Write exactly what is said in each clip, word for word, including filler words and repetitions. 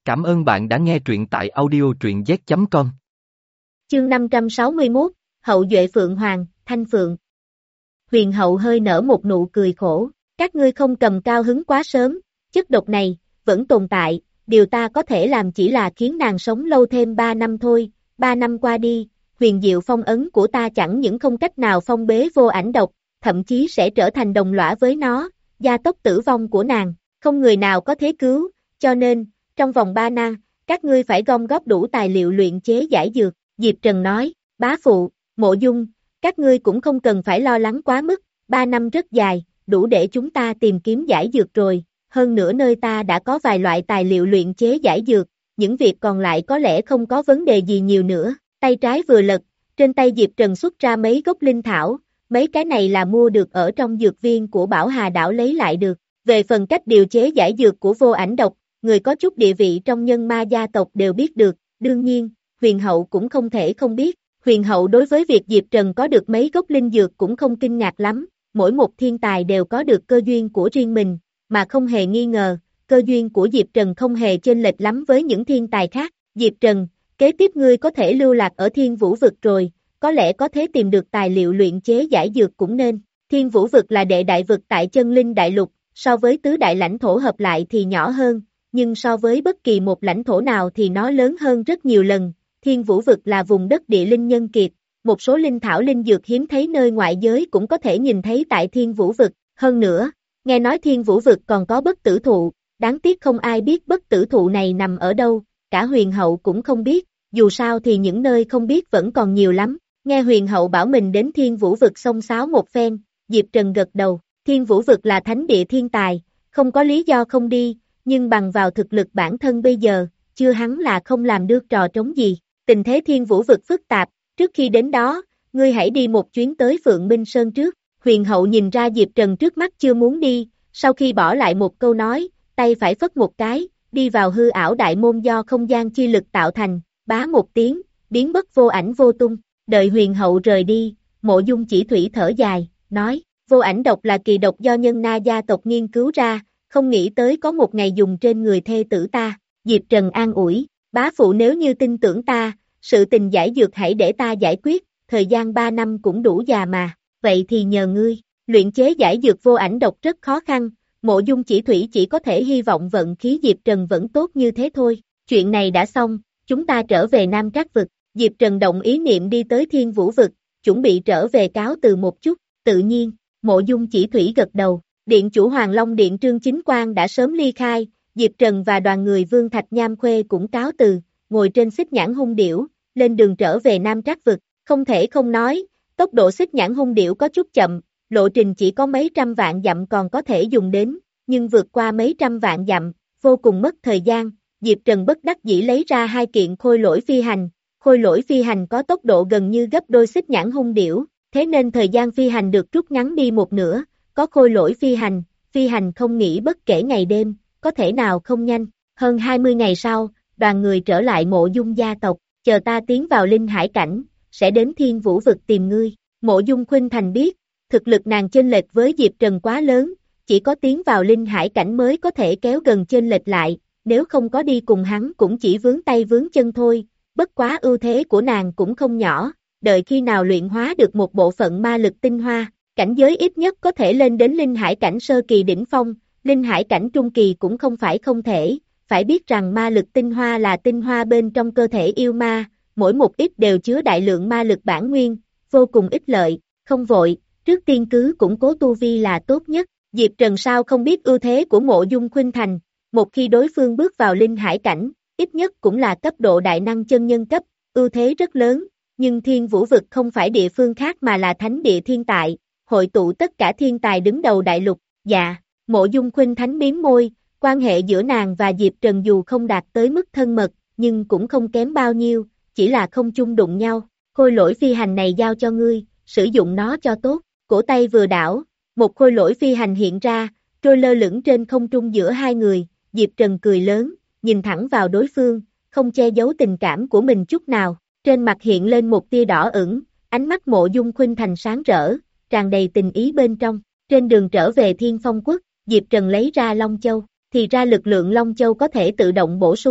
Cảm ơn bạn đã nghe truyện tại audio truyện z chấm com. Chương năm trăm sáu mươi mốt, Hậu duệ Phượng Hoàng, Thanh Phượng. Huyền hậu hơi nở một nụ cười khổ, các ngươi không cầm cao hứng quá sớm, chất độc này, vẫn tồn tại, điều ta có thể làm chỉ là khiến nàng sống lâu thêm ba năm thôi, ba năm qua đi, huyền diệu phong ấn của ta chẳng những không cách nào phong bế vô ảnh độc, thậm chí sẽ trở thành đồng lõa với nó, gia tốc tử vong của nàng, không người nào có thể cứu, cho nên, trong vòng ba năm, các ngươi phải gom góp đủ tài liệu luyện chế giải dược, Diệp Trần nói, bá phụ, Mộ Dung, các ngươi cũng không cần phải lo lắng quá mức, ba năm rất dài, đủ để chúng ta tìm kiếm giải dược rồi, hơn nữa nơi ta đã có vài loại tài liệu luyện chế giải dược, những việc còn lại có lẽ không có vấn đề gì nhiều nữa, tay trái vừa lật, trên tay Diệp Trần xuất ra mấy gốc linh thảo, mấy cái này là mua được ở trong dược viên của Bảo Hà đảo lấy lại được, về phần cách điều chế giải dược của vô ảnh độc, người có chút địa vị trong nhân ma gia tộc đều biết được, đương nhiên, huyền hậu cũng không thể không biết, huyền hậu đối với việc Diệp Trần có được mấy gốc linh dược cũng không kinh ngạc lắm, mỗi một thiên tài đều có được cơ duyên của riêng mình, mà không hề nghi ngờ, cơ duyên của Diệp Trần không hề chênh lệch lắm với những thiên tài khác, Diệp Trần, kế tiếp ngươi có thể lưu lạc ở Thiên Vũ Vực rồi, có lẽ có thể tìm được tài liệu luyện chế giải dược cũng nên, Thiên Vũ Vực là đệ đại vực tại chân linh đại lục, so với tứ đại lãnh thổ hợp lại thì nhỏ hơn, nhưng so với bất kỳ một lãnh thổ nào thì nó lớn hơn rất nhiều lần, Thiên Vũ Vực là vùng đất địa linh nhân kiệt, một số linh thảo linh dược hiếm thấy nơi ngoại giới cũng có thể nhìn thấy tại Thiên Vũ Vực, hơn nữa, nghe nói Thiên Vũ Vực còn có bất tử thụ, đáng tiếc không ai biết bất tử thụ này nằm ở đâu, cả huyền hậu cũng không biết, dù sao thì những nơi không biết vẫn còn nhiều lắm, nghe huyền hậu bảo mình đến Thiên Vũ Vực xông xáo một phen, Diệp Trần gật đầu, Thiên Vũ Vực là thánh địa thiên tài, không có lý do không đi, nhưng bằng vào thực lực bản thân bây giờ, chưa hắn là không làm được trò trống gì, tình thế Thiên Vũ Vực phức tạp, trước khi đến đó, ngươi hãy đi một chuyến tới Phượng Minh Sơn trước, huyền hậu nhìn ra Diệp Trần trước mắt chưa muốn đi, sau khi bỏ lại một câu nói, tay phải phất một cái, đi vào hư ảo đại môn do không gian chi lực tạo thành, bá một tiếng, biến mất vô ảnh vô tung, đợi huyền hậu rời đi, Mộ Dung Chỉ Thủy thở dài, nói, vô ảnh độc là kỳ độc do nhân na gia tộc nghiên cứu ra, không nghĩ tới có một ngày dùng trên người thê tử ta, Diệp Trần an ủi, bá phụ nếu như tin tưởng ta, sự tình giải dược hãy để ta giải quyết, thời gian ba năm cũng đủ già mà, vậy thì nhờ ngươi, luyện chế giải dược vô ảnh độc rất khó khăn, Mộ Dung Chỉ Thủy chỉ có thể hy vọng vận khí Diệp Trần vẫn tốt như thế thôi, chuyện này đã xong, chúng ta trở về Nam Trác Vực, Diệp Trần động ý niệm đi tới Thiên Vũ Vực, chuẩn bị trở về cáo từ một chút, tự nhiên, Mộ Dung Chỉ Thủy gật đầu, Điện chủ Hoàng Long Điện Trương Chính Quang đã sớm ly khai, Diệp Trần và đoàn người Vương Thạch Nham Khuê cũng cáo từ, ngồi trên xích nhãn hung điểu, lên đường trở về Nam Trác Vực, không thể không nói, tốc độ xích nhãn hung điểu có chút chậm, lộ trình chỉ có mấy trăm vạn dặm còn có thể dùng đến, nhưng vượt qua mấy trăm vạn dặm, vô cùng mất thời gian, Diệp Trần bất đắc dĩ lấy ra hai kiện khôi lỗi phi hành, khôi lỗi phi hành có tốc độ gần như gấp đôi xích nhãn hung điểu, thế nên thời gian phi hành được rút ngắn đi một nửa, có khôi lỗi phi hành, phi hành không nghỉ bất kể ngày đêm, có thể nào không nhanh, hơn hai mươi ngày sau, đoàn người trở lại Mộ Dung gia tộc, chờ ta tiến vào linh hải cảnh, sẽ đến Thiên Vũ Vực tìm ngươi, Mộ Dung Khuynh Thành biết, thực lực nàng chênh lệch với Diệp Trần quá lớn, chỉ có tiến vào linh hải cảnh mới có thể kéo gần chênh lệch lại, nếu không có đi cùng hắn cũng chỉ vướng tay vướng chân thôi, bất quá ưu thế của nàng cũng không nhỏ, đợi khi nào luyện hóa được một bộ phận ma lực tinh hoa, cảnh giới ít nhất có thể lên đến linh hải cảnh sơ kỳ đỉnh phong, linh hải cảnh trung kỳ cũng không phải không thể, phải biết rằng ma lực tinh hoa là tinh hoa bên trong cơ thể yêu ma, mỗi một ít đều chứa đại lượng ma lực bản nguyên, vô cùng ích lợi, không vội, trước tiên cứ củng cố tu vi là tốt nhất, Diệp Trần sao không biết ưu thế của Mộ Dung Khuynh Thành, một khi đối phương bước vào linh hải cảnh, ít nhất cũng là cấp độ đại năng chân nhân cấp, ưu thế rất lớn, nhưng Thiên Vũ Vực không phải địa phương khác mà là thánh địa thiên tại, hội tụ tất cả thiên tài đứng đầu đại lục, dạ, Mộ Dung Khuynh Thánh miếm môi, quan hệ giữa nàng và Diệp Trần dù không đạt tới mức thân mật, nhưng cũng không kém bao nhiêu, chỉ là không chung đụng nhau, khôi lỗi phi hành này giao cho ngươi, sử dụng nó cho tốt, cổ tay vừa đảo, một khôi lỗi phi hành hiện ra, trôi lơ lửng trên không trung giữa hai người, Diệp Trần cười lớn, nhìn thẳng vào đối phương, không che giấu tình cảm của mình chút nào, trên mặt hiện lên một tia đỏ ửng, ánh mắt Mộ Dung Khuynh Thành sáng rỡ, tràn đầy tình ý bên trong, trên đường trở về Thiên Phong Quốc, Diệp Trần lấy ra Long Châu, thì ra lực lượng Long Châu có thể tự động bổ sung,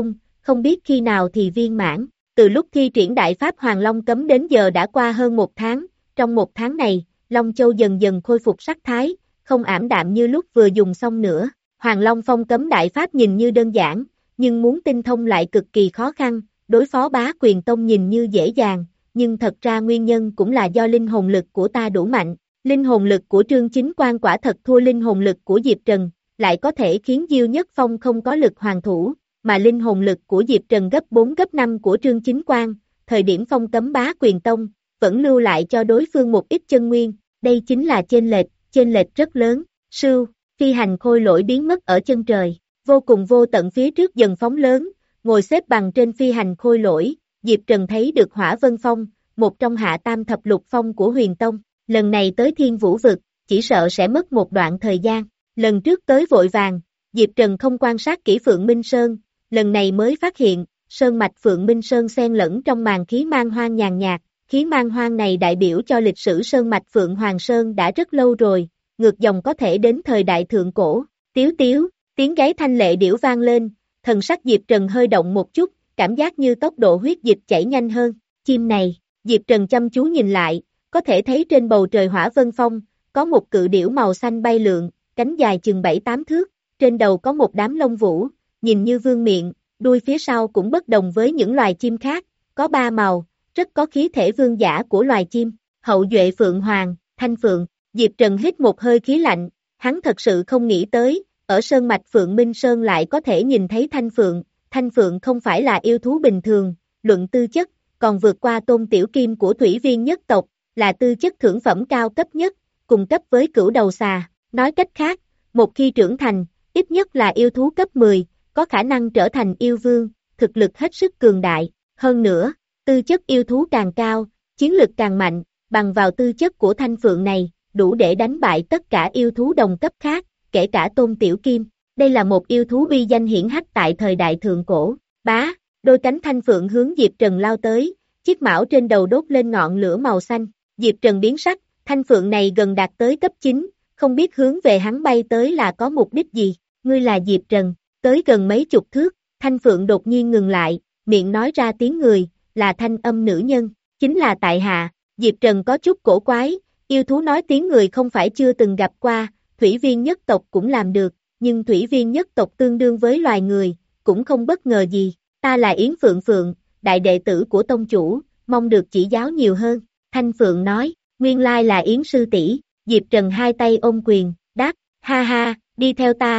không biết khi nào thì viên mãn. Từ lúc thi triển đại pháp Hoàng Long cấm đến giờ đã qua hơn một tháng, trong một tháng này, Long Châu dần dần khôi phục sắc thái, không ảm đạm như lúc vừa dùng xong nữa. Hoàng Long phong cấm đại pháp nhìn như đơn giản, nhưng muốn tinh thông lại cực kỳ khó khăn, đối phó Bá Quyền Tông nhìn như dễ dàng, nhưng thật ra nguyên nhân cũng là do linh hồn lực của ta đủ mạnh. Linh hồn lực của Trương Chính Quang quả thật thua linh hồn lực của Diệp Trần, lại có thể khiến Diêu Nhất Phong không có lực hoàn thủ, mà linh hồn lực của Diệp Trần gấp bốn gấp năm của Trương Chính Quang, thời điểm phong cấm Bá Quyền Tông, vẫn lưu lại cho đối phương một ít chân nguyên, đây chính là chênh lệch, chênh lệch rất lớn. Sưu, phi hành khôi lỗi biến mất ở chân trời, vô cùng vô tận phía trước dần phóng lớn, ngồi xếp bằng trên phi hành khôi lỗi, Diệp Trần thấy được Hỏa Vân Phong, một trong hạ tam thập lục phong của Huyền Tông, lần này tới Thiên Vũ Vực, chỉ sợ sẽ mất một đoạn thời gian, lần trước tới vội vàng, Diệp Trần không quan sát kỹ Phượng Minh Sơn, lần này mới phát hiện, sơn mạch Phượng Minh Sơn xen lẫn trong màn khí man hoang nhàn nhạt, khí man hoang này đại biểu cho lịch sử sơn mạch Phượng Hoàng Sơn đã rất lâu rồi, ngược dòng có thể đến thời đại thượng cổ, tiếu tiếu, tiếng gáy thanh lệ điểu vang lên, thần sắc Diệp Trần hơi động một chút, cảm giác như tốc độ huyết dịch chảy nhanh hơn, chim này, Diệp Trần chăm chú nhìn lại, có thể thấy trên bầu trời Hỏa Vân Phong, có một cự điểu màu xanh bay lượn, cánh dài chừng bảy tám thước, trên đầu có một đám lông vũ, nhìn như vương miệng, đuôi phía sau cũng bất đồng với những loài chim khác, có ba màu, rất có khí thể vương giả của loài chim, hậu duệ Phượng Hoàng, Thanh Phượng, Diệp Trần hít một hơi khí lạnh, hắn thật sự không nghĩ tới, ở sơn mạch Phượng Minh Sơn lại có thể nhìn thấy Thanh Phượng, Thanh Phượng không phải là yêu thú bình thường, luận tư chất, còn vượt qua Tôn Tiểu Kim của Thủy Viên nhất tộc, là tư chất thượng phẩm cao cấp nhất, cùng cấp với cửu đầu xà, nói cách khác, một khi trưởng thành, ít nhất là yêu thú cấp mười, có khả năng trở thành yêu vương, thực lực hết sức cường đại, hơn nữa, tư chất yêu thú càng cao, chiến lực càng mạnh, bằng vào tư chất của Thanh Phượng này, đủ để đánh bại tất cả yêu thú đồng cấp khác, kể cả Tôn Tiểu Kim, đây là một yêu thú uy danh hiển hách tại thời đại thượng cổ, bá, đôi cánh Thanh Phượng hướng Diệp Trần lao tới, chiếc mão trên đầu đốt lên ngọn lửa màu xanh, Diệp Trần biến sắc, Thanh Phượng này gần đạt tới cấp chín, không biết hướng về hắn bay tới là có mục đích gì, ngươi là Diệp Trần, tới gần mấy chục thước, Thanh Phượng đột nhiên ngừng lại, miệng nói ra tiếng người, là thanh âm nữ nhân, chính là tại hạ, Diệp Trần có chút cổ quái, yêu thú nói tiếng người không phải chưa từng gặp qua, Thủy Viên nhất tộc cũng làm được, nhưng Thủy Viên nhất tộc tương đương với loài người, cũng không bất ngờ gì, ta là Yến Phượng Phượng, đại đệ tử của tông chủ, mong được chỉ giáo nhiều hơn, Thanh Phượng nói, nguyên lai là Yến sư tỷ, Diệp Trần hai tay ôm quyền, đáp, ha ha, đi theo ta.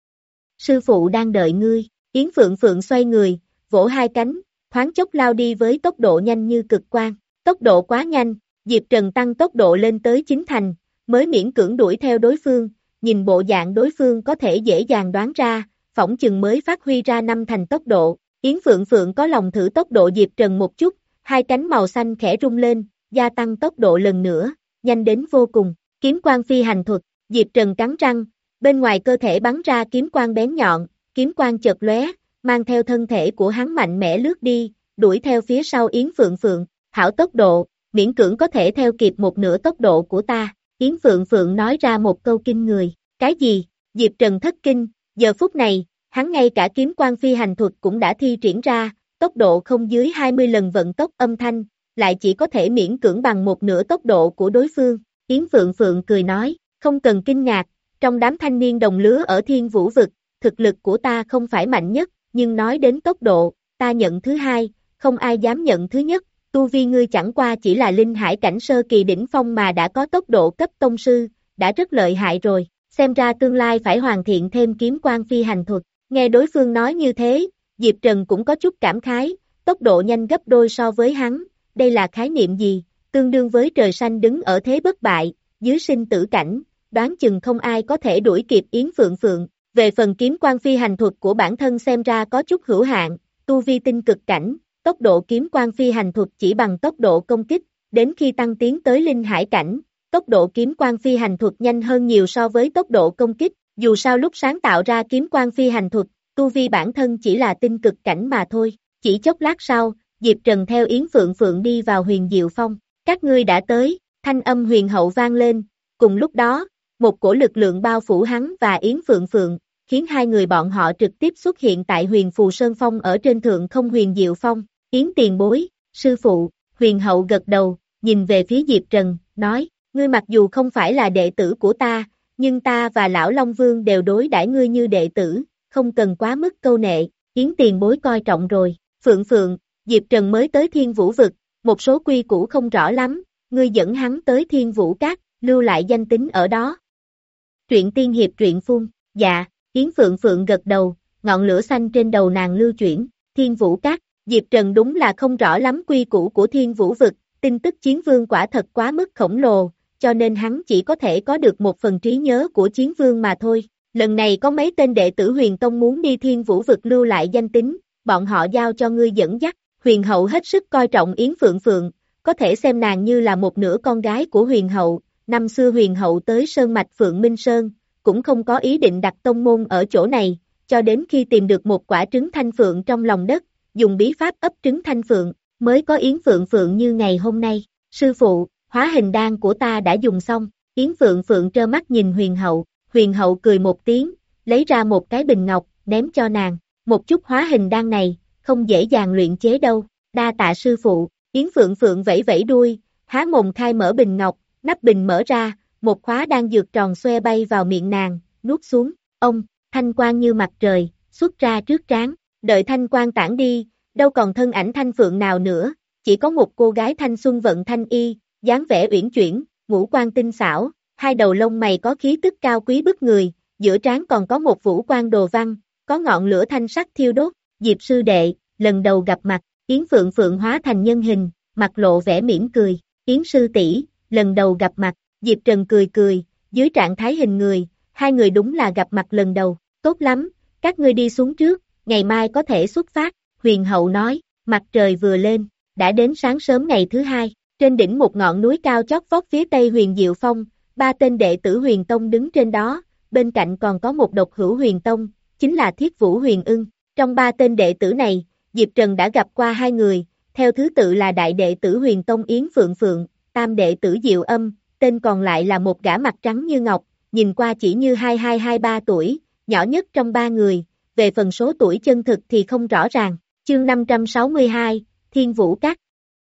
Sư phụ đang đợi ngươi, Yến Phượng Phượng xoay người, vỗ hai cánh, thoáng chốc lao đi với tốc độ nhanh như cực quang, tốc độ quá nhanh, Diệp Trần tăng tốc độ lên tới chín thành, mới miễn cưỡng đuổi theo đối phương, nhìn bộ dạng đối phương có thể dễ dàng đoán ra, phỏng chừng mới phát huy ra năm thành tốc độ, Yến Phượng Phượng có lòng thử tốc độ Diệp Trần một chút, hai cánh màu xanh khẽ rung lên, gia tăng tốc độ lần nữa, nhanh đến vô cùng, kiếm quang phi hành thuật, Diệp Trần cắn răng, bên ngoài cơ thể bắn ra kiếm quang bén nhọn, kiếm quang chợt lóe, mang theo thân thể của hắn mạnh mẽ lướt đi, đuổi theo phía sau Yến Phượng Phượng, hảo tốc độ, miễn cưỡng có thể theo kịp một nửa tốc độ của ta, Yến Phượng Phượng nói ra một câu kinh người, cái gì, Diệp Trần thất kinh, giờ phút này, hắn ngay cả kiếm quang phi hành thuật cũng đã thi triển ra, tốc độ không dưới hai mươi lần vận tốc âm thanh, lại chỉ có thể miễn cưỡng bằng một nửa tốc độ của đối phương, Yến Phượng Phượng cười nói, không cần kinh ngạc, trong đám thanh niên đồng lứa ở Thiên Vũ Vực, thực lực của ta không phải mạnh nhất, nhưng nói đến tốc độ, ta nhận thứ hai, không ai dám nhận thứ nhất, tu vi ngươi chẳng qua chỉ là linh hải cảnh sơ kỳ đỉnh phong mà đã có tốc độ cấp tông sư, đã rất lợi hại rồi, xem ra tương lai phải hoàn thiện thêm kiếm quang phi hành thuật, nghe đối phương nói như thế, Diệp Trần cũng có chút cảm khái, tốc độ nhanh gấp đôi so với hắn, đây là khái niệm gì, tương đương với trời xanh đứng ở thế bất bại, dưới sinh tử cảnh, đoán chừng không ai có thể đuổi kịp Yến Phượng Phượng, về phần kiếm quang phi hành thuật của bản thân xem ra có chút hữu hạn, tu vi tinh cực cảnh, tốc độ kiếm quang phi hành thuật chỉ bằng tốc độ công kích, đến khi tăng tiến tới linh hải cảnh, tốc độ kiếm quang phi hành thuật nhanh hơn nhiều so với tốc độ công kích, dù sao lúc sáng tạo ra kiếm quang phi hành thuật, tu vi bản thân chỉ là tinh cực cảnh mà thôi, chỉ chốc lát sau, Diệp Trần theo Yến Phượng Phượng đi vào Huyền Diệu Phong, các ngươi đã tới, thanh âm huyền hậu vang lên, cùng lúc đó, một cổ lực lượng bao phủ hắn và Yến Phượng Phượng, khiến hai người bọn họ trực tiếp xuất hiện tại Huyền Phù Sơn Phong ở trên thượng không Huyền Diệu Phong. Yến tiền bối, sư phụ, Huyền hậu gật đầu, nhìn về phía Diệp Trần, nói, ngươi mặc dù không phải là đệ tử của ta, nhưng ta và lão Long Vương đều đối đãi ngươi như đệ tử, không cần quá mức câu nệ, Yến tiền bối coi trọng rồi. Phượng Phượng, Diệp Trần mới tới Thiên Vũ Vực, một số quy củ không rõ lắm, ngươi dẫn hắn tới Thiên Vũ Các, lưu lại danh tính ở đó. Truyện tiên hiệp truyện phun, dạ, Yến Phượng Phượng gật đầu, ngọn lửa xanh trên đầu nàng lưu chuyển, Thiên Vũ Các, Diệp Trần đúng là không rõ lắm quy củ của Thiên Vũ Vực, tin tức chiến vương quả thật quá mức khổng lồ, cho nên hắn chỉ có thể có được một phần trí nhớ của chiến vương mà thôi. Lần này có mấy tên đệ tử Huyền Tông muốn đi Thiên Vũ Vực lưu lại danh tính, bọn họ giao cho ngươi dẫn dắt. Huyền hậu hết sức coi trọng Yến Phượng Phượng, có thể xem nàng như là một nửa con gái của huyền hậu. Năm xưa huyền hậu tới Sơn Mạch Phượng Minh Sơn, cũng không có ý định đặt tông môn ở chỗ này, cho đến khi tìm được một quả trứng thanh phượng trong lòng đất, dùng bí pháp ấp trứng thanh phượng, mới có Yến Phượng Phượng như ngày hôm nay. Sư phụ, hóa hình đan của ta đã dùng xong. Yến Phượng Phượng trơ mắt nhìn huyền hậu, huyền hậu cười một tiếng, lấy ra một cái bình ngọc, ném cho nàng. Một chút hóa hình đan này, không dễ dàng luyện chế đâu, đa tạ sư phụ. Yến Phượng Phượng vẫy vẫy đuôi, há mồm khai mở bình ngọc, nắp bình mở ra, một khóa đan dược tròn xoe bay vào miệng nàng, nuốt xuống. Ông, thanh quang như mặt trời, xuất ra trước trán, đợi thanh quang tản đi, đâu còn thân ảnh thanh phượng nào nữa, chỉ có một cô gái thanh xuân vận thanh y, dáng vẻ uyển chuyển, ngũ quan tinh xảo, hai đầu lông mày có khí tức cao quý bức người, giữa trán còn có một vũ quan đồ văn, có ngọn lửa thanh sắc thiêu đốt. Diệp sư đệ, lần đầu gặp mặt, Yến Phượng Phượng hóa thành nhân hình, mặt lộ vẻ mỉm cười. Yến sư tỷ, lần đầu gặp mặt, Diệp Trần cười cười, dưới trạng thái hình người, hai người đúng là gặp mặt lần đầu. Tốt lắm, các ngươi đi xuống trước, ngày mai có thể xuất phát. Huyền hậu nói. Mặt trời vừa lên, đã đến sáng sớm ngày thứ hai, trên đỉnh một ngọn núi cao chót vót phía tây Huyền Diệu Phong, ba tên đệ tử Huyền Tông đứng trên đó, bên cạnh còn có một độc hữu Huyền Tông, chính là Thiết Vũ Huyền Ưng. Trong ba tên đệ tử này, Diệp Trần đã gặp qua hai người, theo thứ tự là đại đệ tử Huyền Tông Yến Phượng Phượng, tam đệ tử Diệu Âm, tên còn lại là một gã mặt trắng như ngọc, nhìn qua chỉ như hai hai hai ba tuổi, nhỏ nhất trong ba người, về phần số tuổi chân thực thì không rõ ràng. Chương năm trăm sáu mươi hai, Thiên Vũ Các.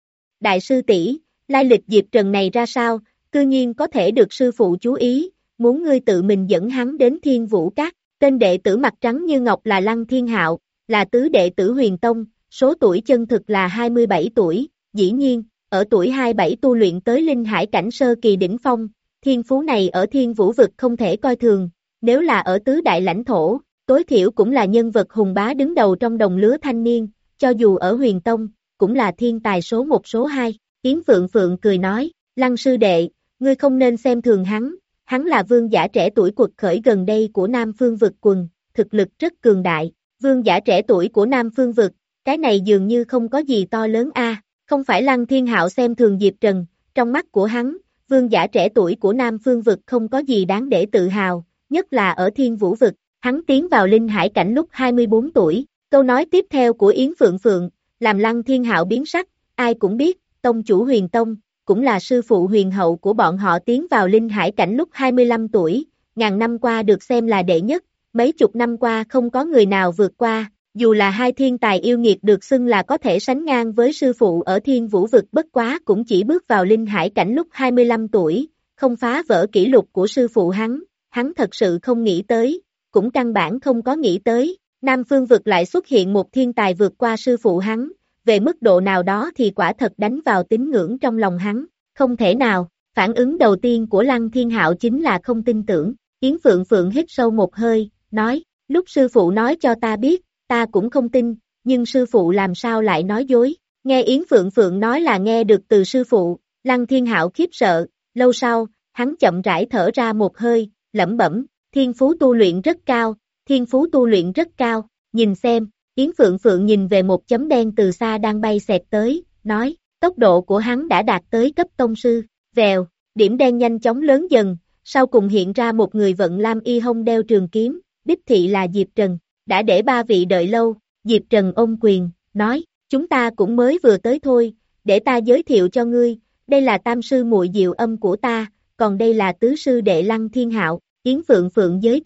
Đại sư tỷ, lai lịch Diệp Trần này ra sao, cư nhiên có thể được sư phụ chú ý, muốn ngươi tự mình dẫn hắn đến Thiên Vũ Các. Tên đệ tử mặt trắng như ngọc là Lăng Thiên Hạo, là tứ đệ tử Huyền Tông, số tuổi chân thực là hai mươi bảy tuổi, dĩ nhiên, ở tuổi hai mươi bảy tu luyện tới linh hải cảnh sơ kỳ đỉnh phong, thiên phú này ở Thiên Vũ Vực không thể coi thường, nếu là ở tứ đại lãnh thổ, tối thiểu cũng là nhân vật hùng bá đứng đầu trong đồng lứa thanh niên, cho dù ở Huyền Tông, cũng là thiên tài số một số hai. Yến Phượng Phượng cười nói, Lăng sư đệ, ngươi không nên xem thường hắn, hắn là vương giả trẻ tuổi quật khởi gần đây của Nam Phương Vực quần, thực lực rất cường đại. Vương giả trẻ tuổi của Nam Phương Vực, cái này dường như không có gì to lớn a. À, không phải Lăng Thiên Hạo xem thường Diệp Trần, trong mắt của hắn, vương giả trẻ tuổi của Nam Phương Vực không có gì đáng để tự hào, nhất là ở Thiên Vũ Vực, hắn tiến vào linh hải cảnh lúc hai mươi bốn tuổi. Câu nói tiếp theo của Yến Phượng Phượng, làm Lăng Thiên Hạo biến sắc, ai cũng biết, tông chủ Huyền Tông, cũng là sư phụ huyền hậu của bọn họ tiến vào linh hải cảnh lúc hai mươi lăm tuổi, ngàn năm qua được xem là đệ nhất, mấy chục năm qua không có người nào vượt qua, dù là hai thiên tài yêu nghiệt được xưng là có thể sánh ngang với sư phụ ở Thiên Vũ Vực bất quá cũng chỉ bước vào linh hải cảnh lúc hai mươi lăm tuổi, không phá vỡ kỷ lục của sư phụ hắn, hắn thật sự không nghĩ tới, cũng căn bản không có nghĩ tới, Nam Phương Vực lại xuất hiện một thiên tài vượt qua sư phụ hắn, về mức độ nào đó thì quả thật đánh vào tín ngưỡng trong lòng hắn, không thể nào, phản ứng đầu tiên của Lăng Thiên Hạo chính là không tin tưởng. Yến Phượng Phượng hít sâu một hơi, nói, lúc sư phụ nói cho ta biết, ta cũng không tin, nhưng sư phụ làm sao lại nói dối. Nghe Yến Phượng Phượng nói là nghe được từ sư phụ, Lăng Thiên Hạo khiếp sợ, lâu sau, hắn chậm rãi thở ra một hơi, lẩm bẩm, thiên phú tu luyện rất cao, thiên phú tu luyện rất cao, nhìn xem. Yến Phượng Phượng nhìn về một chấm đen từ xa đang bay xẹt tới, nói, tốc độ của hắn đã đạt tới cấp tông sư, vèo, điểm đen nhanh chóng lớn dần, sau cùng hiện ra một người vận lam y hông đeo trường kiếm, đích thị là Diệp Trần, đã để ba vị đợi lâu. Diệp Trần ôm quyền, nói, chúng ta cũng mới vừa tới thôi, để ta giới thiệu cho ngươi, đây là tam sư muội Diệu Âm của ta, còn đây là tứ sư đệ Lăng Thiên Hạo. Yến Phượng Phượng giới thiệu,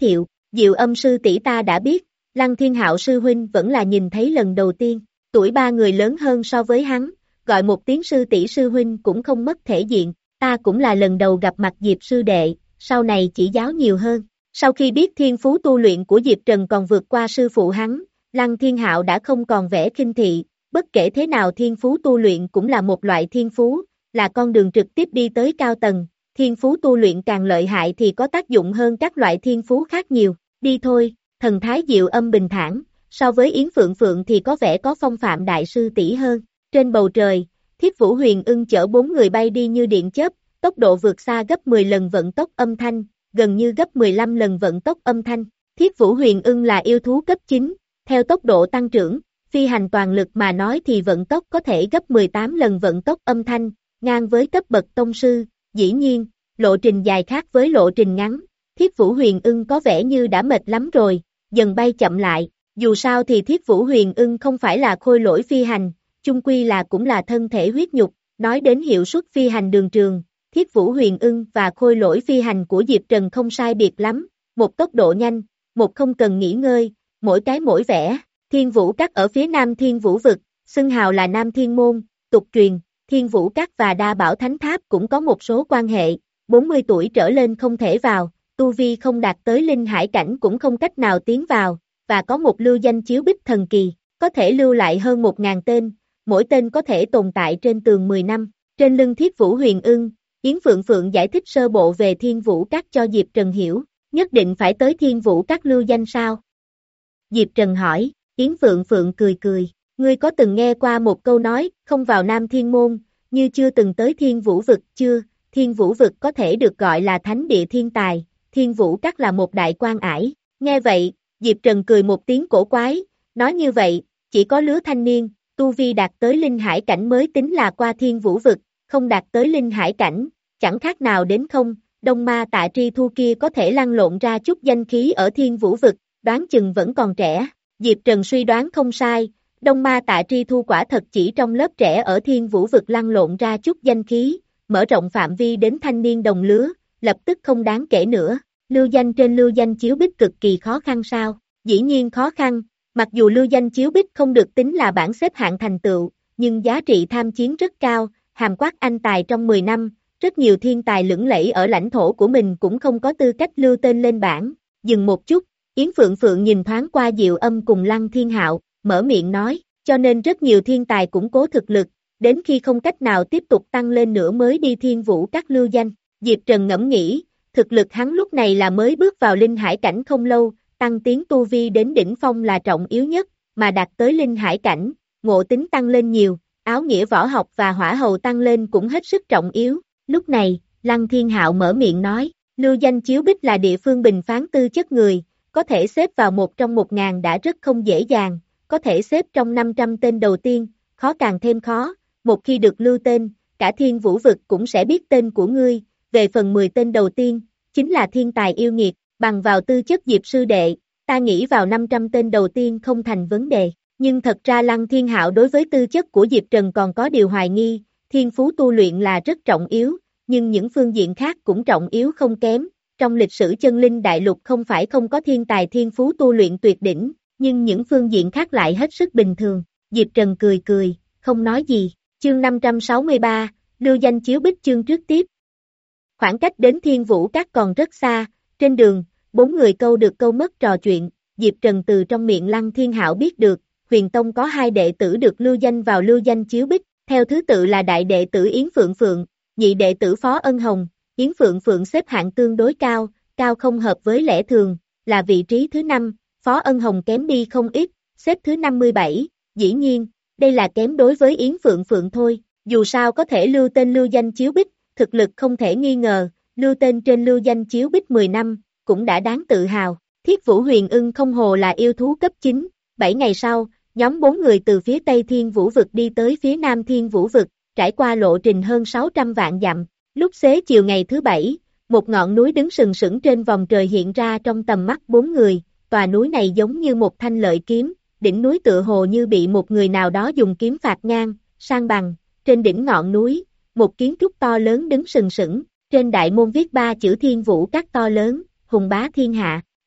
Diệu Âm sư tỷ ta đã biết, Lăng Thiên Hạo sư huynh vẫn là nhìn thấy lần đầu tiên, tuổi ba người lớn hơn so với hắn, gọi một tiếng sư tỷ sư huynh cũng không mất thể diện, ta cũng là lần đầu gặp mặt Diệp sư đệ, sau này chỉ giáo nhiều hơn. Sau khi biết thiên phú tu luyện của Diệp Trần còn vượt qua sư phụ hắn, Lăng Thiên Hạo đã không còn vẻ khinh thị, bất kể thế nào thiên phú tu luyện cũng là một loại thiên phú, là con đường trực tiếp đi tới cao tầng, thiên phú tu luyện càng lợi hại thì có tác dụng hơn các loại thiên phú khác nhiều, đi thôi, thần thái Diệu Âm bình thản, so với Yến Phượng Phượng thì có vẻ có phong phạm đại sư tỷ hơn, trên bầu trời, Thiết Vũ Huyền Ưng chở bốn người bay đi như điện chớp, tốc độ vượt xa gấp mười lần vận tốc âm thanh, gần như gấp mười lăm lần vận tốc âm thanh. Thiết Vũ Huyền Ưng là yêu thú cấp chín, theo tốc độ tăng trưởng, phi hành toàn lực mà nói thì vận tốc có thể gấp mười tám lần vận tốc âm thanh, ngang với cấp bậc tông sư, dĩ nhiên, lộ trình dài khác với lộ trình ngắn. Thiết Vũ Huyền Ưng có vẻ như đã mệt lắm rồi, dần bay chậm lại, dù sao thì Thiết Vũ Huyền Ưng không phải là khôi lỗi phi hành, chung quy là cũng là thân thể huyết nhục, nói đến hiệu suất phi hành đường trường. Thiết Vũ Huyền Ưng và khôi lỗi phi hành của Diệp Trần không sai biệt lắm, một tốc độ nhanh, một không cần nghỉ ngơi, mỗi cái mỗi vẻ. Thiên Vũ Các ở phía nam Thiên Vũ Vực, xưng hào là Nam Thiên Môn, tục truyền, Thiên Vũ Các và Đa Bảo Thánh Tháp cũng có một số quan hệ, bốn mươi tuổi trở lên không thể vào, tu vi không đạt tới linh hải cảnh cũng không cách nào tiến vào, và có một lưu danh chiếu bích thần kỳ, có thể lưu lại hơn một ngàn tên, mỗi tên có thể tồn tại trên tường mười năm, trên lưng Thiết Vũ Huyền Ưng. Yến Phượng Phượng giải thích sơ bộ về Thiên Vũ Các cho Diệp Trần hiểu, nhất định phải tới Thiên Vũ Các lưu danh sao? Diệp Trần hỏi, Yến Phượng Phượng cười cười, ngươi có từng nghe qua một câu nói, không vào Nam Thiên Môn, như chưa từng tới Thiên Vũ Vực chưa? Thiên Vũ Vực có thể được gọi là thánh địa thiên tài, Thiên Vũ Các là một đại quan ải. Nghe vậy, Diệp Trần cười một tiếng cổ quái, nói như vậy, chỉ có lứa thanh niên, tu vi đạt tới linh hải cảnh mới tính là qua Thiên Vũ Vực, không đạt tới linh hải cảnh, chẳng khác nào đến không, Đông Ma Tạ Tri Thu kia có thể lăn lộn ra chút danh khí ở Thiên Vũ Vực, đoán chừng vẫn còn trẻ. Diệp Trần suy đoán không sai, Đông Ma Tạ Tri Thu quả thật chỉ trong lớp trẻ ở Thiên Vũ Vực lăn lộn ra chút danh khí, mở rộng phạm vi đến thanh niên đồng lứa, lập tức không đáng kể nữa. Lưu danh trên lưu danh chiếu bích cực kỳ khó khăn sao? Dĩ nhiên khó khăn, mặc dù lưu danh chiếu bích không được tính là bảng xếp hạng thành tựu, nhưng giá trị tham chiến rất cao, hàm quát anh tài trong mười năm, rất nhiều thiên tài lửng lẫy ở lãnh thổ của mình cũng không có tư cách lưu tên lên bảng. Dừng một chút, Yến Phượng Phượng nhìn thoáng qua Diệu Âm cùng Lăng Thiên Hạo, mở miệng nói, cho nên rất nhiều thiên tài củng cố thực lực, đến khi không cách nào tiếp tục tăng lên nữa mới đi Thiên Vũ Các lưu danh. Diệp Trần ngẫm nghĩ, thực lực hắn lúc này là mới bước vào linh hải cảnh không lâu, tăng tiến tu vi đến đỉnh phong là trọng yếu nhất, mà đạt tới linh hải cảnh, ngộ tính tăng lên nhiều, áo nghĩa võ học và hỏa hầu tăng lên cũng hết sức trọng yếu. Lúc này, Lăng Thiên Hạo mở miệng nói, lưu danh chiếu bích là địa phương bình phán tư chất người, có thể xếp vào một trong một ngàn đã rất không dễ dàng, có thể xếp trong năm trăm tên đầu tiên, khó càng thêm khó, một khi được lưu tên, cả Thiên Vũ Vực cũng sẽ biết tên của ngươi, về phần mười tên đầu tiên, chính là thiên tài yêu nghiệt, bằng vào tư chất Diệp sư đệ, ta nghĩ vào năm trăm tên đầu tiên không thành vấn đề, nhưng thật ra Lăng Thiên Hạo đối với tư chất của Diệp Trần còn có điều hoài nghi, thiên phú tu luyện là rất trọng yếu, nhưng những phương diện khác cũng trọng yếu không kém, trong lịch sử chân linh đại lục không phải không có thiên tài thiên phú tu luyện tuyệt đỉnh, nhưng những phương diện khác lại hết sức bình thường. Diệp Trần cười cười, không nói gì, chương năm trăm sáu mươi ba, lưu danh chiếu bích chương trước tiếp. Khoảng cách đến Thiên Vũ Các còn rất xa, trên đường, bốn người câu được câu mất trò chuyện, Diệp Trần từ trong miệng Lăng Thiên Hạo biết được, Huyền Tông có hai đệ tử được lưu danh vào lưu danh chiếu bích, theo thứ tự là đại đệ tử Yến Phượng Phượng, nhị đệ tử Phó Ân Hồng, Yến Phượng Phượng xếp hạng tương đối cao, cao không hợp với lẽ thường, là vị trí thứ năm, Phó Ân Hồng kém đi không ít, xếp thứ năm mươi bảy, dĩ nhiên, đây là kém đối với Yến Phượng Phượng thôi, dù sao có thể lưu tên lưu danh chiếu bích, thực lực không thể nghi ngờ, lưu tên trên lưu danh chiếu bích mười năm, cũng đã đáng tự hào. Thiết Vũ Huyền Ưng không hồ là yêu thú cấp chín, bảy ngày sau, nhóm bốn người từ phía Tây Thiên Vũ Vực đi tới phía Nam Thiên Vũ Vực, trải qua lộ trình hơn sáu trăm vạn dặm. Lúc xế chiều ngày thứ bảy, một ngọn núi đứng sừng sững trên vòng trời hiện ra trong tầm mắt bốn người, tòa núi này giống như một thanh lợi kiếm, đỉnh núi tựa hồ như bị một người nào đó dùng kiếm phạt ngang, sang bằng, trên đỉnh ngọn núi, một kiến trúc to lớn đứng sừng sững, trên đại môn viết ba chữ Thiên Vũ Các to lớn, hùng bá thiên hạ.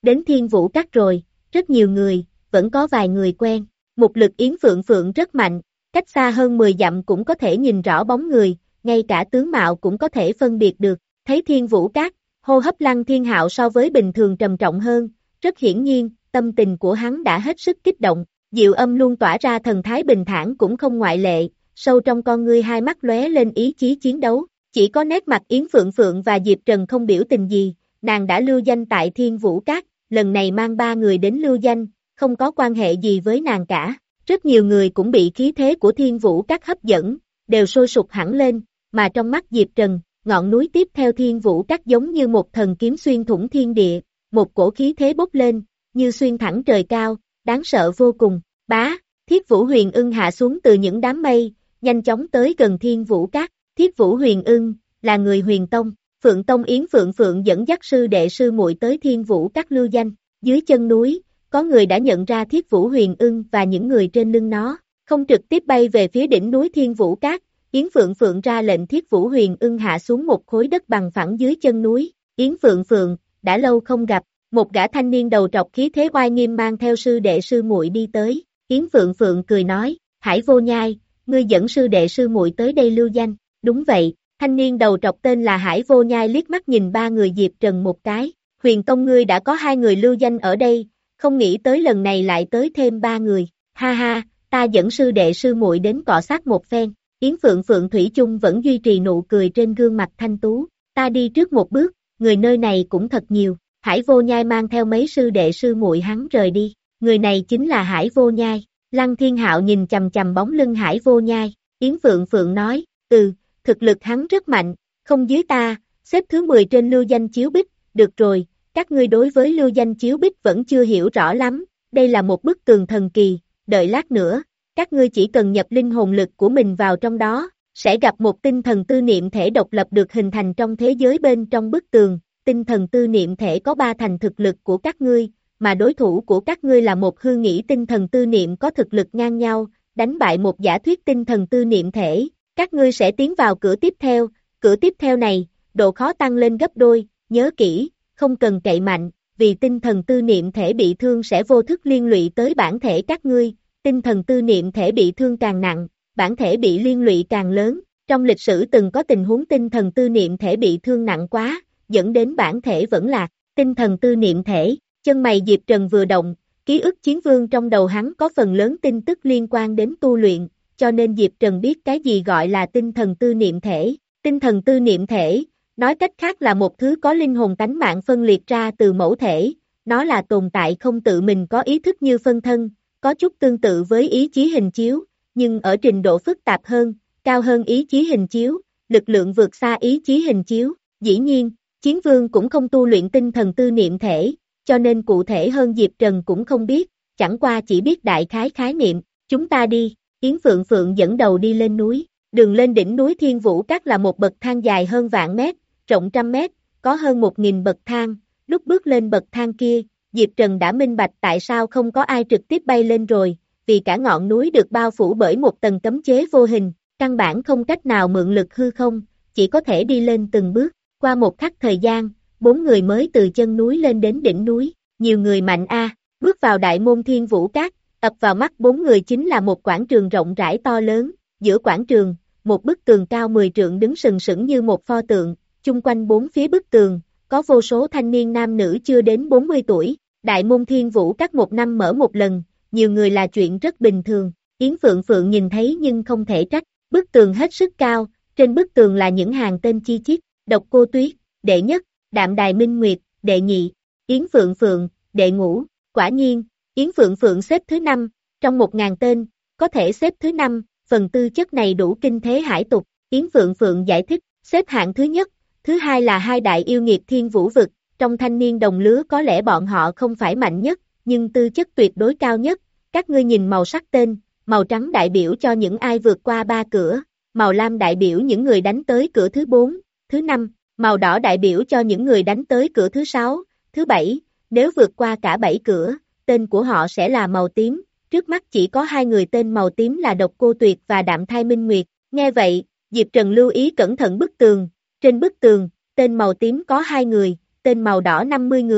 đến Thiên Vũ Các rồi, rất nhiều người, vẫn có vài người quen. Một lực Yến Phượng Phượng rất mạnh, cách xa hơn mười dặm cũng có thể nhìn rõ bóng người, ngay cả tướng mạo cũng có thể phân biệt được. Thấy Thiên Vũ Các, hô hấp Lăng Thiên Hạo so với bình thường trầm trọng hơn, rất hiển nhiên, tâm tình của hắn đã hết sức kích động. Diệu Âm luôn tỏa ra thần thái bình thản cũng không ngoại lệ, sâu trong con ngươi hai mắt lóe lên ý chí chiến đấu. Chỉ có nét mặt Yến Phượng Phượng và Diệp Trần không biểu tình gì, nàng đã lưu danh tại Thiên Vũ Các, lần này mang ba người đến lưu danh, không có quan hệ gì với nàng cả. Rất nhiều người cũng bị khí thế của Thiên Vũ Các hấp dẫn, đều sôi sục hẳn lên, mà trong mắt Diệp Trần, ngọn núi tiếp theo Thiên Vũ Các giống như một thần kiếm xuyên thủng thiên địa, một cổ khí thế bốc lên, như xuyên thẳng trời cao, đáng sợ vô cùng. Bá, Thiết Vũ Huyền Ưng hạ xuống từ những đám mây, nhanh chóng tới gần Thiên Vũ Các. Thiết Vũ Huyền Ưng là người Huyền Tông, Phượng Tông Yến Phượng Phượng dẫn dắt sư đệ sư muội tới Thiên Vũ Các lưu danh. Dưới chân núi, có người đã nhận ra Thiết Vũ Huyền Ưng và những người trên lưng nó, không trực tiếp bay về phía đỉnh núi Thiên Vũ Các. Yến Phượng Phượng ra lệnh Thiết Vũ Huyền Ưng hạ xuống một khối đất bằng phẳng dưới chân núi. Yến Phượng Phượng, đã lâu không gặp, một gã thanh niên đầu trọc khí thế oai nghiêm mang theo sư đệ sư muội đi tới. Yến Phượng Phượng cười nói, Hải Vô Nhai, ngươi dẫn sư đệ sư muội tới đây lưu danh. Đúng vậy, thanh niên đầu trọc tên là Hải Vô Nhai liếc mắt nhìn ba người Diệp Trần một cái. Huyền Tông ngươi đã có hai người lưu danh ở đây, không nghĩ tới lần này lại tới thêm ba người. Ha ha, ta dẫn sư đệ sư muội đến cọ sát một phen. Yến Phượng Phượng thủy chung vẫn duy trì nụ cười trên gương mặt thanh tú. Ta đi trước một bước, người nơi này cũng thật nhiều. Hải Vô Nhai mang theo mấy sư đệ sư muội hắn rời đi. Người này chính là Hải Vô Nhai. Lăng Thiên Hạo nhìn chằm chằm bóng lưng Hải Vô Nhai. Yến Phượng Phượng nói, ừ, thực lực hắn rất mạnh, không dưới ta, xếp thứ mười trên lưu danh chiếu bích. Được rồi, các ngươi đối với lưu danh chiếu bích vẫn chưa hiểu rõ lắm, đây là một bức tường thần kỳ, đợi lát nữa, các ngươi chỉ cần nhập linh hồn lực của mình vào trong đó, sẽ gặp một tinh thần tư niệm thể độc lập được hình thành trong thế giới bên trong bức tường. Tinh thần tư niệm thể có ba thành thực lực của các ngươi, mà đối thủ của các ngươi là một hư nghĩ tinh thần tư niệm có thực lực ngang nhau, đánh bại một giả thuyết tinh thần tư niệm thể, các ngươi sẽ tiến vào cửa tiếp theo. Cửa tiếp theo này, độ khó tăng lên gấp đôi, nhớ kỹ, không cần cậy mạnh, vì tinh thần tư niệm thể bị thương sẽ vô thức liên lụy tới bản thể các ngươi. Tinh thần tư niệm thể bị thương càng nặng, bản thể bị liên lụy càng lớn. Trong lịch sử từng có tình huống tinh thần tư niệm thể bị thương nặng quá, dẫn đến bản thể vẫn lạc. Tinh thần tư niệm thể, chân mày Diệp Trần vừa động, ký ức chiến vương trong đầu hắn có phần lớn tin tức liên quan đến tu luyện, cho nên Diệp Trần biết cái gì gọi là tinh thần tư niệm thể. Tinh thần tư niệm thể, nói cách khác là một thứ có linh hồn tánh mạng phân liệt ra từ mẫu thể, nó là tồn tại không tự mình có ý thức như phân thân, có chút tương tự với ý chí hình chiếu, nhưng ở trình độ phức tạp hơn, cao hơn ý chí hình chiếu, lực lượng vượt xa ý chí hình chiếu. Dĩ nhiên, chiến vương cũng không tu luyện tinh thần tư niệm thể, cho nên cụ thể hơn Diệp Trần cũng không biết, chẳng qua chỉ biết đại khái khái niệm. Chúng ta đi. Yến Phượng Phượng dẫn đầu đi lên núi. Đường lên đỉnh núi Thiên Vũ Các là một bậc thang dài hơn vạn mét, rộng trăm mét, có hơn một nghìn bậc thang. Lúc bước lên bậc thang kia, Diệp Trần đã minh bạch tại sao không có ai trực tiếp bay lên rồi, vì cả ngọn núi được bao phủ bởi một tầng cấm chế vô hình, căn bản không cách nào mượn lực hư không, chỉ có thể đi lên từng bước. Qua một khắc thời gian, bốn người mới từ chân núi lên đến đỉnh núi. Nhiều người mạnh a. Bước vào đại môn Thiên Vũ Các, ập vào mắt bốn người chính là một quảng trường rộng rãi to lớn. Giữa quảng trường, một bức tường cao mười trượng đứng sừng sững như một pho tượng, chung quanh bốn phía bức tường, có vô số thanh niên nam nữ chưa đến bốn mươi tuổi. Đại môn Thiên Vũ Các một năm mở một lần, nhiều người là chuyện rất bình thường. Yến Phượng Phượng nhìn thấy nhưng không thể trách. Bức tường hết sức cao, trên bức tường là những hàng tên chi chít. Độc Cô Tuyết, đệ nhất, Đạm Đài Minh Nguyệt, đệ nhị, Yến Phượng Phượng, đệ ngũ. Quả nhiên, Yến Phượng Phượng xếp thứ năm, trong một ngàn tên, có thể xếp thứ năm, phần tư chất này đủ kinh thế hải tục. Yến Phượng Phượng giải thích, xếp hạng thứ nhất, thứ hai là hai đại yêu nghiệt Thiên Vũ Vực, trong thanh niên đồng lứa có lẽ bọn họ không phải mạnh nhất, nhưng tư chất tuyệt đối cao nhất. Các ngươi nhìn màu sắc tên, màu trắng đại biểu cho những ai vượt qua ba cửa, màu lam đại biểu những người đánh tới cửa thứ bốn, thứ năm, màu đỏ đại biểu cho những người đánh tới cửa thứ sáu, thứ bảy, nếu vượt qua cả bảy cửa, tên của họ sẽ là màu tím. Trước mắt chỉ có hai người tên màu tím là Độc Cô Tuyệt và Đạm Thai Minh Nguyệt. Nghe vậy, Diệp Trần lưu ý cẩn thận bức tường, trên bức tường, tên màu tím có hai người, tên màu đỏ năm mươi người,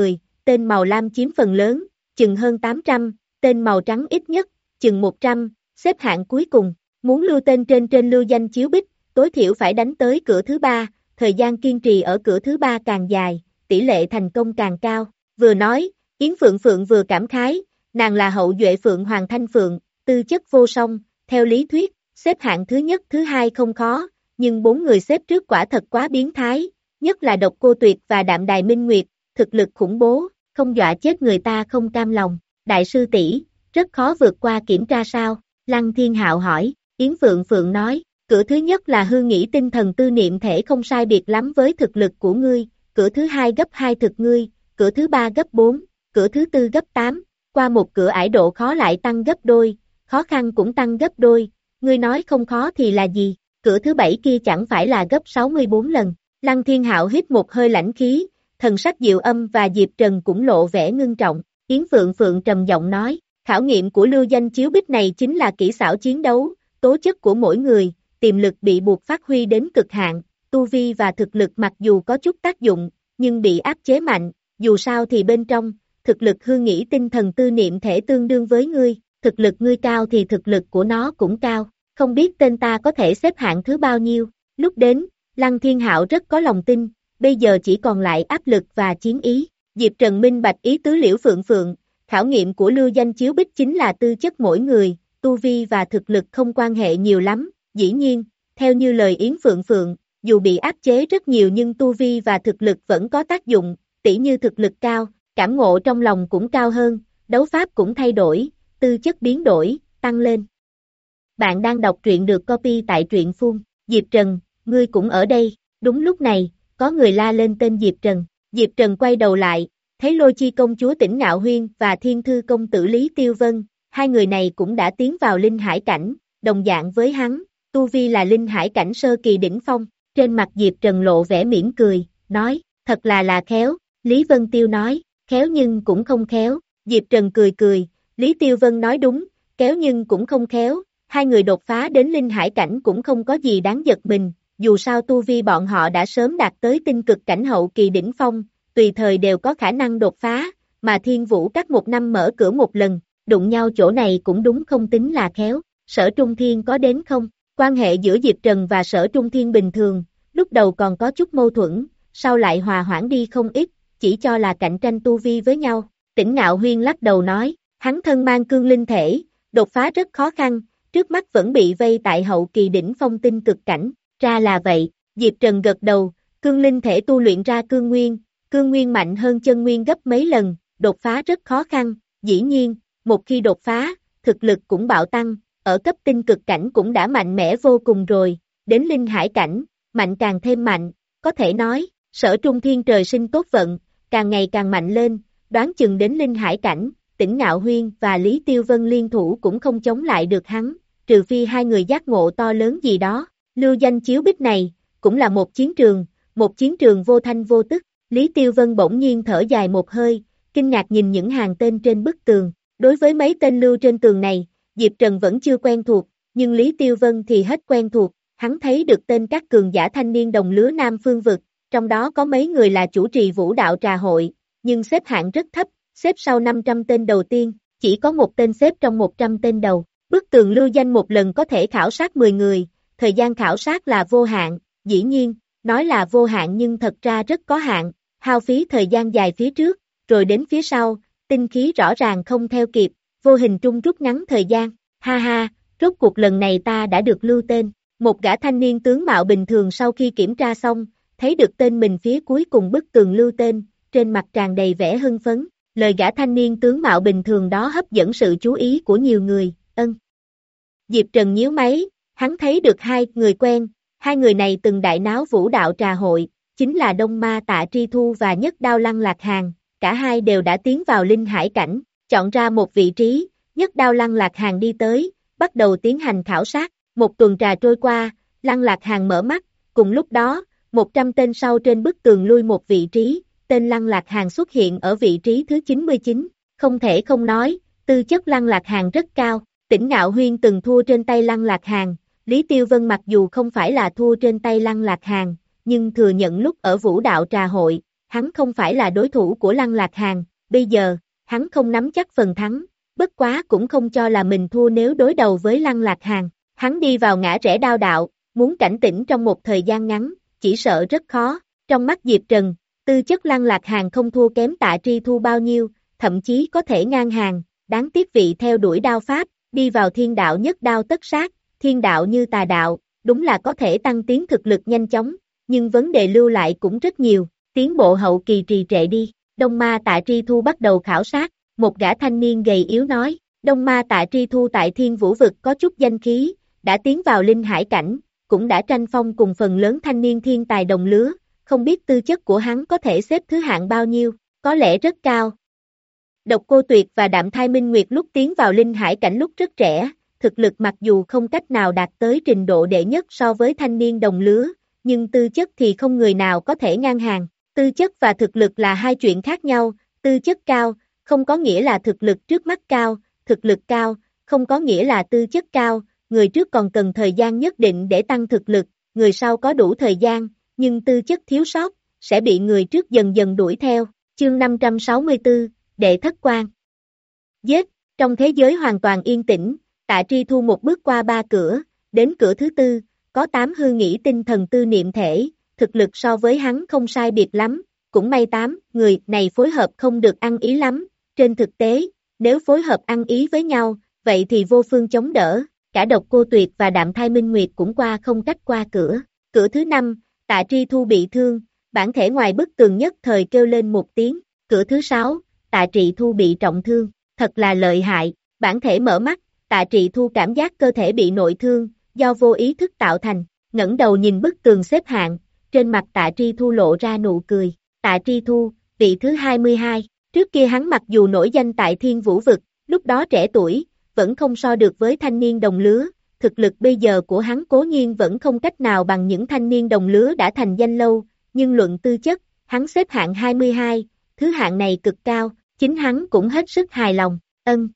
tên màu lam chiếm phần lớn, chừng hơn tám trăm, tên màu trắng ít nhất, chừng một trăm, xếp hạng cuối cùng. Muốn lưu tên trên trên lưu danh chiếu bích, tối thiểu phải đánh tới cửa thứ ba, thời gian kiên trì ở cửa thứ ba càng dài, tỷ lệ thành công càng cao. Vừa nói, Yến Phượng Phượng vừa cảm khái, nàng là hậu duệ Phượng Hoàng Thanh Phượng, tư chất vô song, theo lý thuyết, xếp hạng thứ nhất thứ hai không khó, nhưng bốn người xếp trước quả thật quá biến thái, nhất là Độc Cô Tuyệt và Đạm Đài Minh Nguyệt, thực lực khủng bố, không dọa chết người ta không cam lòng. Đại sư tỷ, rất khó vượt qua kiểm tra sao? Lăng Thiên Hạo hỏi. Yến Phượng Phượng nói, cửa thứ nhất là hư nghĩ tinh thần tư niệm thể không sai biệt lắm với thực lực của ngươi, cửa thứ hai gấp hai thực ngươi, cửa thứ ba gấp bốn, cửa thứ tư gấp tám, qua một cửa ải độ khó lại tăng gấp đôi, khó khăn cũng tăng gấp đôi, ngươi nói không khó thì là gì, cửa thứ bảy kia chẳng phải là gấp sáu mươi bốn lần. Lăng Thiên Hạo hít một hơi lãnh khí, thần sắc Diệu Âm và Diệp Trần cũng lộ vẻ ngưng trọng. Yến Phượng Phượng trầm giọng nói, khảo nghiệm của lưu danh chiếu bích này chính là kỹ xảo chiến đấu, tố chất của mỗi người, tiềm lực bị buộc phát huy đến cực hạn, tu vi và thực lực mặc dù có chút tác dụng, nhưng bị áp chế mạnh, dù sao thì bên trong, thực lực hư nghĩ tinh thần tư niệm thể tương đương với ngươi, thực lực ngươi cao thì thực lực của nó cũng cao, không biết tên ta có thể xếp hạng thứ bao nhiêu. Lúc đến, Lăng Thiên Hạo rất có lòng tin, bây giờ chỉ còn lại áp lực và chiến ý. Diệp Trần minh bạch ý tứ Liễu Phượng Phượng, khảo nghiệm của lưu danh chiếu bích chính là tư chất mỗi người, tu vi và thực lực không quan hệ nhiều lắm, dĩ nhiên, theo như lời Yến Phượng Phượng, dù bị áp chế rất nhiều nhưng tu vi và thực lực vẫn có tác dụng, tỉ như thực lực cao, cảm ngộ trong lòng cũng cao hơn, đấu pháp cũng thay đổi, tư chất biến đổi, tăng lên. Bạn đang đọc truyện được copy tại truyện phun, Diệp Trần, ngươi cũng ở đây, đúng lúc này, có người la lên tên Diệp Trần, Diệp Trần quay đầu lại, thấy Lôi Chi công chúa Tỉnh Ngạo Huyên và Thiên Thư công tử Lý Tiêu Vân, hai người này cũng đã tiến vào linh hải cảnh, đồng dạng với hắn, tu vi là linh hải cảnh sơ kỳ đỉnh phong, trên mặt Diệp Trần lộ vẻ mỉm cười, nói, thật là là khéo, Lý Vân Tiêu nói, khéo nhưng cũng không khéo, Diệp Trần cười cười, Lý Tiêu Vân nói đúng, khéo nhưng cũng không khéo, hai người đột phá đến linh hải cảnh cũng không có gì đáng giật mình, dù sao tu vi bọn họ đã sớm đạt tới tinh cực cảnh hậu kỳ đỉnh phong, tùy thời đều có khả năng đột phá, mà Thiên Vũ Các một năm mở cửa một lần, đụng nhau chỗ này cũng đúng không tính là khéo. Sở Trung Thiên có đến không? Quan hệ giữa Diệp Trần và Sở Trung Thiên bình thường, lúc đầu còn có chút mâu thuẫn, sau lại hòa hoãn đi không ít, chỉ cho là cạnh tranh tu vi với nhau. Tỉnh Ngạo Huyên lắc đầu nói, hắn thân mang cương linh thể, đột phá rất khó khăn, trước mắt vẫn bị vây tại hậu kỳ đỉnh phong tinh cực cảnh, ra là vậy, Diệp Trần gật đầu, cương linh thể tu luyện ra cương nguyên, cương nguyên mạnh hơn chân nguyên gấp mấy lần, đột phá rất khó khăn, dĩ nhiên, một khi đột phá, thực lực cũng bạo tăng, ở cấp tinh cực cảnh cũng đã mạnh mẽ vô cùng rồi, đến linh hải cảnh, mạnh càng thêm mạnh, có thể nói, Sở Trung Thiên trời sinh tốt vận, càng ngày càng mạnh lên, đoán chừng đến linh hải cảnh, Tỉnh Ngạo Huyên và Lý Tiêu Vân liên thủ cũng không chống lại được hắn, trừ phi hai người giác ngộ to lớn gì đó. Lưu danh chiếu bích này, cũng là một chiến trường, một chiến trường vô thanh vô tức, Lý Tiêu Vân bỗng nhiên thở dài một hơi, kinh ngạc nhìn những hàng tên trên bức tường, đối với mấy tên lưu trên tường này, Diệp Trần vẫn chưa quen thuộc, nhưng Lý Tiêu Vân thì hết quen thuộc, hắn thấy được tên các cường giả thanh niên đồng lứa Nam Phương Vực, trong đó có mấy người là chủ trì vũ đạo trà hội, nhưng xếp hạng rất thấp, xếp sau năm trăm tên đầu tiên, chỉ có một tên xếp trong một trăm tên đầu, bức tường lưu danh một lần có thể khảo sát mười người, thời gian khảo sát là vô hạn, dĩ nhiên, nói là vô hạn nhưng thật ra rất có hạn, hao phí thời gian dài phía trước, rồi đến phía sau, tinh khí rõ ràng không theo kịp, vô hình trung rút ngắn thời gian, ha ha, rốt cuộc lần này ta đã được lưu tên, một gã thanh niên tướng mạo bình thường sau khi kiểm tra xong, thấy được tên mình phía cuối cùng bức tường lưu tên, trên mặt tràn đầy vẻ hưng phấn, lời gã thanh niên tướng mạo bình thường đó hấp dẫn sự chú ý của nhiều người, ân. Diệp Trần nhíu máy, hắn thấy được hai người quen, hai người này từng đại náo vũ đạo trà hội, chính là Đông Ma Tạ Tri Thu và Nhất Đao Lăng Lạc Hàn, cả hai đều đã tiến vào linh hải cảnh, chọn ra một vị trí, Nhất Đao Lăng Lạc Hàn đi tới, bắt đầu tiến hành khảo sát, một tuần trà trôi qua, Lăng Lạc Hàn mở mắt, cùng lúc đó, một trăm tên sau trên bức tường lui một vị trí, tên Lăng Lạc Hàn xuất hiện ở vị trí thứ chín mươi chín, không thể không nói, tư chất Lăng Lạc Hàn rất cao, Tỉnh Ngạo Huyên từng thua trên tay Lăng Lạc Hàn, Lý Tiêu Vân mặc dù không phải là thua trên tay Lăng Lạc Hàn, nhưng thừa nhận lúc ở vũ đạo trà hội, hắn không phải là đối thủ của Lăng Lạc Hàn, bây giờ, hắn không nắm chắc phần thắng, bất quá cũng không cho là mình thua nếu đối đầu với Lăng Lạc Hàn. Hắn đi vào ngã rẽ đao đạo, muốn cảnh tỉnh trong một thời gian ngắn, chỉ sợ rất khó. Trong mắt Diệp Trần, tư chất Lăng Lạc Hàn không thua kém Tạ Tri Thu bao nhiêu, thậm chí có thể ngang hàng, đáng tiếc vị theo đuổi đao pháp, đi vào thiên đạo nhất đao tất sát, thiên đạo như tà đạo, đúng là có thể tăng tiến thực lực nhanh chóng, nhưng vấn đề lưu lại cũng rất nhiều, tiến bộ hậu kỳ trì trệ đi. Đông Ma Tạ Tri Thu bắt đầu khảo sát, một gã thanh niên gầy yếu nói, Đông Ma Tạ Tri Thu tại Thiên Vũ Vực có chút danh khí, đã tiến vào linh hải cảnh, cũng đã tranh phong cùng phần lớn thanh niên thiên tài đồng lứa, không biết tư chất của hắn có thể xếp thứ hạng bao nhiêu, có lẽ rất cao. Độc Cô Tuyệt và Đạm Thai Minh Nguyệt lúc tiến vào linh hải cảnh lúc rất trẻ, thực lực mặc dù không cách nào đạt tới trình độ đệ nhất so với thanh niên đồng lứa, nhưng tư chất thì không người nào có thể ngang hàng. Tư chất và thực lực là hai chuyện khác nhau, tư chất cao, không có nghĩa là thực lực trước mắt cao, thực lực cao, không có nghĩa là tư chất cao, người trước còn cần thời gian nhất định để tăng thực lực, người sau có đủ thời gian, nhưng tư chất thiếu sót, sẽ bị người trước dần dần đuổi theo. Chương năm trăm sáu mươi tư, Đệ Thất Quan. Giết, trong thế giới hoàn toàn yên tĩnh, Tạ Tri Thu một bước qua ba cửa, đến cửa thứ tư, có tám hư nghĩ tinh thần tư niệm thể, thực lực so với hắn không sai biệt lắm, cũng may tám người này phối hợp không được ăn ý lắm, trên thực tế, nếu phối hợp ăn ý với nhau, vậy thì vô phương chống đỡ, cả Độc Cô Tuyệt và Đạm Thai Minh Nguyệt cũng qua không cách qua cửa. Cửa thứ năm, Tạ Tri Thu bị thương, bản thể ngoài bức tường nhất thời kêu lên một tiếng. Cửa thứ sáu, Tạ Trị Thu bị trọng thương, thật là lợi hại, bản thể mở mắt, Tạ Trị Thu cảm giác cơ thể bị nội thương, do vô ý thức tạo thành, ngẩng đầu nhìn bức tường xếp hạng, trên mặt Tạ Tri Thu lộ ra nụ cười. Tạ Tri Thu, vị thứ hai mươi hai, trước kia hắn mặc dù nổi danh tại Thiên Vũ Vực, lúc đó trẻ tuổi, vẫn không so được với thanh niên đồng lứa, thực lực bây giờ của hắn cố nhiên vẫn không cách nào bằng những thanh niên đồng lứa đã thành danh lâu, nhưng luận tư chất, hắn xếp hạng hai mươi hai, thứ hạng này cực cao, chính hắn cũng hết sức hài lòng, ân.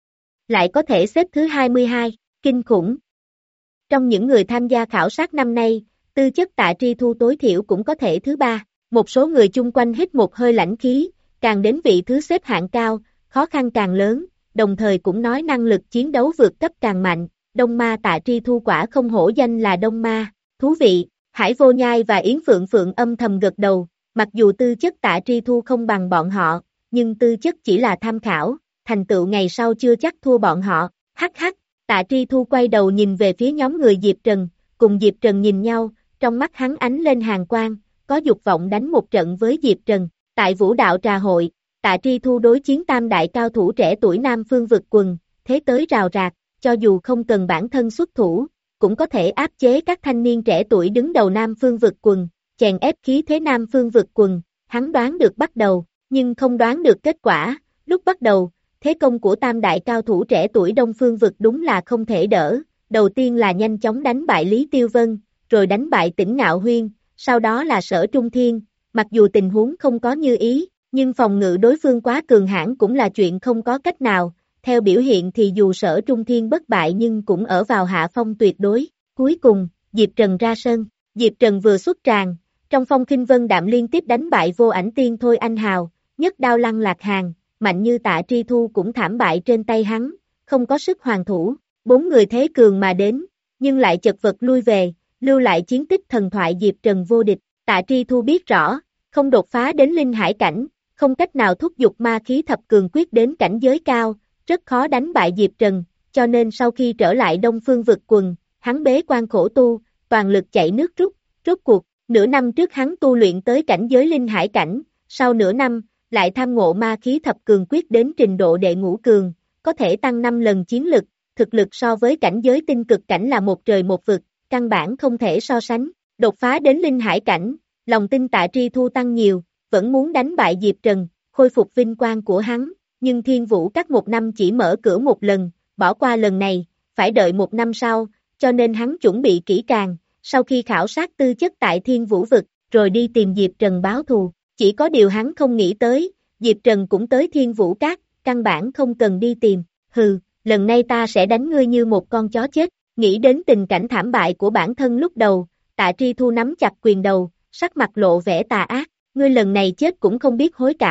Lại có thể xếp thứ hai mươi hai, kinh khủng. Trong những người tham gia khảo sát năm nay, tư chất Tạ Tri Thu tối thiểu cũng có thể thứ ba, một số người chung quanh hít một hơi lãnh khí, càng đến vị thứ xếp hạng cao, khó khăn càng lớn, đồng thời cũng nói năng lực chiến đấu vượt cấp càng mạnh, Đông Ma Tạ Tri Thu quả không hổ danh là Đông Ma, thú vị, Hải Vô Nhai và Yến Phượng Phượng âm thầm gật đầu, mặc dù tư chất Tạ Tri Thu không bằng bọn họ, nhưng tư chất chỉ là tham khảo, thành tựu ngày sau chưa chắc thua bọn họ, hắc hắc, Tạ Tri Thu quay đầu nhìn về phía nhóm người Diệp Trần, cùng Diệp Trần nhìn nhau, trong mắt hắn ánh lên hàn quang, có dục vọng đánh một trận với Diệp Trần, tại Vũ Đạo Trà Hội, Tạ Tri Thu đối chiến tam đại cao thủ trẻ tuổi Nam Phương Vực quần, thế tới rào rạc, cho dù không cần bản thân xuất thủ, cũng có thể áp chế các thanh niên trẻ tuổi đứng đầu Nam Phương Vực quần, chèn ép khí thế Nam Phương Vực quần, hắn đoán được bắt đầu, nhưng không đoán được kết quả, lúc bắt đầu, thế công của tam đại cao thủ trẻ tuổi Đông Phương Vực đúng là không thể đỡ, đầu tiên là nhanh chóng đánh bại Lý Tiêu Vân, rồi đánh bại Tỉnh Ngạo Huyên, sau đó là Sở Trung Thiên, mặc dù tình huống không có như ý, nhưng phòng ngự đối phương quá cường hãn cũng là chuyện không có cách nào, theo biểu hiện thì dù Sở Trung Thiên bất bại nhưng cũng ở vào hạ phong tuyệt đối, cuối cùng, Diệp Trần ra sân, Diệp Trần vừa xuất tràng, trong phong khinh vân đạm liên tiếp đánh bại Vô Ảnh Tiên Thôi Anh Hào, nhất đao Lăng Lạc Hàn, mạnh như Tạ Tri Thu cũng thảm bại trên tay hắn, không có sức hoàn thủ, bốn người thế cường mà đến, nhưng lại chật vật lui về, lưu lại chiến tích thần thoại Diệp Trần vô địch, Tạ Tri Thu biết rõ, không đột phá đến linh hải cảnh, không cách nào thúc giục ma khí thập cường quyết đến cảnh giới cao, rất khó đánh bại Diệp Trần, cho nên sau khi trở lại Đông Phương Vực quần, hắn bế quan khổ tu, toàn lực chạy nước rút, rốt cuộc, nửa năm trước hắn tu luyện tới cảnh giới linh hải cảnh, sau nửa năm, lại tham ngộ ma khí thập cường quyết đến trình độ đệ ngũ cường, có thể tăng năm lần chiến lực, thực lực so với cảnh giới tinh cực cảnh là một trời một vực, căn bản không thể so sánh, đột phá đến linh hải cảnh, lòng tin Tạ Tri Thu tăng nhiều, vẫn muốn đánh bại Diệp Trần, khôi phục vinh quang của hắn, nhưng Thiên Vũ Các một năm chỉ mở cửa một lần, bỏ qua lần này, phải đợi một năm sau, cho nên hắn chuẩn bị kỹ càng, sau khi khảo sát tư chất tại Thiên Vũ Vực, rồi đi tìm Diệp Trần báo thù, chỉ có điều hắn không nghĩ tới, Diệp Trần cũng tới Thiên Vũ Các, căn bản không cần đi tìm, hừ, lần này ta sẽ đánh ngươi như một con chó chết, nghĩ đến tình cảnh thảm bại của bản thân lúc đầu, Tạ Tri Thu nắm chặt quyền đầu, sắc mặt lộ vẻ tà ác, ngươi lần này chết cũng không biết hối cải,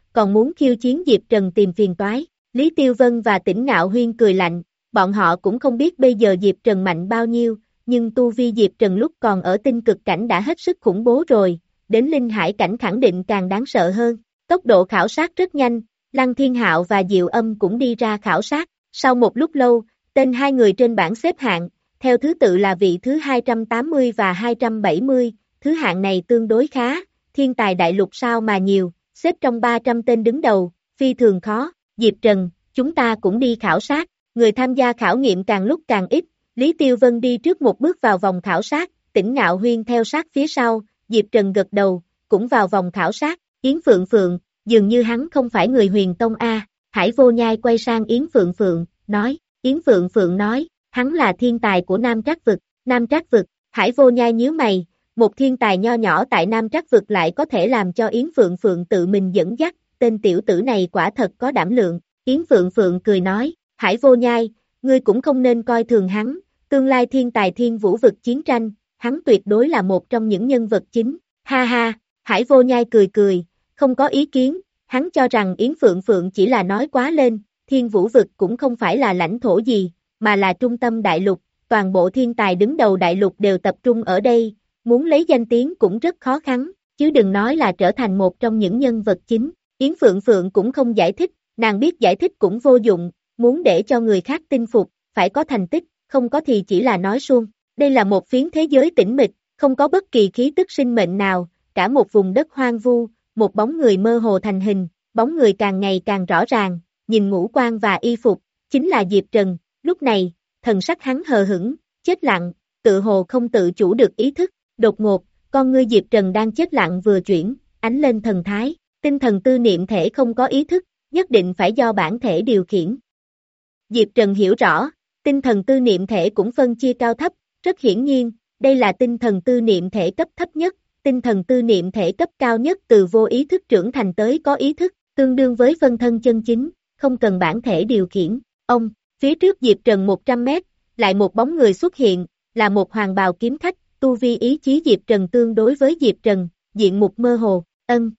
còn muốn khiêu chiến Diệp Trần tìm phiền toái. Lý Tiêu Vân và Tĩnh Ngạo Huyên cười lạnh, bọn họ cũng không biết bây giờ Diệp Trần mạnh bao nhiêu, nhưng tu vi Diệp Trần lúc còn ở tinh cực cảnh đã hết sức khủng bố rồi, đến linh hải cảnh khẳng định càng đáng sợ hơn. Tốc độ khảo sát rất nhanh, Lăng Thiên Hạo và Diệu Âm cũng đi ra khảo sát, sau một lúc lâu, tên hai người trên bảng xếp hạng, theo thứ tự là vị thứ hai trăm tám mươi và hai trăm bảy mươi, thứ hạng này tương đối khá, thiên tài đại lục sao mà nhiều, xếp trong ba trăm tên đứng đầu, phi thường khó. Diệp Trần, chúng ta cũng đi khảo sát, người tham gia khảo nghiệm càng lúc càng ít, Lý Tiêu Vân đi trước một bước vào vòng khảo sát, Tĩnh Ngạo Huyên theo sát phía sau, Diệp Trần gật đầu, cũng vào vòng khảo sát, Yến Phượng Phượng, dường như hắn không phải người Huyền Tông A, Hải Vô Nhai quay sang Yến Phượng Phượng, nói, Yến Phượng Phượng nói, hắn là thiên tài của Nam Trác Vực, Nam Trác Vực, Hải Vô Nhai nhíu mày, một thiên tài nho nhỏ tại Nam Trác Vực lại có thể làm cho Yến Phượng Phượng tự mình dẫn dắt, tên tiểu tử này quả thật có đảm lượng, Yến Phượng Phượng cười nói, Hải Vô Nhai, ngươi cũng không nên coi thường hắn, tương lai thiên tài thiên vũ vực chiến tranh, hắn tuyệt đối là một trong những nhân vật chính, ha ha, Hải Vô Nhai cười cười, không có ý kiến, hắn cho rằng Yến Phượng Phượng chỉ là nói quá lên, thiên vũ vực cũng không phải là lãnh thổ gì, mà là trung tâm đại lục, toàn bộ thiên tài đứng đầu đại lục đều tập trung ở đây, muốn lấy danh tiếng cũng rất khó khăn, chứ đừng nói là trở thành một trong những nhân vật chính. Yến Phượng Phượng cũng không giải thích, nàng biết giải thích cũng vô dụng, muốn để cho người khác tin phục, phải có thành tích, không có thì chỉ là nói suông. Đây là một phiến thế giới tĩnh mịch, không có bất kỳ khí tức sinh mệnh nào, cả một vùng đất hoang vu, một bóng người mơ hồ thành hình, bóng người càng ngày càng rõ ràng, nhìn ngũ quan và y phục, chính là Diệp Trần, lúc này, thần sắc hắn hờ hững, chết lặng, tự hồ không tự chủ được ý thức, đột ngột, con ngươi Diệp Trần đang chết lặng vừa chuyển, ánh lên thần thái, tinh thần tư niệm thể không có ý thức, nhất định phải do bản thể điều khiển. Diệp Trần hiểu rõ, tinh thần tư niệm thể cũng phân chia cao thấp, rất hiển nhiên, đây là tinh thần tư niệm thể cấp thấp nhất, tinh thần tư niệm thể cấp cao nhất từ vô ý thức trưởng thành tới có ý thức, tương đương với phân thân chân chính, không cần bản thể điều khiển. Ông, phía trước Diệp Trần một trăm mét, lại một bóng người xuất hiện, là một hoàng bào kiếm khách, tu vi ý chí Diệp Trần tương đối với Diệp Trần, diện mục mơ hồ, ân.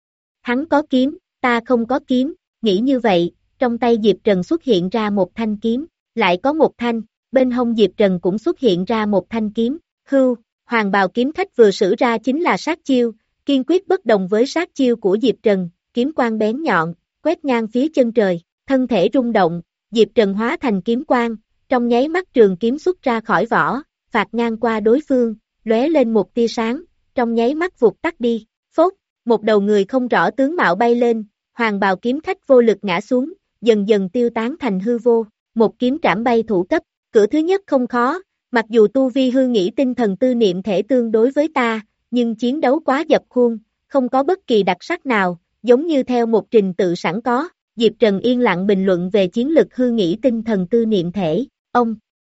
Hắn có kiếm, ta không có kiếm, nghĩ như vậy, trong tay Diệp Trần xuất hiện ra một thanh kiếm, lại có một thanh, bên hông Diệp Trần cũng xuất hiện ra một thanh kiếm, hưu, hoàng bào kiếm khách vừa sử ra chính là sát chiêu, kiên quyết bất đồng với sát chiêu của Diệp Trần, kiếm quang bén nhọn, quét ngang phía chân trời, thân thể rung động, Diệp Trần hóa thành kiếm quang, trong nháy mắt trường kiếm xuất ra khỏi vỏ, phạt ngang qua đối phương, lóe lên một tia sáng, trong nháy mắt vụt tắt đi, phốt, một đầu người không rõ tướng mạo bay lên, hoàng bào kiếm khách vô lực ngã xuống, dần dần tiêu tán thành hư vô, một kiếm trảm bay thủ cấp, cửa thứ nhất không khó, mặc dù tu vi hư nghĩ tinh thần tư niệm thể tương đối với ta, nhưng chiến đấu quá dập khuôn, không có bất kỳ đặc sắc nào, giống như theo một trình tự sẵn có, Diệp Trần yên lặng bình luận về chiến lực hư nghĩ tinh thần tư niệm thể, ông,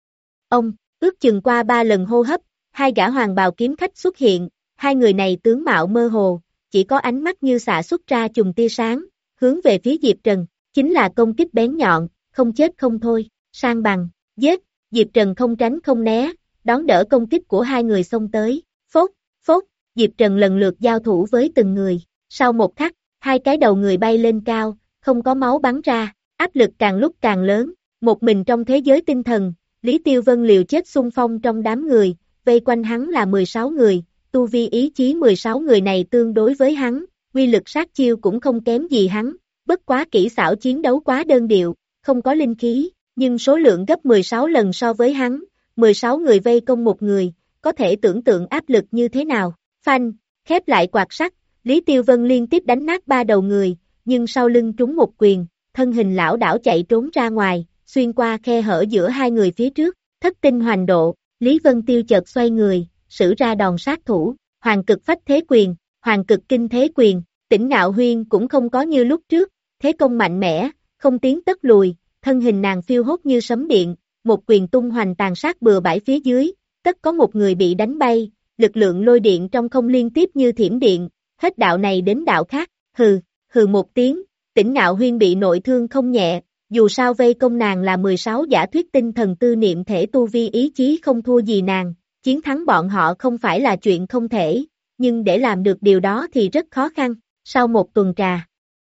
ông, ước chừng qua ba lần hô hấp, hai gã hoàng bào kiếm khách xuất hiện, hai người này tướng mạo mơ hồ, chỉ có ánh mắt như xạ xuất ra chùm tia sáng, hướng về phía Diệp Trần, chính là công kích bén nhọn, không chết không thôi, sang bằng, giết, Diệp Trần không tránh không né, đón đỡ công kích của hai người xông tới, phốt, phốt, Diệp Trần lần lượt giao thủ với từng người, sau một khắc, hai cái đầu người bay lên cao, không có máu bắn ra, áp lực càng lúc càng lớn, một mình trong thế giới tinh thần, Lý Tiêu Vân liều chết xung phong trong đám người, vây quanh hắn là mười sáu người, tu vi ý chí mười sáu người này tương đối với hắn, quy lực sát chiêu cũng không kém gì hắn, bất quá kỹ xảo chiến đấu quá đơn điệu, không có linh khí, nhưng số lượng gấp mười sáu lần so với hắn, mười sáu người vây công một người, có thể tưởng tượng áp lực như thế nào, phanh, khép lại quạt sắt, Lý Tiêu Vân liên tiếp đánh nát ba đầu người, nhưng sau lưng trúng một quyền, thân hình lão đảo chạy trốn ra ngoài, xuyên qua khe hở giữa hai người phía trước, thất tinh hoành độ, Lý Vân Tiêu chợt xoay người, sử ra đòn sát thủ, hoàng cực phách thế quyền, hoàng cực kinh thế quyền, Tĩnh Ngạo Huyên cũng không có như lúc trước, thế công mạnh mẽ, không tiến tất lùi, thân hình nàng phiêu hốt như sấm điện, một quyền tung hoành tàn sát bừa bãi phía dưới, tất có một người bị đánh bay, lực lượng lôi điện trong không liên tiếp như thiểm điện, hết đạo này đến đạo khác, hừ, hừ một tiếng, Tĩnh Ngạo Huyên bị nội thương không nhẹ, dù sao vây công nàng là mười sáu giả thuyết tinh thần tư niệm thể tu vi ý chí không thua gì nàng, chiến thắng bọn họ không phải là chuyện không thể, nhưng để làm được điều đó thì rất khó khăn, sau một tuần trà.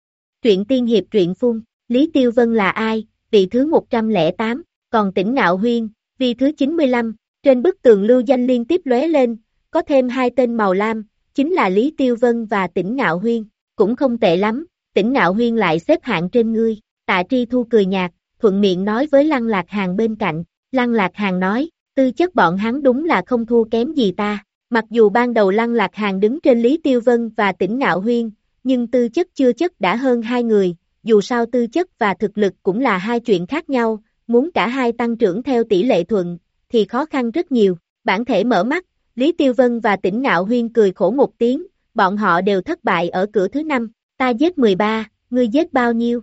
Truyện tiên hiệp truyện phun, Lý Tiêu Vân là ai, vị thứ một trăm lẻ tám, còn Tĩnh Ngạo Huyên, vị thứ chín mươi lăm, trên bức tường lưu danh liên tiếp lóe lên, có thêm hai tên màu lam, chính là Lý Tiêu Vân và Tĩnh Ngạo Huyên, cũng không tệ lắm, Tĩnh Ngạo Huyên lại xếp hạng trên ngươi, Tạ Tri Thu cười nhạt, thuận miệng nói với Lăng Lạc Hàn bên cạnh, Lăng Lạc Hàn nói, tư chất bọn hắn đúng là không thua kém gì ta, mặc dù ban đầu Lăng Lạc Hàn đứng trên Lý Tiêu Vân và Tĩnh Ngạo Huyên, nhưng tư chất chưa chất đã hơn hai người, dù sao tư chất và thực lực cũng là hai chuyện khác nhau, muốn cả hai tăng trưởng theo tỷ lệ thuận, thì khó khăn rất nhiều, bản thể mở mắt, Lý Tiêu Vân và Tĩnh Ngạo Huyên cười khổ một tiếng, bọn họ đều thất bại ở cửa thứ năm, ta giết mười ba, ngươi giết bao nhiêu?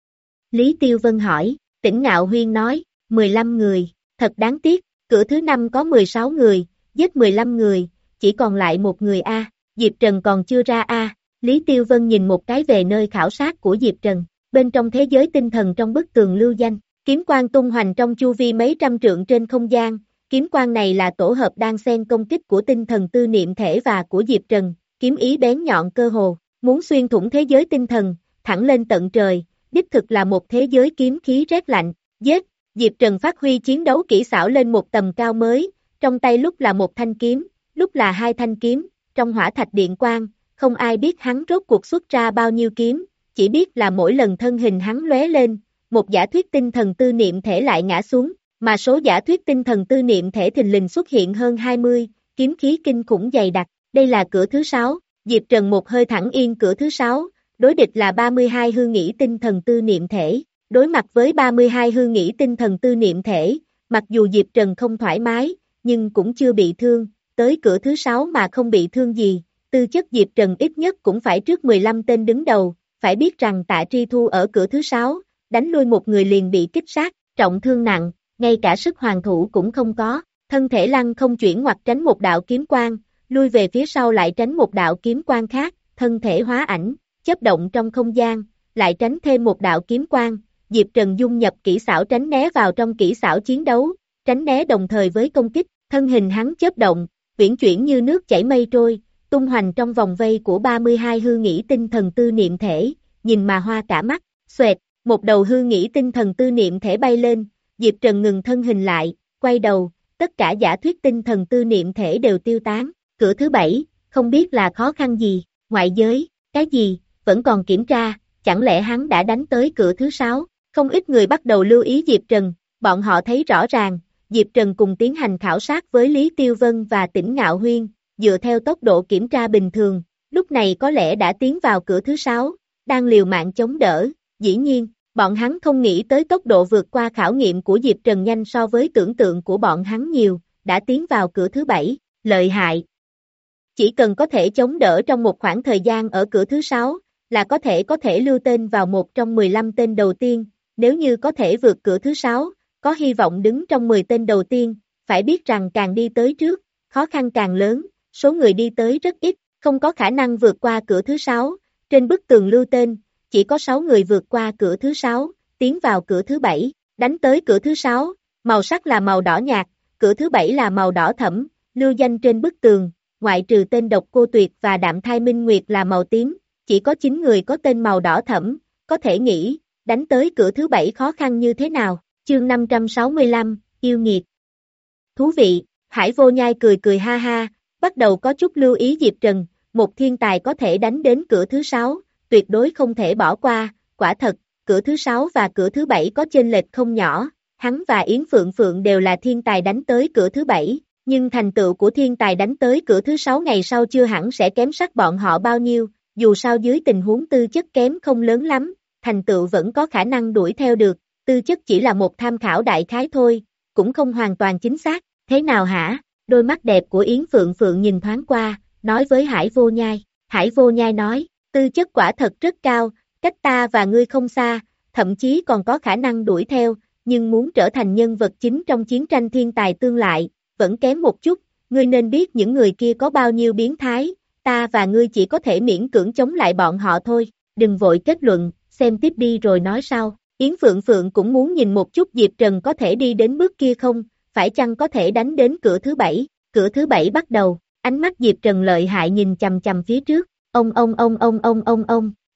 Lý Tiêu Vân hỏi, Tĩnh Ngạo Huyên nói, mười lăm người, thật đáng tiếc, cửa thứ năm có mười sáu người, giết mười lăm người, chỉ còn lại một người A, Diệp Trần còn chưa ra A, Lý Tiêu Vân nhìn một cái về nơi khảo sát của Diệp Trần, bên trong thế giới tinh thần trong bức tường lưu danh, kiếm quang tung hoành trong chu vi mấy trăm trượng trên không gian, kiếm quang này là tổ hợp đan xen công kích của tinh thần tư niệm thể và của Diệp Trần, kiếm ý bén nhọn cơ hồ, muốn xuyên thủng thế giới tinh thần, thẳng lên tận trời, đích thực là một thế giới kiếm khí rét lạnh, giết, Diệp Trần phát huy chiến đấu kỹ xảo lên một tầm cao mới, trong tay lúc là một thanh kiếm, lúc là hai thanh kiếm, trong hỏa thạch điện quang, không ai biết hắn rốt cuộc xuất ra bao nhiêu kiếm, chỉ biết là mỗi lần thân hình hắn lóe lên, một giả thuyết tinh thần tư niệm thể lại ngã xuống, mà số giả thuyết tinh thần tư niệm thể thình lình xuất hiện hơn hai mươi, kiếm khí kinh khủng dày đặc, đây là cửa thứ sáu, Diệp Trần một hơi thẳng yên cửa thứ sáu, đối địch là ba mươi hai hư nghĩ tinh thần tư niệm thể, đối mặt với ba mươi hai hư nghĩ tinh thần tư niệm thể, mặc dù Diệp Trần không thoải mái, nhưng cũng chưa bị thương, tới cửa thứ sáu mà không bị thương gì, tư chất Diệp Trần ít nhất cũng phải trước mười lăm tên đứng đầu, phải biết rằng Tạ Tri Thu ở cửa thứ sáu, đánh lui một người liền bị kích sát, trọng thương nặng, ngay cả sức hoàn thủ cũng không có, thân thể lăng không chuyển ngoặt tránh một đạo kiếm quang, lui về phía sau lại tránh một đạo kiếm quang khác, thân thể hóa ảnh, chớp động trong không gian, lại tránh thêm một đạo kiếm quang, Diệp Trần dung nhập kỹ xảo tránh né vào trong kỹ xảo chiến đấu, tránh né đồng thời với công kích, thân hình hắn chớp động, uyển chuyển như nước chảy mây trôi, tung hoành trong vòng vây của ba mươi hai hư nghĩ tinh thần tư niệm thể, nhìn mà hoa cả mắt, xoẹt, một đầu hư nghĩ tinh thần tư niệm thể bay lên, Diệp Trần ngừng thân hình lại, quay đầu, tất cả giả thuyết tinh thần tư niệm thể đều tiêu tán, cửa thứ bảy, không biết là khó khăn gì, ngoại giới, cái gì, vẫn còn kiểm tra, chẳng lẽ hắn đã đánh tới cửa thứ sáu, không ít người bắt đầu lưu ý Diệp Trần, bọn họ thấy rõ ràng, Diệp Trần cùng tiến hành khảo sát với Lý Tiêu Vân và Tĩnh Ngạo Huyên, dựa theo tốc độ kiểm tra bình thường, lúc này có lẽ đã tiến vào cửa thứ sáu, đang liều mạng chống đỡ, dĩ nhiên, bọn hắn không nghĩ tới tốc độ vượt qua khảo nghiệm của Diệp Trần nhanh so với tưởng tượng của bọn hắn nhiều, đã tiến vào cửa thứ bảy, lợi hại. Chỉ cần có thể chống đỡ trong một khoảng thời gian ở cửa thứ sáu, là có thể có thể lưu tên vào một trong mười lăm tên đầu tiên, nếu như có thể vượt cửa thứ sáu, có hy vọng đứng trong mười tên đầu tiên, phải biết rằng càng đi tới trước, khó khăn càng lớn, số người đi tới rất ít, không có khả năng vượt qua cửa thứ sáu, trên bức tường lưu tên, chỉ có sáu người vượt qua cửa thứ sáu, tiến vào cửa thứ bảy, đánh tới cửa thứ sáu, màu sắc là màu đỏ nhạt, cửa thứ bảy là màu đỏ thẫm, lưu danh trên bức tường, ngoại trừ tên Độc Cô Tuyệt và Đạm Thai Minh Nguyệt là màu tím, chỉ có chín người có tên màu đỏ thẫm, có thể nghĩ, đánh tới cửa thứ bảy khó khăn như thế nào, chương năm trăm sáu mươi lăm, yêu nghiệt. Thú vị, Hải Vô Nhai cười cười ha ha, bắt đầu có chút lưu ý Diệp Trần, một thiên tài có thể đánh đến cửa thứ sáu, tuyệt đối không thể bỏ qua, quả thật, cửa thứ sáu và cửa thứ bảy có chênh lệch không nhỏ, hắn và Yến Phượng Phượng đều là thiên tài đánh tới cửa thứ bảy, nhưng thành tựu của thiên tài đánh tới cửa thứ sáu ngày sau chưa hẳn sẽ kém sắc bọn họ bao nhiêu, dù sao dưới tình huống tư chất kém không lớn lắm, thành tựu vẫn có khả năng đuổi theo được, tư chất chỉ là một tham khảo đại khái thôi, cũng không hoàn toàn chính xác, thế nào hả? Đôi mắt đẹp của Yến Phượng Phượng nhìn thoáng qua, nói với Hải Vô Nhai, Hải Vô Nhai nói, tư chất quả thật rất cao, cách ta và ngươi không xa, thậm chí còn có khả năng đuổi theo, nhưng muốn trở thành nhân vật chính trong chiến tranh thiên tài tương lại, vẫn kém một chút, ngươi nên biết những người kia có bao nhiêu biến thái, ta và ngươi chỉ có thể miễn cưỡng chống lại bọn họ thôi, đừng vội kết luận, xem tiếp đi rồi nói sau. Yến Phượng Phượng cũng muốn nhìn một chút Diệp Trần có thể đi đến bước kia không, phải chăng có thể đánh đến cửa thứ bảy, cửa thứ bảy bắt đầu, ánh mắt Diệp Trần lợi hại nhìn chằm chằm phía trước, ông ông ông ông ông ông ông,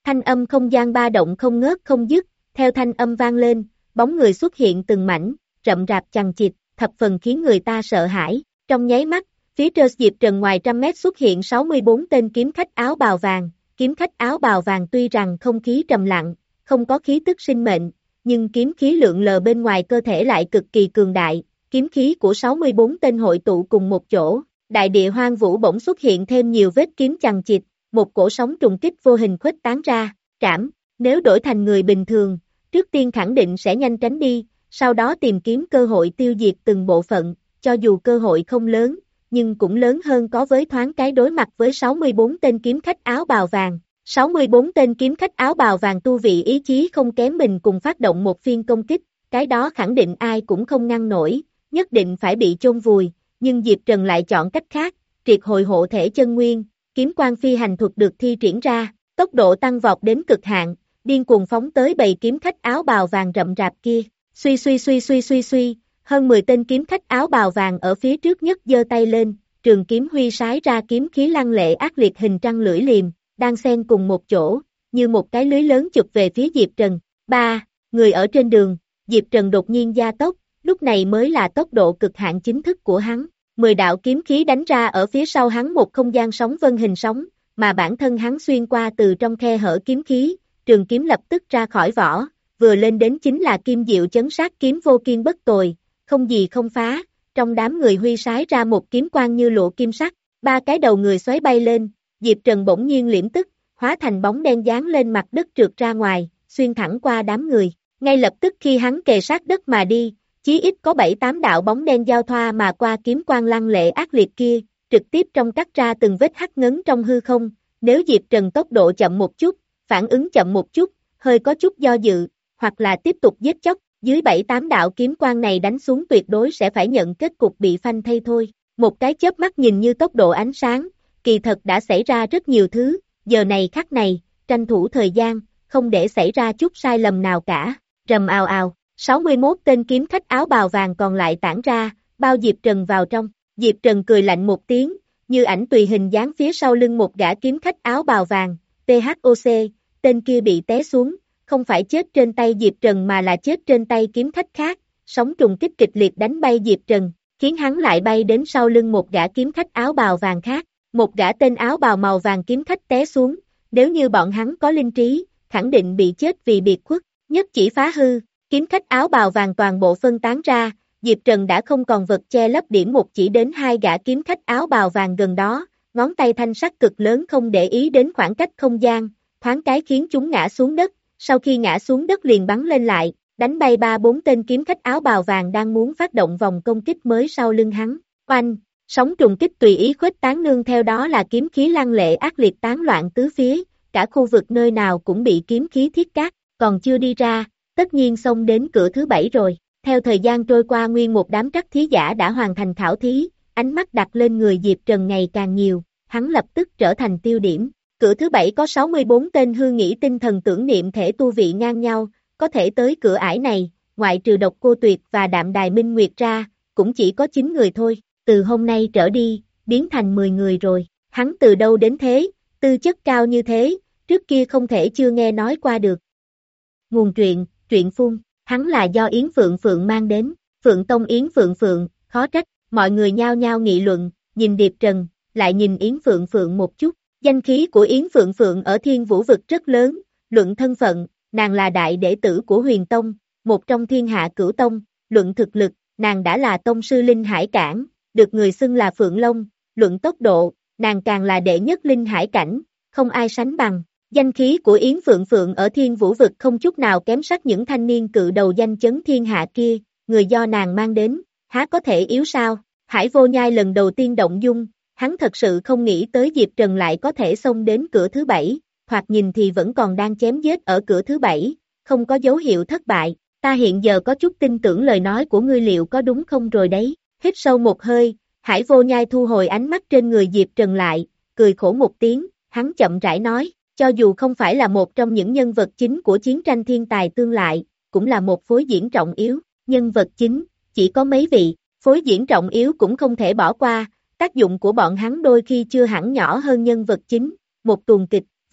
Thanh âm không gian ba động không ngớt không dứt, theo thanh âm vang lên, bóng người xuất hiện từng mảnh, rậm rạp chằng chịt, thập phần khiến người ta sợ hãi. Trong nháy mắt, phía trên Diệp Trần ngoài trăm mét xuất hiện sáu mươi bốn tên kiếm khách áo bào vàng, kiếm khách áo bào vàng tuy rằng không khí trầm lặng, không có khí tức sinh mệnh, nhưng kiếm khí lượng lờ bên ngoài cơ thể lại cực kỳ cường đại, kiếm khí của sáu mươi bốn tên hội tụ cùng một chỗ, đại địa hoang vũ bỗng xuất hiện thêm nhiều vết kiếm chằng chịt, một cổ sóng trùng kích vô hình khuếch tán ra, trảm, nếu đổi thành người bình thường, trước tiên khẳng định sẽ nhanh tránh đi, sau đó tìm kiếm cơ hội tiêu diệt từng bộ phận, cho dù cơ hội không lớn, nhưng cũng lớn hơn có với thoáng cái đối mặt với sáu mươi bốn tên kiếm khách áo bào vàng. sáu mươi bốn tên kiếm khách áo bào vàng tu vị ý chí không kém mình cùng phát động một phiên công kích, cái đó khẳng định ai cũng không ngăn nổi, nhất định phải bị chôn vùi, nhưng Diệp Trần lại chọn cách khác, triệt hồi hộ thể chân nguyên, kiếm quang phi hành thuật được thi triển ra, tốc độ tăng vọt đến cực hạn, điên cuồng phóng tới bầy kiếm khách áo bào vàng rậm rạp kia, suy suy suy suy suy suy, hơn mười tên kiếm khách áo bào vàng ở phía trước nhất giơ tay lên, trường kiếm huy sái ra kiếm khí lăng lệ ác liệt hình trăng lưỡi liềm, đang xen cùng một chỗ, như một cái lưới lớn chụp về phía Diệp Trần. Ba, người ở trên đường, Diệp Trần đột nhiên gia tốc, lúc này mới là tốc độ cực hạn chính thức của hắn. Mười đạo kiếm khí đánh ra ở phía sau hắn một không gian sóng vân hình sóng, mà bản thân hắn xuyên qua từ trong khe hở kiếm khí, trường kiếm lập tức ra khỏi vỏ, vừa lên đến chính là kim diệu chấn sát kiếm vô kiên bất tồi, không gì không phá, trong đám người huy sái ra một kiếm quang như lụa kim sắc, ba cái đầu người xoáy bay lên, Diệp Trần bỗng nhiên liễm tức, hóa thành bóng đen dán lên mặt đất trượt ra ngoài, xuyên thẳng qua đám người, ngay lập tức khi hắn kề sát đất mà đi, chí ít có bảy tám đạo bóng đen giao thoa mà qua kiếm quang lăng lệ ác liệt kia, trực tiếp trong cắt ra từng vết hắc ngấn trong hư không, nếu Diệp Trần tốc độ chậm một chút, phản ứng chậm một chút, hơi có chút do dự, hoặc là tiếp tục giết chóc, dưới bảy tám đạo kiếm quang này đánh xuống tuyệt đối sẽ phải nhận kết cục bị phanh thây thôi. Một cái chớp mắt nhìn như tốc độ ánh sáng, kỳ thật đã xảy ra rất nhiều thứ, giờ này khắc này, tranh thủ thời gian, không để xảy ra chút sai lầm nào cả, rầm ào ào, sáu mươi mốt tên kiếm khách áo bào vàng còn lại tản ra, bao Diệp Trần vào trong, Diệp Trần cười lạnh một tiếng, như ảnh tùy hình dáng phía sau lưng một gã kiếm khách áo bào vàng, pê hát o xê, tên kia bị té xuống, không phải chết trên tay Diệp Trần mà là chết trên tay kiếm khách khác, sóng trùng kích kịch liệt đánh bay Diệp Trần, khiến hắn lại bay đến sau lưng một gã kiếm khách áo bào vàng khác, một gã tên áo bào màu vàng kiếm khách té xuống, nếu như bọn hắn có linh trí, khẳng định bị chết vì biệt khuất, nhất chỉ phá hư, kiếm khách áo bào vàng toàn bộ phân tán ra, Diệp Trần đã không còn vật che lấp điểm một chỉ đến hai gã kiếm khách áo bào vàng gần đó, ngón tay thanh sắc cực lớn không để ý đến khoảng cách không gian, thoáng cái khiến chúng ngã xuống đất, sau khi ngã xuống đất liền bắn lên lại, đánh bay ba bốn tên kiếm khách áo bào vàng đang muốn phát động vòng công kích mới sau lưng hắn, oanh, sóng trùng kích tùy ý khuếch tán nương theo đó là kiếm khí lăng lệ ác liệt tán loạn tứ phía, cả khu vực nơi nào cũng bị kiếm khí thiết cát, còn chưa đi ra, tất nhiên xông đến cửa thứ bảy rồi. Theo thời gian trôi qua nguyên một đám trắc thí giả đã hoàn thành khảo thí, ánh mắt đặt lên người Diệp Trần ngày càng nhiều, hắn lập tức trở thành tiêu điểm. Cửa thứ bảy có sáu mươi bốn tên hư nghĩ tinh thần tưởng niệm thể tu vị ngang nhau, có thể tới cửa ải này, ngoại trừ Độc Cô Tuyệt và Đạm Đài Minh Nguyệt ra, cũng chỉ có chín người thôi, từ hôm nay trở đi, biến thành mười người rồi, hắn từ đâu đến thế, tư chất cao như thế, trước kia không thể chưa nghe nói qua được. Nguồn truyện, truyện phun. Hắn là do Yến Phượng Phượng mang đến, Phượng Tông Yến Phượng Phượng, khó trách, mọi người nhao nhao nghị luận, nhìn Điệp Trần, lại nhìn Yến Phượng Phượng một chút, danh khí của Yến Phượng Phượng ở Thiên Vũ Vực rất lớn, luận thân phận, nàng là đại đệ tử của Huyền Tông, một trong thiên hạ cửu tông, luận thực lực, nàng đã là tông sư Linh Hải Cảng, được người xưng là Phượng Long, luận tốc độ, nàng càng là đệ nhất Linh Hải Cảnh, không ai sánh bằng. Danh khí của Yến Phượng Phượng ở Thiên Vũ Vực không chút nào kém sắc những thanh niên cự đầu danh chấn thiên hạ kia, người do nàng mang đến, há có thể yếu sao? Hải Vô Nhai lần đầu tiên động dung, hắn thật sự không nghĩ tới Diệp Trần lại có thể xông đến cửa thứ bảy, thoạt nhìn thì vẫn còn đang chém giết ở cửa thứ bảy, không có dấu hiệu thất bại, ta hiện giờ có chút tin tưởng lời nói của ngươi liệu có đúng không rồi đấy, hít sâu một hơi, Hải Vô Nhai thu hồi ánh mắt trên người Diệp Trần lại, cười khổ một tiếng, hắn chậm rãi nói. Cho dù không phải là một trong những nhân vật chính của chiến tranh thiên tài tương lại, cũng là một phối diễn trọng yếu, nhân vật chính, chỉ có mấy vị, phối diễn trọng yếu cũng không thể bỏ qua, tác dụng của bọn hắn đôi khi chưa hẳn nhỏ hơn nhân vật chính, một tuồng kịch,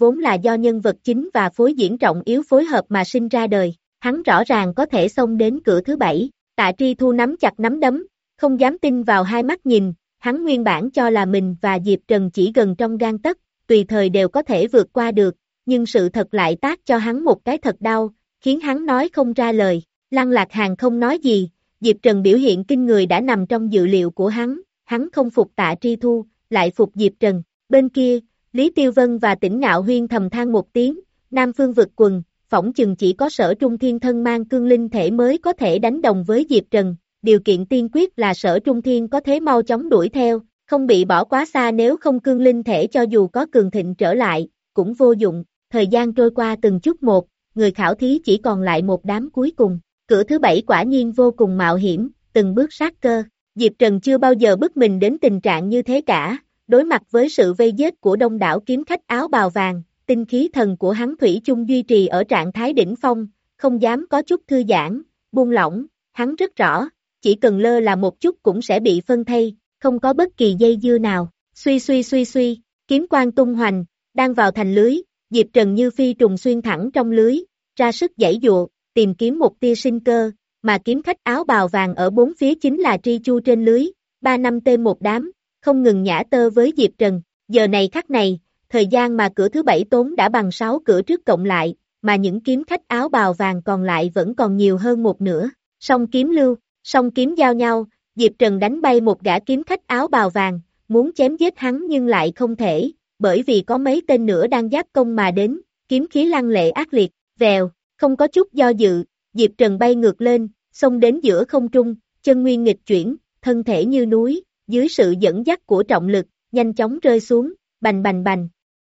vốn là do nhân vật chính và phối diễn trọng yếu phối hợp mà sinh ra đời, hắn rõ ràng có thể xông đến cửa thứ bảy. Tạ Tri Thu nắm chặt nắm đấm, không dám tin vào hai mắt nhìn, hắn nguyên bản cho là mình và Diệp Trần chỉ gần trong gang tấc, tùy thời đều có thể vượt qua được, nhưng sự thật lại tác cho hắn một cái thật đau, khiến hắn nói không ra lời. Lăng Lạc Hàn không nói gì, Diệp Trần biểu hiện kinh người đã nằm trong dự liệu của hắn, hắn không phục Tạ Tri Thu, lại phục Diệp Trần. Bên kia, Lý Tiêu Vân và Tỉnh Ngạo Huyên thầm than một tiếng, Nam Phương vực quần, phỏng chừng chỉ có Sở Trung Thiên thân mang cương linh thể mới có thể đánh đồng với Diệp Trần, điều kiện tiên quyết là Sở Trung Thiên có thế mau chóng đuổi theo, không bị bỏ quá xa, nếu không cương linh thể cho dù có cường thịnh trở lại, cũng vô dụng. Thời gian trôi qua từng chút một, người khảo thí chỉ còn lại một đám cuối cùng, cửa thứ bảy quả nhiên vô cùng mạo hiểm, từng bước sát cơ, Diệp Trần chưa bao giờ bức mình đến tình trạng như thế cả, đối mặt với sự vây giết của đông đảo kiếm khách áo bào vàng, tinh khí thần của hắn thủy chung duy trì ở trạng thái đỉnh phong, không dám có chút thư giãn, buông lỏng, hắn rất rõ, chỉ cần lơ là một chút cũng sẽ bị phân thây, không có bất kỳ dây dưa nào, suy suy suy suy, kiếm quang tung hoành, đang vào thành lưới, Diệp Trần như phi trùng xuyên thẳng trong lưới, ra sức giãy giụa, tìm kiếm một tia sinh cơ, mà kiếm khách áo bào vàng ở bốn phía chính là tri chu trên lưới, ba năm tên một đám, không ngừng nhả tơ với Diệp Trần, giờ này khắc này, thời gian mà cửa thứ bảy tốn đã bằng sáu cửa trước cộng lại, mà những kiếm khách áo bào vàng còn lại vẫn còn nhiều hơn một nửa, song kiếm lưu, song kiếm giao nhau, Diệp Trần đánh bay một gã kiếm khách áo bào vàng, muốn chém giết hắn nhưng lại không thể, bởi vì có mấy tên nữa đang giáp công mà đến, kiếm khí lăng lệ ác liệt, vèo, không có chút do dự, Diệp Trần bay ngược lên, xông đến giữa không trung, chân nguyên nghịch chuyển, thân thể như núi, dưới sự dẫn dắt của trọng lực, nhanh chóng rơi xuống, bành bành bành.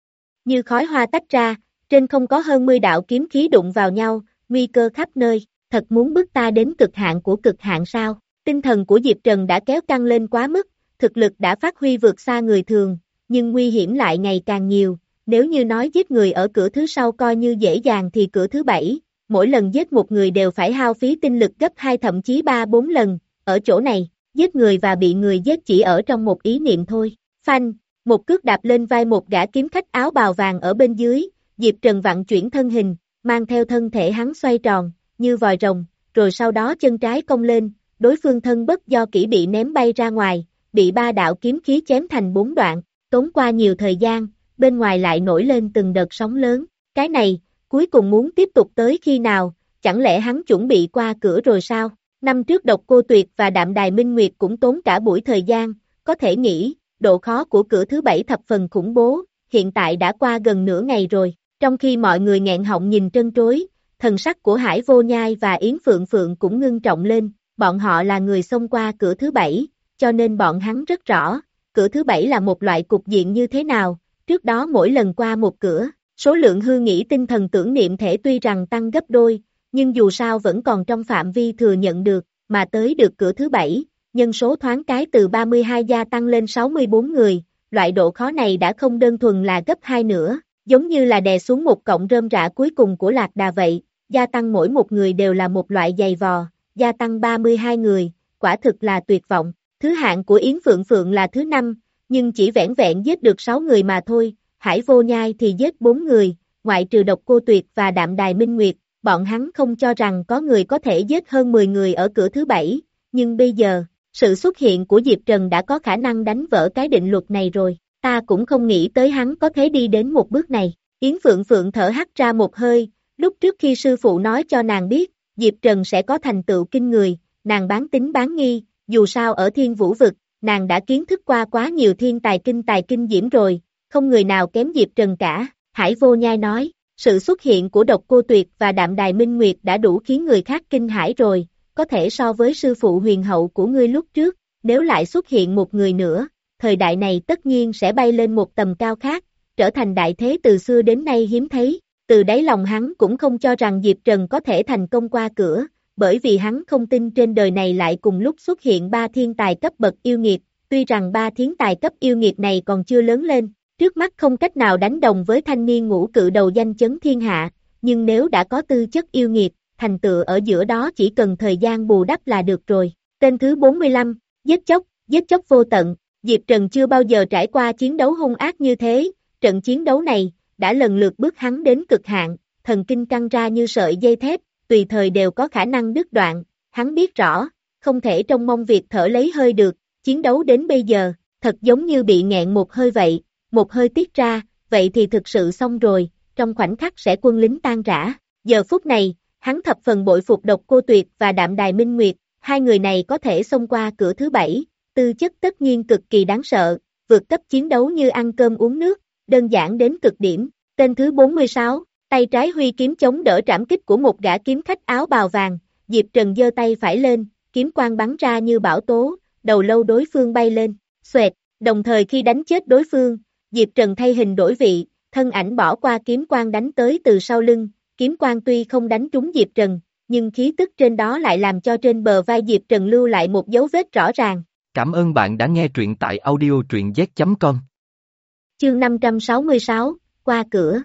Như khói hoa tách ra, trên không có hơn mươi đạo kiếm khí đụng vào nhau, nguy cơ khắp nơi, thật muốn bước ta đến cực hạn của cực hạn sao? Tinh thần của Diệp Trần đã kéo căng lên quá mức, thực lực đã phát huy vượt xa người thường, nhưng nguy hiểm lại ngày càng nhiều, nếu như nói giết người ở cửa thứ sau coi như dễ dàng thì cửa thứ bảy, mỗi lần giết một người đều phải hao phí tinh lực gấp hai thậm chí ba bốn lần, ở chỗ này, giết người và bị người giết chỉ ở trong một ý niệm thôi. Phanh, một cước đạp lên vai một gã kiếm khách áo bào vàng ở bên dưới, Diệp Trần vặn chuyển thân hình, mang theo thân thể hắn xoay tròn, như vòi rồng, rồi sau đó chân trái cong lên, đối phương thân bất do kỹ bị ném bay ra ngoài, bị ba đạo kiếm khí chém thành bốn đoạn, tốn qua nhiều thời gian, bên ngoài lại nổi lên từng đợt sóng lớn, cái này, cuối cùng muốn tiếp tục tới khi nào, chẳng lẽ hắn chuẩn bị qua cửa rồi sao? Năm trước Độc Cô Tuyệt và Đạm Đài Minh Nguyệt cũng tốn cả buổi thời gian, có thể nghĩ, độ khó của cửa thứ bảy thập phần khủng bố, hiện tại đã qua gần nửa ngày rồi, trong khi mọi người nghẹn họng nhìn trân trối, thần sắc của Hải Vô Nhai và Yến Phượng Phượng cũng ngưng trọng lên, bọn họ là người xông qua cửa thứ bảy, cho nên bọn hắn rất rõ, cửa thứ bảy là một loại cục diện như thế nào, trước đó mỗi lần qua một cửa, số lượng hư nghĩ tinh thần tưởng niệm thể tuy rằng tăng gấp đôi, nhưng dù sao vẫn còn trong phạm vi thừa nhận được, mà tới được cửa thứ bảy, nhân số thoáng cái từ ba mươi hai gia tăng lên sáu mươi bốn người, loại độ khó này đã không đơn thuần là gấp hai nữa, giống như là đè xuống một cọng rơm rạ cuối cùng của lạc đà vậy, gia tăng mỗi một người đều là một loại giày vò, gia tăng ba mươi hai người, quả thực là tuyệt vọng, thứ hạng của Yến Phượng Phượng là thứ năm, nhưng chỉ vẻn vẹn giết được sáu người mà thôi, Hải Vô Nhai thì giết bốn người, ngoại trừ Độc Cô Tuyệt và Đạm Đài Minh Nguyệt, bọn hắn không cho rằng có người có thể giết hơn mười người ở cửa thứ bảy, nhưng bây giờ, sự xuất hiện của Diệp Trần đã có khả năng đánh vỡ cái định luật này rồi, ta cũng không nghĩ tới hắn có thể đi đến một bước này, Yến Phượng Phượng thở hắt ra một hơi, lúc trước khi sư phụ nói cho nàng biết, Diệp Trần sẽ có thành tựu kinh người, nàng bán tín bán nghi, dù sao ở Thiên Vũ Vực, nàng đã kiến thức qua quá nhiều thiên tài kinh tài kinh diễm rồi, không người nào kém Diệp Trần cả, Hải Vô Nhai nói, sự xuất hiện của Độc Cô Tuyệt và Đạm Đài Minh Nguyệt đã đủ khiến người khác kinh hãi rồi, có thể so với sư phụ huyền hậu của ngươi lúc trước, nếu lại xuất hiện một người nữa, thời đại này tất nhiên sẽ bay lên một tầm cao khác, trở thành đại thế từ xưa đến nay hiếm thấy, từ đáy lòng hắn cũng không cho rằng Diệp Trần có thể thành công qua cửa, bởi vì hắn không tin trên đời này lại cùng lúc xuất hiện ba thiên tài cấp bậc yêu nghiệt, tuy rằng ba thiên tài cấp yêu nghiệt này còn chưa lớn lên, trước mắt không cách nào đánh đồng với thanh niên ngũ cự đầu danh chấn thiên hạ, nhưng nếu đã có tư chất yêu nghiệt, thành tựu ở giữa đó chỉ cần thời gian bù đắp là được rồi. Tên thứ bốn mươi lăm, giết chóc, giết chóc vô tận, Diệp Trần chưa bao giờ trải qua chiến đấu hung ác như thế, trận chiến đấu này, đã lần lượt bước hắn đến cực hạn, thần kinh căng ra như sợi dây thép, tùy thời đều có khả năng đứt đoạn, hắn biết rõ, không thể trông mong việc thở lấy hơi được, chiến đấu đến bây giờ, thật giống như bị nghẹn một hơi vậy, một hơi tiết ra, vậy thì thực sự xong rồi, trong khoảnh khắc sẽ quân lính tan rã. Giờ phút này, hắn thập phần bội phục Độc Cô Tuyệt và Đạm Đài Minh Nguyệt, hai người này có thể xông qua cửa thứ bảy, tư chất tất nhiên cực kỳ đáng sợ, vượt cấp chiến đấu như ăn cơm uống nước, đơn giản đến cực điểm. Tên thứ bốn mươi sáu, tay trái huy kiếm chống đỡ trảm kích của một gã kiếm khách áo bào vàng, Diệp Trần giơ tay phải lên, kiếm quang bắn ra như bão tố, đầu lâu đối phương bay lên, xoẹt, đồng thời khi đánh chết đối phương, Diệp Trần thay hình đổi vị, thân ảnh bỏ qua kiếm quang đánh tới từ sau lưng, kiếm quang tuy không đánh trúng Diệp Trần, nhưng khí tức trên đó lại làm cho trên bờ vai Diệp Trần lưu lại một dấu vết rõ ràng. Cảm ơn bạn đã nghe truyện tại audio truyện z chấm com. Chương năm trăm sáu mươi sáu, qua cửa.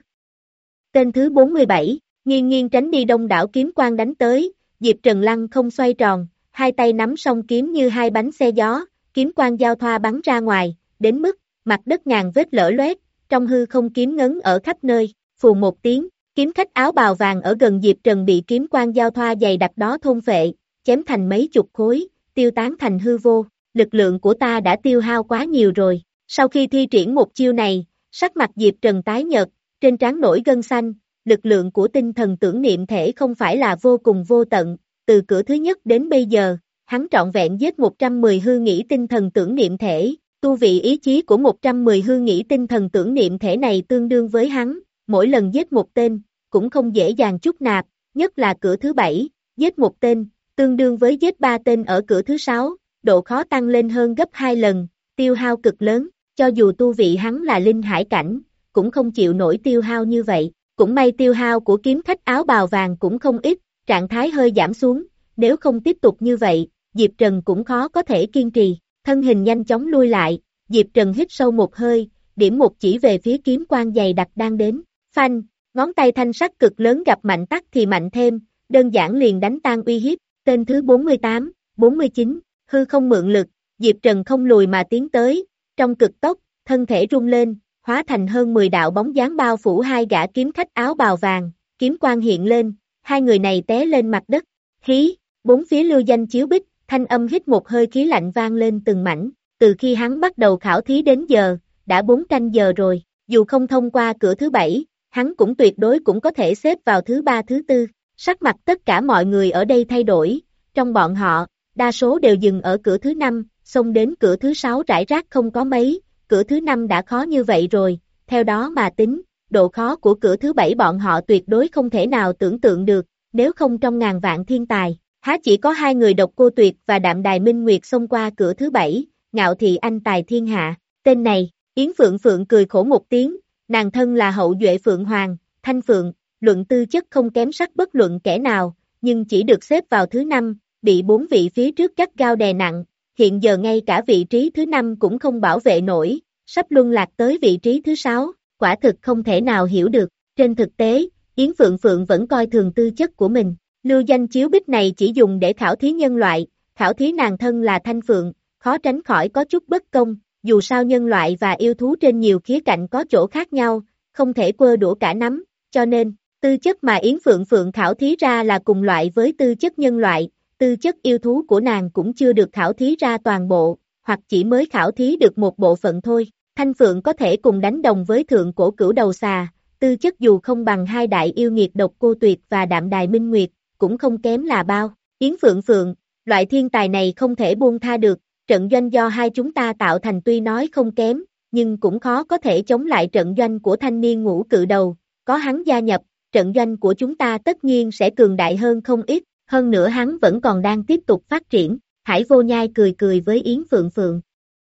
Tên thứ bốn mươi bảy, nghiêng nghiêng tránh đi đông đảo kiếm quang đánh tới, Diệp Trần lăng không xoay tròn, hai tay nắm song kiếm như hai bánh xe gió, kiếm quang giao thoa bắn ra ngoài, đến mức mặt đất ngàn vết lở loét, trong hư không kiếm ngấn ở khắp nơi, phù một tiếng, kiếm khách áo bào vàng ở gần Diệp Trần bị kiếm quang giao thoa dày đặc đó thôn phệ, chém thành mấy chục khối, tiêu tán thành hư vô, lực lượng của ta đã tiêu hao quá nhiều rồi. Sau khi thi triển một chiêu này, sắc mặt Diệp Trần tái nhợt, trên trán nổi gân xanh, lực lượng của tinh thần tưởng niệm thể không phải là vô cùng vô tận, từ cửa thứ nhất đến bây giờ, hắn trọn vẹn giết một trăm mười hư nghĩ tinh thần tưởng niệm thể, tu vị ý chí của một trăm mười hư nghĩ tinh thần tưởng niệm thể này tương đương với hắn, mỗi lần giết một tên, cũng không dễ dàng chút nạp, nhất là cửa thứ bảy, giết một tên, tương đương với giết ba tên ở cửa thứ sáu, độ khó tăng lên hơn gấp hai lần, tiêu hao cực lớn, cho dù tu vị hắn là linh hải cảnh, cũng không chịu nổi tiêu hao như vậy, cũng may tiêu hao của kiếm khách áo bào vàng cũng không ít, trạng thái hơi giảm xuống, nếu không tiếp tục như vậy, Diệp Trần cũng khó có thể kiên trì, thân hình nhanh chóng lui lại, Diệp Trần hít sâu một hơi, điểm một chỉ về phía kiếm quang dày đặc đang đến, phanh, ngón tay thanh sắc cực lớn gặp mạnh tắc thì mạnh thêm, đơn giản liền đánh tan uy hiếp, tên thứ bốn mươi tám, bốn mươi chín, hư không mượn lực, Diệp Trần không lùi mà tiến tới, trong cực tốc, thân thể rung lên, hóa thành hơn mười đạo bóng dáng bao phủ hai gã kiếm khách áo bào vàng, kiếm quang hiện lên, hai người này té lên mặt đất, hí, bốn phía lưu danh chiếu bích, thanh âm hít một hơi khí lạnh vang lên từng mảnh, từ khi hắn bắt đầu khảo thí đến giờ, đã bốn canh giờ rồi, dù không thông qua cửa thứ bảy, hắn cũng tuyệt đối cũng có thể xếp vào thứ ba thứ tư, sắc mặt tất cả mọi người ở đây thay đổi, trong bọn họ, đa số đều dừng ở cửa thứ năm, xông đến cửa thứ sáu rải rác không có mấy, cửa thứ năm đã khó như vậy rồi, theo đó mà tính, độ khó của cửa thứ bảy bọn họ tuyệt đối không thể nào tưởng tượng được, nếu không trong ngàn vạn thiên tài, há chỉ có hai người Độc Cô Tuyệt và Đạm Đài Minh Nguyệt xông qua cửa thứ bảy, ngạo thị anh tài thiên hạ, tên này, Yến Phượng Phượng cười khổ một tiếng, nàng thân là hậu duệ Phượng Hoàng, Thanh Phượng, luận tư chất không kém sắc bất luận kẻ nào, nhưng chỉ được xếp vào thứ năm, bị bốn vị phía trước gắt gao đè nặng, hiện giờ ngay cả vị trí thứ năm cũng không bảo vệ nổi, sắp luân lạc tới vị trí thứ sáu, quả thực không thể nào hiểu được, trên thực tế, Yến Phượng Phượng vẫn coi thường tư chất của mình, lưu danh chiếu bích này chỉ dùng để khảo thí nhân loại, khảo thí nàng thân là Thanh Phượng, khó tránh khỏi có chút bất công, dù sao nhân loại và yêu thú trên nhiều khía cạnh có chỗ khác nhau, không thể quơ đũa cả nắm, cho nên, tư chất mà Yến Phượng Phượng khảo thí ra là cùng loại với tư chất nhân loại, tư chất yêu thú của nàng cũng chưa được khảo thí ra toàn bộ, hoặc chỉ mới khảo thí được một bộ phận thôi. Thanh Phượng có thể cùng đánh đồng với thượng cổ cửu đầu xà, tư chất dù không bằng hai đại yêu nghiệt Độc Cô Tuyệt và Đạm Đài Minh Nguyệt, cũng không kém là bao. Yến Phượng Phượng, loại thiên tài này không thể buông tha được, trận doanh do hai chúng ta tạo thành tuy nói không kém, nhưng cũng khó có thể chống lại trận doanh của thanh niên ngũ cự đầu, có hắn gia nhập, trận doanh của chúng ta tất nhiên sẽ cường đại hơn không ít, hơn nữa hắn vẫn còn đang tiếp tục phát triển, Hải Vô Nhai cười cười với Yến Phượng Phượng.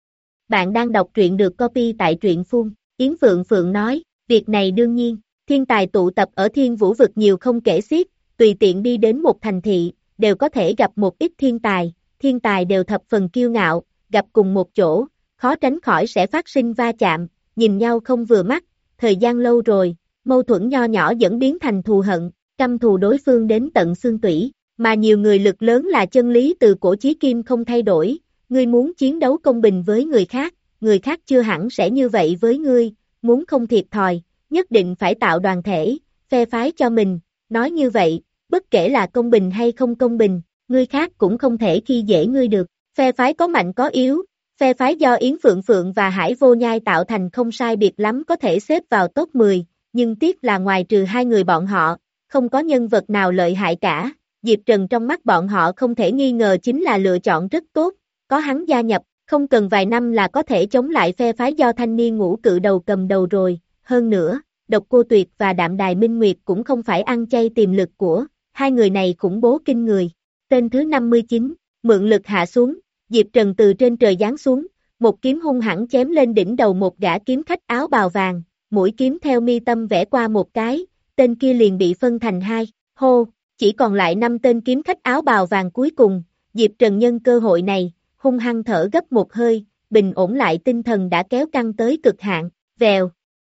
Bạn đang đọc truyện được copy tại truyện phun, Yến Phượng Phượng nói, việc này đương nhiên, thiên tài tụ tập ở thiên vũ vực nhiều không kể xiết, tùy tiện đi đến một thành thị, đều có thể gặp một ít thiên tài, thiên tài đều thập phần kiêu ngạo, gặp cùng một chỗ, khó tránh khỏi sẽ phát sinh va chạm, nhìn nhau không vừa mắt, thời gian lâu rồi, mâu thuẫn nho nhỏ dẫn biến thành thù hận, căm thù đối phương đến tận xương tủy, mà nhiều người lực lớn là chân lý từ cổ chí kim không thay đổi, ngươi muốn chiến đấu công bình với người khác, người khác chưa hẳn sẽ như vậy với ngươi, muốn không thiệt thòi, nhất định phải tạo đoàn thể, phe phái cho mình, nói như vậy, bất kể là công bình hay không công bình, người khác cũng không thể khi dễ ngươi được, phe phái có mạnh có yếu, phe phái do Yến Phượng Phượng và Hải Vô Nhai tạo thành không sai biệt lắm có thể xếp vào top mười, nhưng tiếc là ngoài trừ hai người bọn họ, không có nhân vật nào lợi hại cả, Diệp Trần trong mắt bọn họ không thể nghi ngờ chính là lựa chọn rất tốt, có hắn gia nhập, không cần vài năm là có thể chống lại phe phái do thanh niên ngũ cự đầu cầm đầu rồi, hơn nữa, Độc Cô Tuyệt và Đạm Đài Minh Nguyệt cũng không phải ăn chay tiềm lực của, hai người này khủng bố kinh người. Tên thứ năm mươi chín, mượn lực hạ xuống, Diệp Trần từ trên trời giáng xuống, một kiếm hung hãn chém lên đỉnh đầu một gã kiếm khách áo bào vàng, mũi kiếm theo mi tâm vẽ qua một cái, tên kia liền bị phân thành hai, hô, chỉ còn lại năm tên kiếm khách áo bào vàng cuối cùng, Diệp Trần nhân cơ hội này, hung hăng thở gấp một hơi, bình ổn lại tinh thần đã kéo căng tới cực hạn, vèo,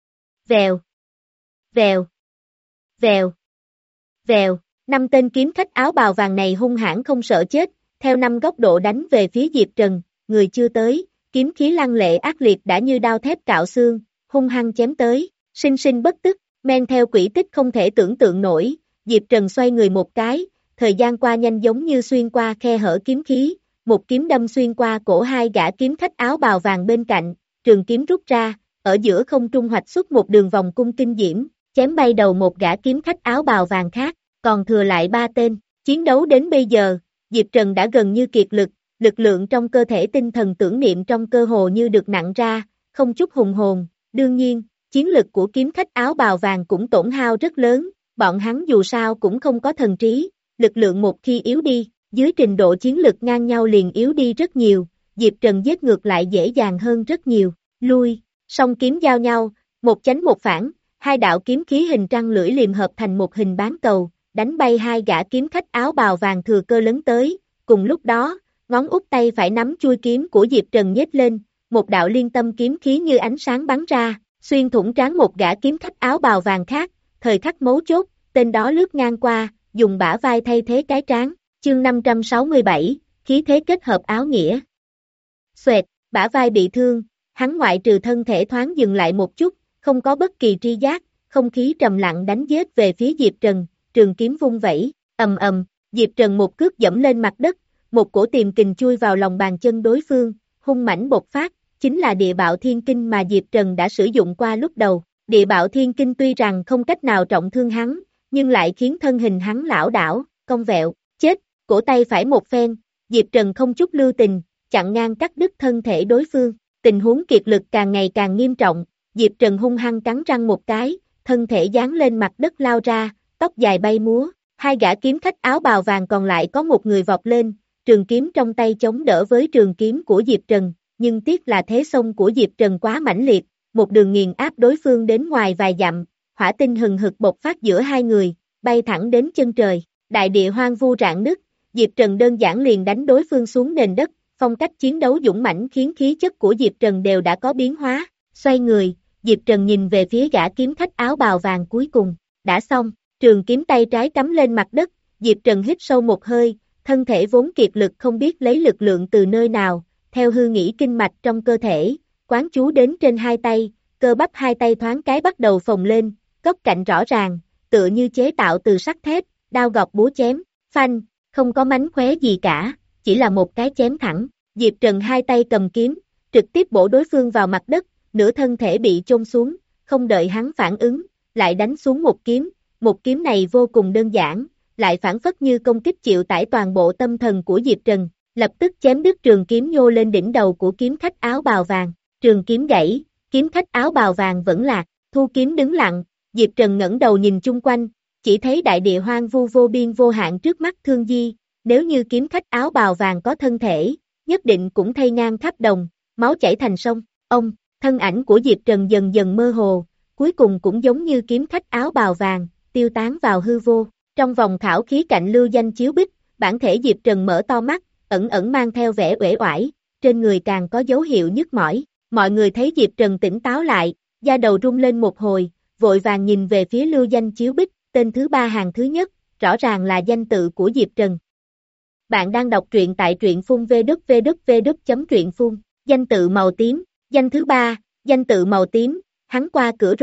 vèo, vèo, vèo, vèo, năm tên kiếm khách áo bào vàng này hung hãn không sợ chết, theo năm góc độ đánh về phía Diệp Trần, người chưa tới, kiếm khí lăng lệ ác liệt đã như đao thép cạo xương, hung hăng chém tới, sinh sinh bất tức, men theo quỹ tích không thể tưởng tượng nổi, Diệp Trần xoay người một cái, thời gian qua nhanh giống như xuyên qua khe hở kiếm khí, một kiếm đâm xuyên qua cổ hai gã kiếm khách áo bào vàng bên cạnh, trường kiếm rút ra, ở giữa không trung hoạch xuất một đường vòng cung kinh diễm, chém bay đầu một gã kiếm khách áo bào vàng khác, còn thừa lại ba tên, chiến đấu đến bây giờ, Diệp Trần đã gần như kiệt lực, lực lượng trong cơ thể tinh thần tưởng niệm trong cơ hồ như được nặng ra, không chút hùng hồn, đương nhiên, chiến lực của kiếm khách áo bào vàng cũng tổn hao rất lớn, bọn hắn dù sao cũng không có thần trí, lực lượng một khi yếu đi, dưới trình độ chiến lực ngang nhau liền yếu đi rất nhiều, Diệp Trần giết ngược lại dễ dàng hơn rất nhiều, lui, song kiếm giao nhau, một chánh một phản, hai đạo kiếm khí hình trăng lưỡi liềm hợp thành một hình bán cầu, đánh bay hai gã kiếm khách áo bào vàng thừa cơ lấn tới, cùng lúc đó, ngón út tay phải nắm chui kiếm của Diệp Trần nhếch lên, một đạo liên tâm kiếm khí như ánh sáng bắn ra, xuyên thủng trán một gã kiếm khách áo bào vàng khác, thời khắc mấu chốt, tên đó lướt ngang qua, dùng bả vai thay thế cái trán, chương năm trăm sáu mươi bảy, khí thế kết hợp áo nghĩa. Xoẹt, bả vai bị thương, hắn ngoại trừ thân thể thoáng dừng lại một chút, không có bất kỳ tri giác, không khí trầm lặng đánh giết về phía Diệp Trần, trường kiếm vung vẩy, ầm ầm, Diệp Trần một cước dẫm lên mặt đất, một cổ tiềm kình chui vào lòng bàn chân đối phương, hung mãnh bộc phát, chính là địa bạo thiên kinh mà Diệp Trần đã sử dụng qua lúc đầu. Địa bạo thiên kinh tuy rằng không cách nào trọng thương hắn, nhưng lại khiến thân hình hắn lảo đảo, cong vẹo, chết, cổ tay phải một phen, Diệp Trần không chút lưu tình, chặn ngang cắt đứt thân thể đối phương, tình huống kiệt lực càng ngày càng nghiêm trọng, Diệp Trần hung hăng cắn răng một cái, thân thể giáng lên mặt đất lao ra, tóc dài bay múa, hai gã kiếm khách áo bào vàng còn lại có một người vọt lên, trường kiếm trong tay chống đỡ với trường kiếm của Diệp Trần, nhưng tiếc là thế xông của Diệp Trần quá mãnh liệt, một đường nghiền áp đối phương đến ngoài vài dặm, hỏa tinh hừng hực bộc phát giữa hai người, bay thẳng đến chân trời, đại địa hoang vu rạn nứt, Diệp Trần đơn giản liền đánh đối phương xuống nền đất, phong cách chiến đấu dũng mãnh khiến khí chất của Diệp Trần đều đã có biến hóa, xoay người, Diệp Trần nhìn về phía gã kiếm khách áo bào vàng cuối cùng, đã xong, trường kiếm tay trái cắm lên mặt đất, Diệp Trần hít sâu một hơi, thân thể vốn kiệt lực không biết lấy lực lượng từ nơi nào, theo hư nghĩ kinh mạch trong cơ thể, quán chú đến trên hai tay, cơ bắp hai tay thoáng cái bắt đầu phồng lên, góc cạnh rõ ràng, tựa như chế tạo từ sắt thép, đao gọt búa chém, phanh, không có mánh khóe gì cả, chỉ là một cái chém thẳng, Diệp Trần hai tay cầm kiếm, trực tiếp bổ đối phương vào mặt đất, nửa thân thể bị chôn xuống, không đợi hắn phản ứng, lại đánh xuống một kiếm, một kiếm này vô cùng đơn giản, lại phản phất như công kích chịu tải toàn bộ tâm thần của Diệp Trần, lập tức chém đứt trường kiếm nhô lên đỉnh đầu của kiếm khách áo bào vàng, trường kiếm gãy, kiếm khách áo bào vàng vẫn lạc, thu kiếm đứng lặng, Diệp Trần ngẩng đầu nhìn chung quanh, chỉ thấy đại địa hoang vu vô biên vô hạn trước mắt thương di, nếu như kiếm khách áo bào vàng có thân thể, nhất định cũng thay ngang khắp đồng, máu chảy thành sông, ông, thân ảnh của Diệp Trần dần dần mơ hồ, cuối cùng cũng giống như kiếm khách áo bào vàng, tiêu tán vào hư vô, trong vòng khảo khí cạnh lưu danh chiếu bích, bản thể Diệp Trần mở to mắt, ẩn ẩn mang theo vẻ uể oải, trên người càng có dấu hiệu nhức mỏi, mọi người thấy Diệp Trần tỉnh táo lại, da đầu rung lên một hồi, vội vàng nhìn về phía lưu danh chiếu bích, tên thứ ba hàng thứ nhất, rõ ràng là danh tự của Diệp Trần. Bạn đang đọc truyện tại truyện phun www chấm truyện phun, danh tự màu tím, danh thứ ba, danh tự màu tím, hắn qua cửa rồi,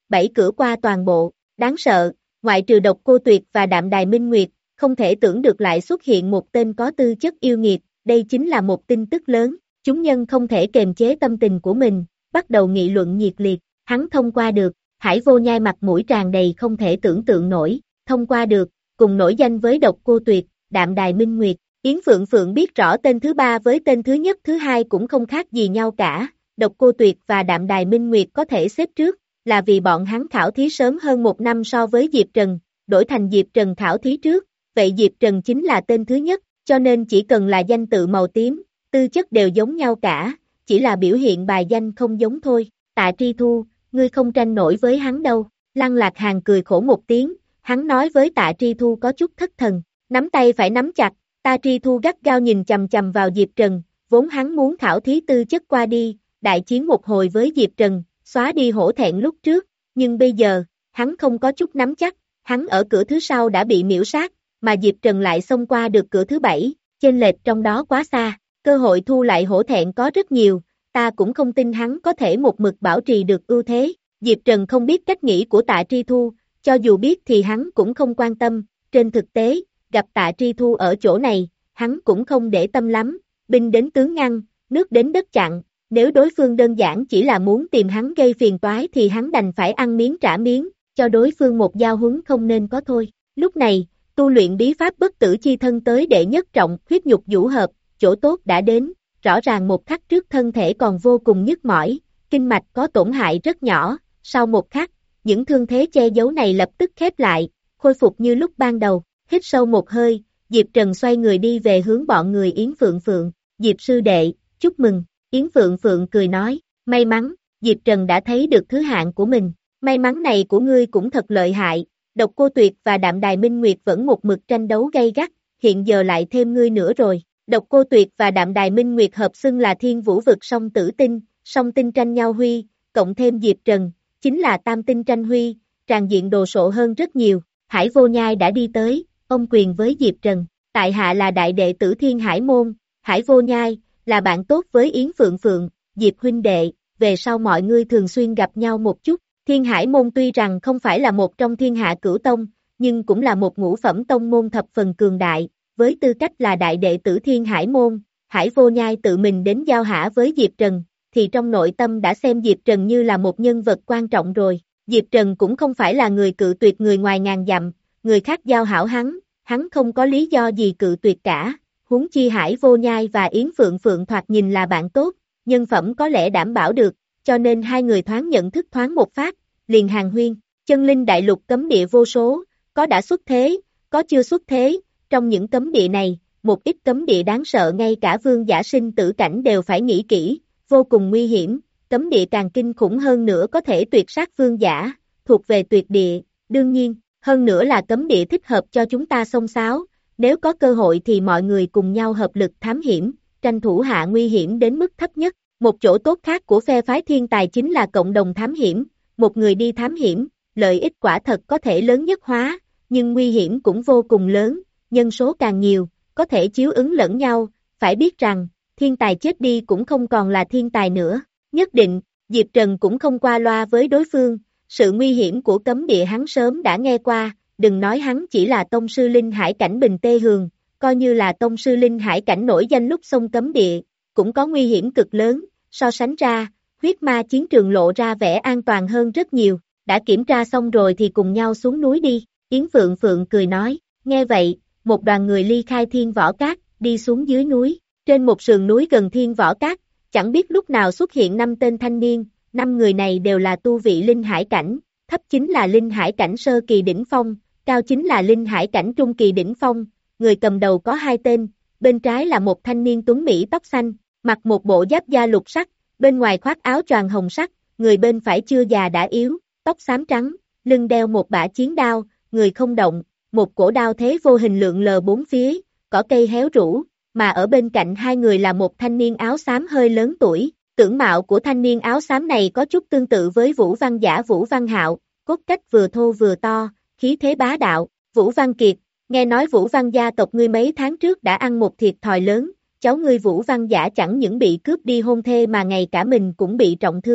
bảy cửa qua toàn bộ, đáng sợ, ngoại trừ Độc Cô Tuyệt và Đạm Đài Minh Nguyệt, không thể tưởng được lại xuất hiện một tên có tư chất yêu nghiệt, đây chính là một tin tức lớn, chúng nhân không thể kềm chế tâm tình của mình, bắt đầu nghị luận nhiệt liệt, hắn thông qua được, Hải Vô Nhai mặt mũi tràn đầy không thể tưởng tượng nổi, thông qua được, cùng nổi danh với Độc Cô Tuyệt, Đạm Đài Minh Nguyệt, Yến Phượng Phượng biết rõ tên thứ ba với tên thứ nhất thứ hai cũng không khác gì nhau cả, Độc Cô Tuyệt và Đạm Đài Minh Nguyệt có thể xếp trước, là vì bọn hắn khảo thí sớm hơn một năm so với Diệp Trần, đổi thành Diệp Trần khảo thí trước, vậy Diệp Trần chính là tên thứ nhất, cho nên chỉ cần là danh tự màu tím, tư chất đều giống nhau cả, chỉ là biểu hiện bài danh không giống thôi, Tạ Tri Thu, ngươi không tranh nổi với hắn đâu, Lăng Lạc Hàn cười khổ một tiếng, hắn nói với Tạ Tri Thu có chút thất thần, nắm tay phải nắm chặt, Tạ Tri Thu gắt gao nhìn chầm chầm vào Diệp Trần, vốn hắn muốn khảo thí tư chất qua đi, đại chiến một hồi với Diệp Trần, xóa đi hổ thẹn lúc trước, nhưng bây giờ, hắn không có chút nắm chắc, hắn ở cửa thứ sau đã bị miễu sát, mà Diệp Trần lại xông qua được cửa thứ bảy, chênh lệch trong đó quá xa, cơ hội thu lại hổ thẹn có rất nhiều, ta cũng không tin hắn có thể một mực bảo trì được ưu thế, Diệp Trần không biết cách nghĩ của Tạ Tri Thu, cho dù biết thì hắn cũng không quan tâm, trên thực tế, gặp Tạ Tri Thu ở chỗ này, hắn cũng không để tâm lắm, binh đến tướng ngăn, nước đến đất chặn, nếu đối phương đơn giản chỉ là muốn tìm hắn gây phiền toái thì hắn đành phải ăn miếng trả miếng, cho đối phương một giao huấn không nên có thôi. Lúc này, tu luyện bí pháp bất tử chi thân tới đệ nhất trọng, huyết nhục vũ hợp, chỗ tốt đã đến, rõ ràng một khắc trước thân thể còn vô cùng nhức mỏi, kinh mạch có tổn hại rất nhỏ, sau một khắc, những thương thế che giấu này lập tức khép lại, khôi phục như lúc ban đầu, hít sâu một hơi, Diệp Trần xoay người đi về hướng bọn người Yến Phượng Phượng, Diệp sư đệ, chúc mừng, Yến Phượng Phượng cười nói, may mắn, Diệp Trần đã thấy được thứ hạng của mình, may mắn này của ngươi cũng thật lợi hại, Độc Cô Tuyệt và Đạm Đài Minh Nguyệt vẫn một mực tranh đấu gay gắt, hiện giờ lại thêm ngươi nữa rồi, Độc Cô Tuyệt và Đạm Đài Minh Nguyệt hợp xưng là thiên vũ vực song tử tinh, song tinh tranh nhau huy, cộng thêm Diệp Trần, chính là tam tinh tranh huy, tràn diện đồ sộ hơn rất nhiều, Hải Vô Nhai đã đi tới, ôm quyền với Diệp Trần, tại hạ là đại đệ tử Thiên Hải Môn, Hải Vô Nhai, là bạn tốt với Yến Phượng Phượng, Diệp huynh đệ, về sau mọi người thường xuyên gặp nhau một chút, Thiên Hải Môn tuy rằng không phải là một trong thiên hạ cửu tông, nhưng cũng là một ngũ phẩm tông môn thập phần cường đại, với tư cách là đại đệ tử Thiên Hải Môn, Hải Vô Nhai tự mình đến giao hả với Diệp Trần, thì trong nội tâm đã xem Diệp Trần như là một nhân vật quan trọng rồi, Diệp Trần cũng không phải là người cự tuyệt người ngoài ngàn dặm, người khác giao hảo hắn, hắn không có lý do gì cự tuyệt cả, huống chi Hải Vô Nhai và Yến Phượng Phượng thoạt nhìn là bạn tốt, nhân phẩm có lẽ đảm bảo được, cho nên hai người thoáng nhận thức thoáng một phát, liền hàng huyên, chân linh đại lục cấm địa vô số, có đã xuất thế, có chưa xuất thế, trong những cấm địa này, một ít cấm địa đáng sợ ngay cả vương giả sinh tử cảnh đều phải nghĩ kỹ, vô cùng nguy hiểm, cấm địa càng kinh khủng hơn nữa có thể tuyệt sát vương giả, thuộc về tuyệt địa, đương nhiên, hơn nữa là cấm địa thích hợp cho chúng ta xông xáo, nếu có cơ hội thì mọi người cùng nhau hợp lực thám hiểm, tranh thủ hạ nguy hiểm đến mức thấp nhất. Một chỗ tốt khác của phe phái thiên tài chính là cộng đồng thám hiểm, một người đi thám hiểm, lợi ích quả thật có thể lớn nhất hóa, nhưng nguy hiểm cũng vô cùng lớn, nhân số càng nhiều, có thể chiếu ứng lẫn nhau, phải biết rằng, thiên tài chết đi cũng không còn là thiên tài nữa, nhất định, Diệp Trần cũng không qua loa với đối phương, sự nguy hiểm của cấm địa hắn sớm đã nghe qua, đừng nói hắn chỉ là tông sư linh hải cảnh bình tê hường, coi như là tông sư linh hải cảnh nổi danh lúc xông cấm địa, cũng có nguy hiểm cực lớn, so sánh ra, huyết ma chiến trường lộ ra vẻ an toàn hơn rất nhiều, đã kiểm tra xong rồi thì cùng nhau xuống núi đi, Yến Phượng Phượng cười nói, nghe vậy, một đoàn người ly khai Thiên Võ Cát, đi xuống dưới núi, trên một sườn núi gần Thiên Võ Cát, chẳng biết lúc nào xuất hiện năm tên thanh niên, năm người này đều là tu vị linh hải cảnh, thấp chính là linh hải cảnh sơ kỳ đỉnh phong, cao chính là linh hải cảnh trung kỳ đỉnh phong, người cầm đầu có hai tên, bên trái là một thanh niên tuấn mỹ tóc xanh, mặc một bộ giáp da lục sắc, bên ngoài khoác áo choàng hồng sắc, người bên phải chưa già đã yếu, tóc xám trắng, lưng đeo một bả chiến đao, người không động, một cổ đao thế vô hình lượn lờ bốn phía, cỏ cây héo rũ, mà ở bên cạnh hai người là một thanh niên áo xám hơi lớn tuổi, tưởng mạo của thanh niên áo xám này có chút tương tự với Vũ Văn Giả Vũ Văn Hạo, cốt cách vừa thô vừa to, khí thế bá đạo, Vũ Văn Kiệt, nghe nói Vũ Văn gia tộc ngươi mấy tháng trước đã ăn một thiệt thòi lớn, cháu ngươi Vũ Văn Giả chẳng những bị cướp đi hôn thê mà ngay cả mình cũng bị trọng thương,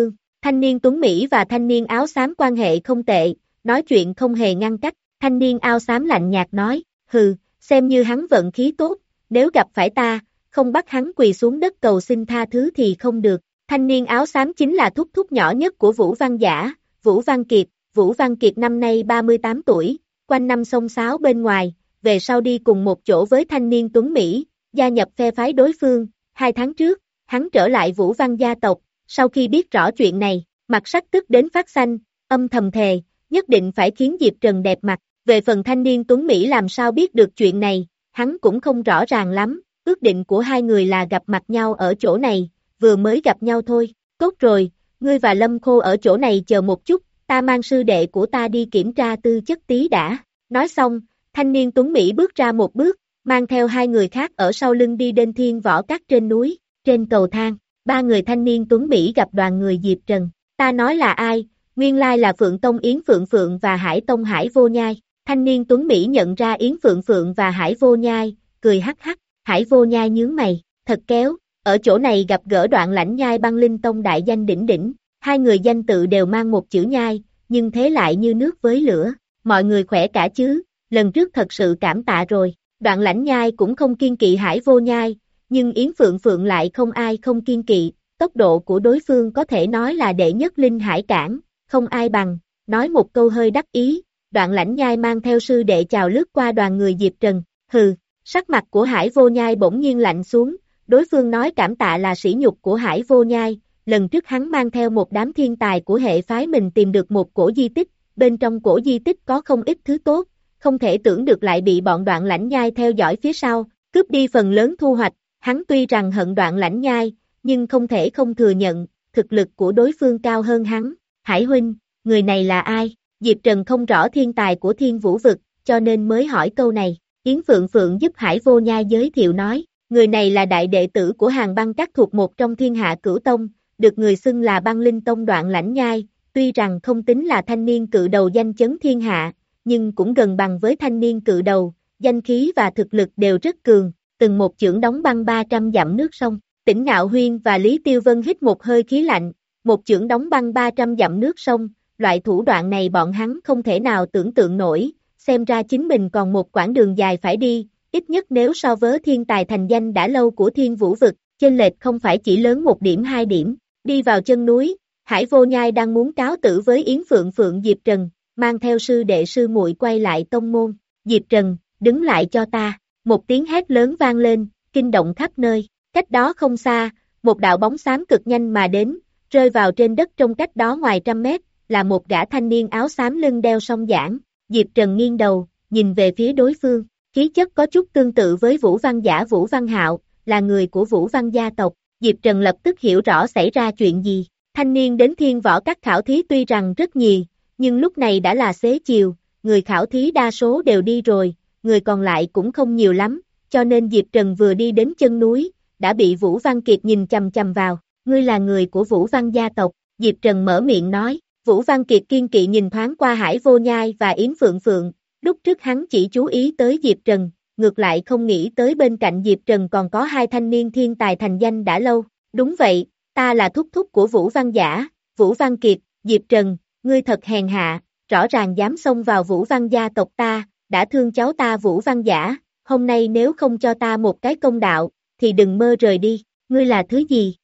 Thanh niên tuấn Mỹ và thanh niên áo xám quan hệ không tệ, nói chuyện không hề ngăn cách, thanh niên áo xám lạnh nhạt nói, hừ, xem như hắn vận khí tốt, nếu gặp phải ta, không bắt hắn quỳ xuống đất cầu xin tha thứ thì không được. Thanh niên áo xám chính là thúc thúc nhỏ nhất của Vũ Văn Giả, Vũ Văn Kiệt. Vũ Văn Kiệt năm nay ba mươi tám tuổi, quanh năm xông xáo bên ngoài, về sau đi cùng một chỗ với thanh niên tuấn Mỹ, gia nhập phe phái đối phương. Hai tháng trước, hắn trở lại Vũ Văn gia tộc, sau khi biết rõ chuyện này, mặt sắc tức đến phát xanh, âm thầm thề, nhất định phải khiến Diệp Trần đẹp mặt. Về phần thanh niên tuấn Mỹ làm sao biết được chuyện này, hắn cũng không rõ ràng lắm, ước định của hai người là gặp mặt nhau ở chỗ này, vừa mới gặp nhau thôi. Tốt rồi, ngươi và Lâm Khô ở chỗ này chờ một chút, ta mang sư đệ của ta đi kiểm tra tư chất tí đã. Nói xong, thanh niên tuấn Mỹ bước ra một bước, mang theo hai người khác ở sau lưng đi đến Thiên Võ Các trên núi. Trên cầu thang, ba người thanh niên tuấn Mỹ gặp đoàn người Diệp Trần. Ta nói là ai? Nguyên lai là Phượng Tông Yến Phượng Phượng và Hải Tông Hải Vô Nhai. Thanh niên tuấn Mỹ nhận ra Yến Phượng Phượng và Hải Vô Nhai, cười hắc hắc. Hải Vô Nhai nhướng mày, thật kéo, ở chỗ này gặp gỡ Đoạn Lãnh Nhai Băng Linh Tông đại danh đỉnh đỉnh. Hai người danh tự đều mang một chữ nhai, nhưng thế lại như nước với lửa. Mọi người khỏe cả chứ, lần trước thật sự cảm tạ rồi. Đoạn Lãnh Nhai cũng không kiên kỵ Hải Vô Nhai, nhưng Yến Phượng Phượng lại không ai không kiên kỵ. Tốc độ của đối phương có thể nói là đệ nhất linh hải cảng, không ai bằng. Nói một câu hơi đắc ý, Đoạn Lãnh Nhai mang theo sư đệ chào lướt qua đoàn người Diệp Trần. Hừ, sắc mặt của Hải Vô Nhai bỗng nhiên lạnh xuống, đối phương nói cảm tạ là sỉ nhục của Hải Vô Nhai. Lần trước hắn mang theo một đám thiên tài của hệ phái mình tìm được một cổ di tích, bên trong cổ di tích có không ít thứ tốt, không thể tưởng được lại bị bọn Đoạn Lãnh Nhai theo dõi phía sau, cướp đi phần lớn thu hoạch. Hắn tuy rằng hận Đoạn Lãnh Nhai, nhưng không thể không thừa nhận, thực lực của đối phương cao hơn hắn. Hải huynh, người này là ai? Diệp Trần không rõ thiên tài của Thiên Vũ Vực, cho nên mới hỏi câu này. Yến Phượng Phượng giúp Hải Vô Nhai giới thiệu nói, người này là đại đệ tử của Hàng Băng Các thuộc một trong Thiên Hạ Cửu Tông, được người xưng là Băng Linh Tông Đoạn Lãnh Nhai, tuy rằng không tính là thanh niên cự đầu danh chấn thiên hạ, nhưng cũng gần bằng với thanh niên cự đầu, danh khí và thực lực đều rất cường, từng một chưởng đóng băng ba trăm dặm nước sông. Tỉnh Ngạo Huyên và Lý Tiêu Vân hít một hơi khí lạnh, một chưởng đóng băng ba trăm dặm nước sông, loại thủ đoạn này bọn hắn không thể nào tưởng tượng nổi, xem ra chính mình còn một quãng đường dài phải đi, ít nhất nếu so với thiên tài thành danh đã lâu của Thiên Vũ Vực, chênh lệch không phải chỉ lớn một điểm hai điểm. Đi vào chân núi, Hải Vô Nhai đang muốn cáo tử với Yến Phượng Phượng Diệp Trần, mang theo sư đệ sư muội quay lại tông môn. Diệp Trần, đứng lại cho ta, một tiếng hét lớn vang lên, kinh động khắp nơi. Cách đó không xa, một đạo bóng xám cực nhanh mà đến, rơi vào trên đất trong cách đó ngoài trăm mét, là một gã thanh niên áo xám lưng đeo song giảng. Diệp Trần nghiêng đầu, nhìn về phía đối phương, khí chất có chút tương tự với Vũ Văn Giả Vũ Văn Hạo, là người của Vũ Văn gia tộc. Diệp Trần lập tức hiểu rõ xảy ra chuyện gì. Thanh niên đến Thiên Võ Các khảo thí tuy rằng rất nhiều, nhưng lúc này đã là xế chiều, người khảo thí đa số đều đi rồi, người còn lại cũng không nhiều lắm, cho nên Diệp Trần vừa đi đến chân núi, đã bị Vũ Văn Kiệt nhìn chằm chằm vào. Ngươi là người của Vũ Văn gia tộc, Diệp Trần mở miệng nói. Vũ Văn Kiệt kiên kỵ nhìn thoáng qua Hải Vô Nhai và Yến Phượng Phượng, lúc trước hắn chỉ chú ý tới Diệp Trần, ngược lại không nghĩ tới bên cạnh Diệp Trần còn có hai thanh niên thiên tài thành danh đã lâu. Đúng vậy, ta là thúc thúc của Vũ Văn Giả, Vũ Văn Kiệt. Diệp Trần, ngươi thật hèn hạ, rõ ràng dám xông vào Vũ Văn gia tộc ta, đã thương cháu ta Vũ Văn Giả, hôm nay nếu không cho ta một cái công đạo, thì đừng mơ rời đi. Ngươi là thứ gì?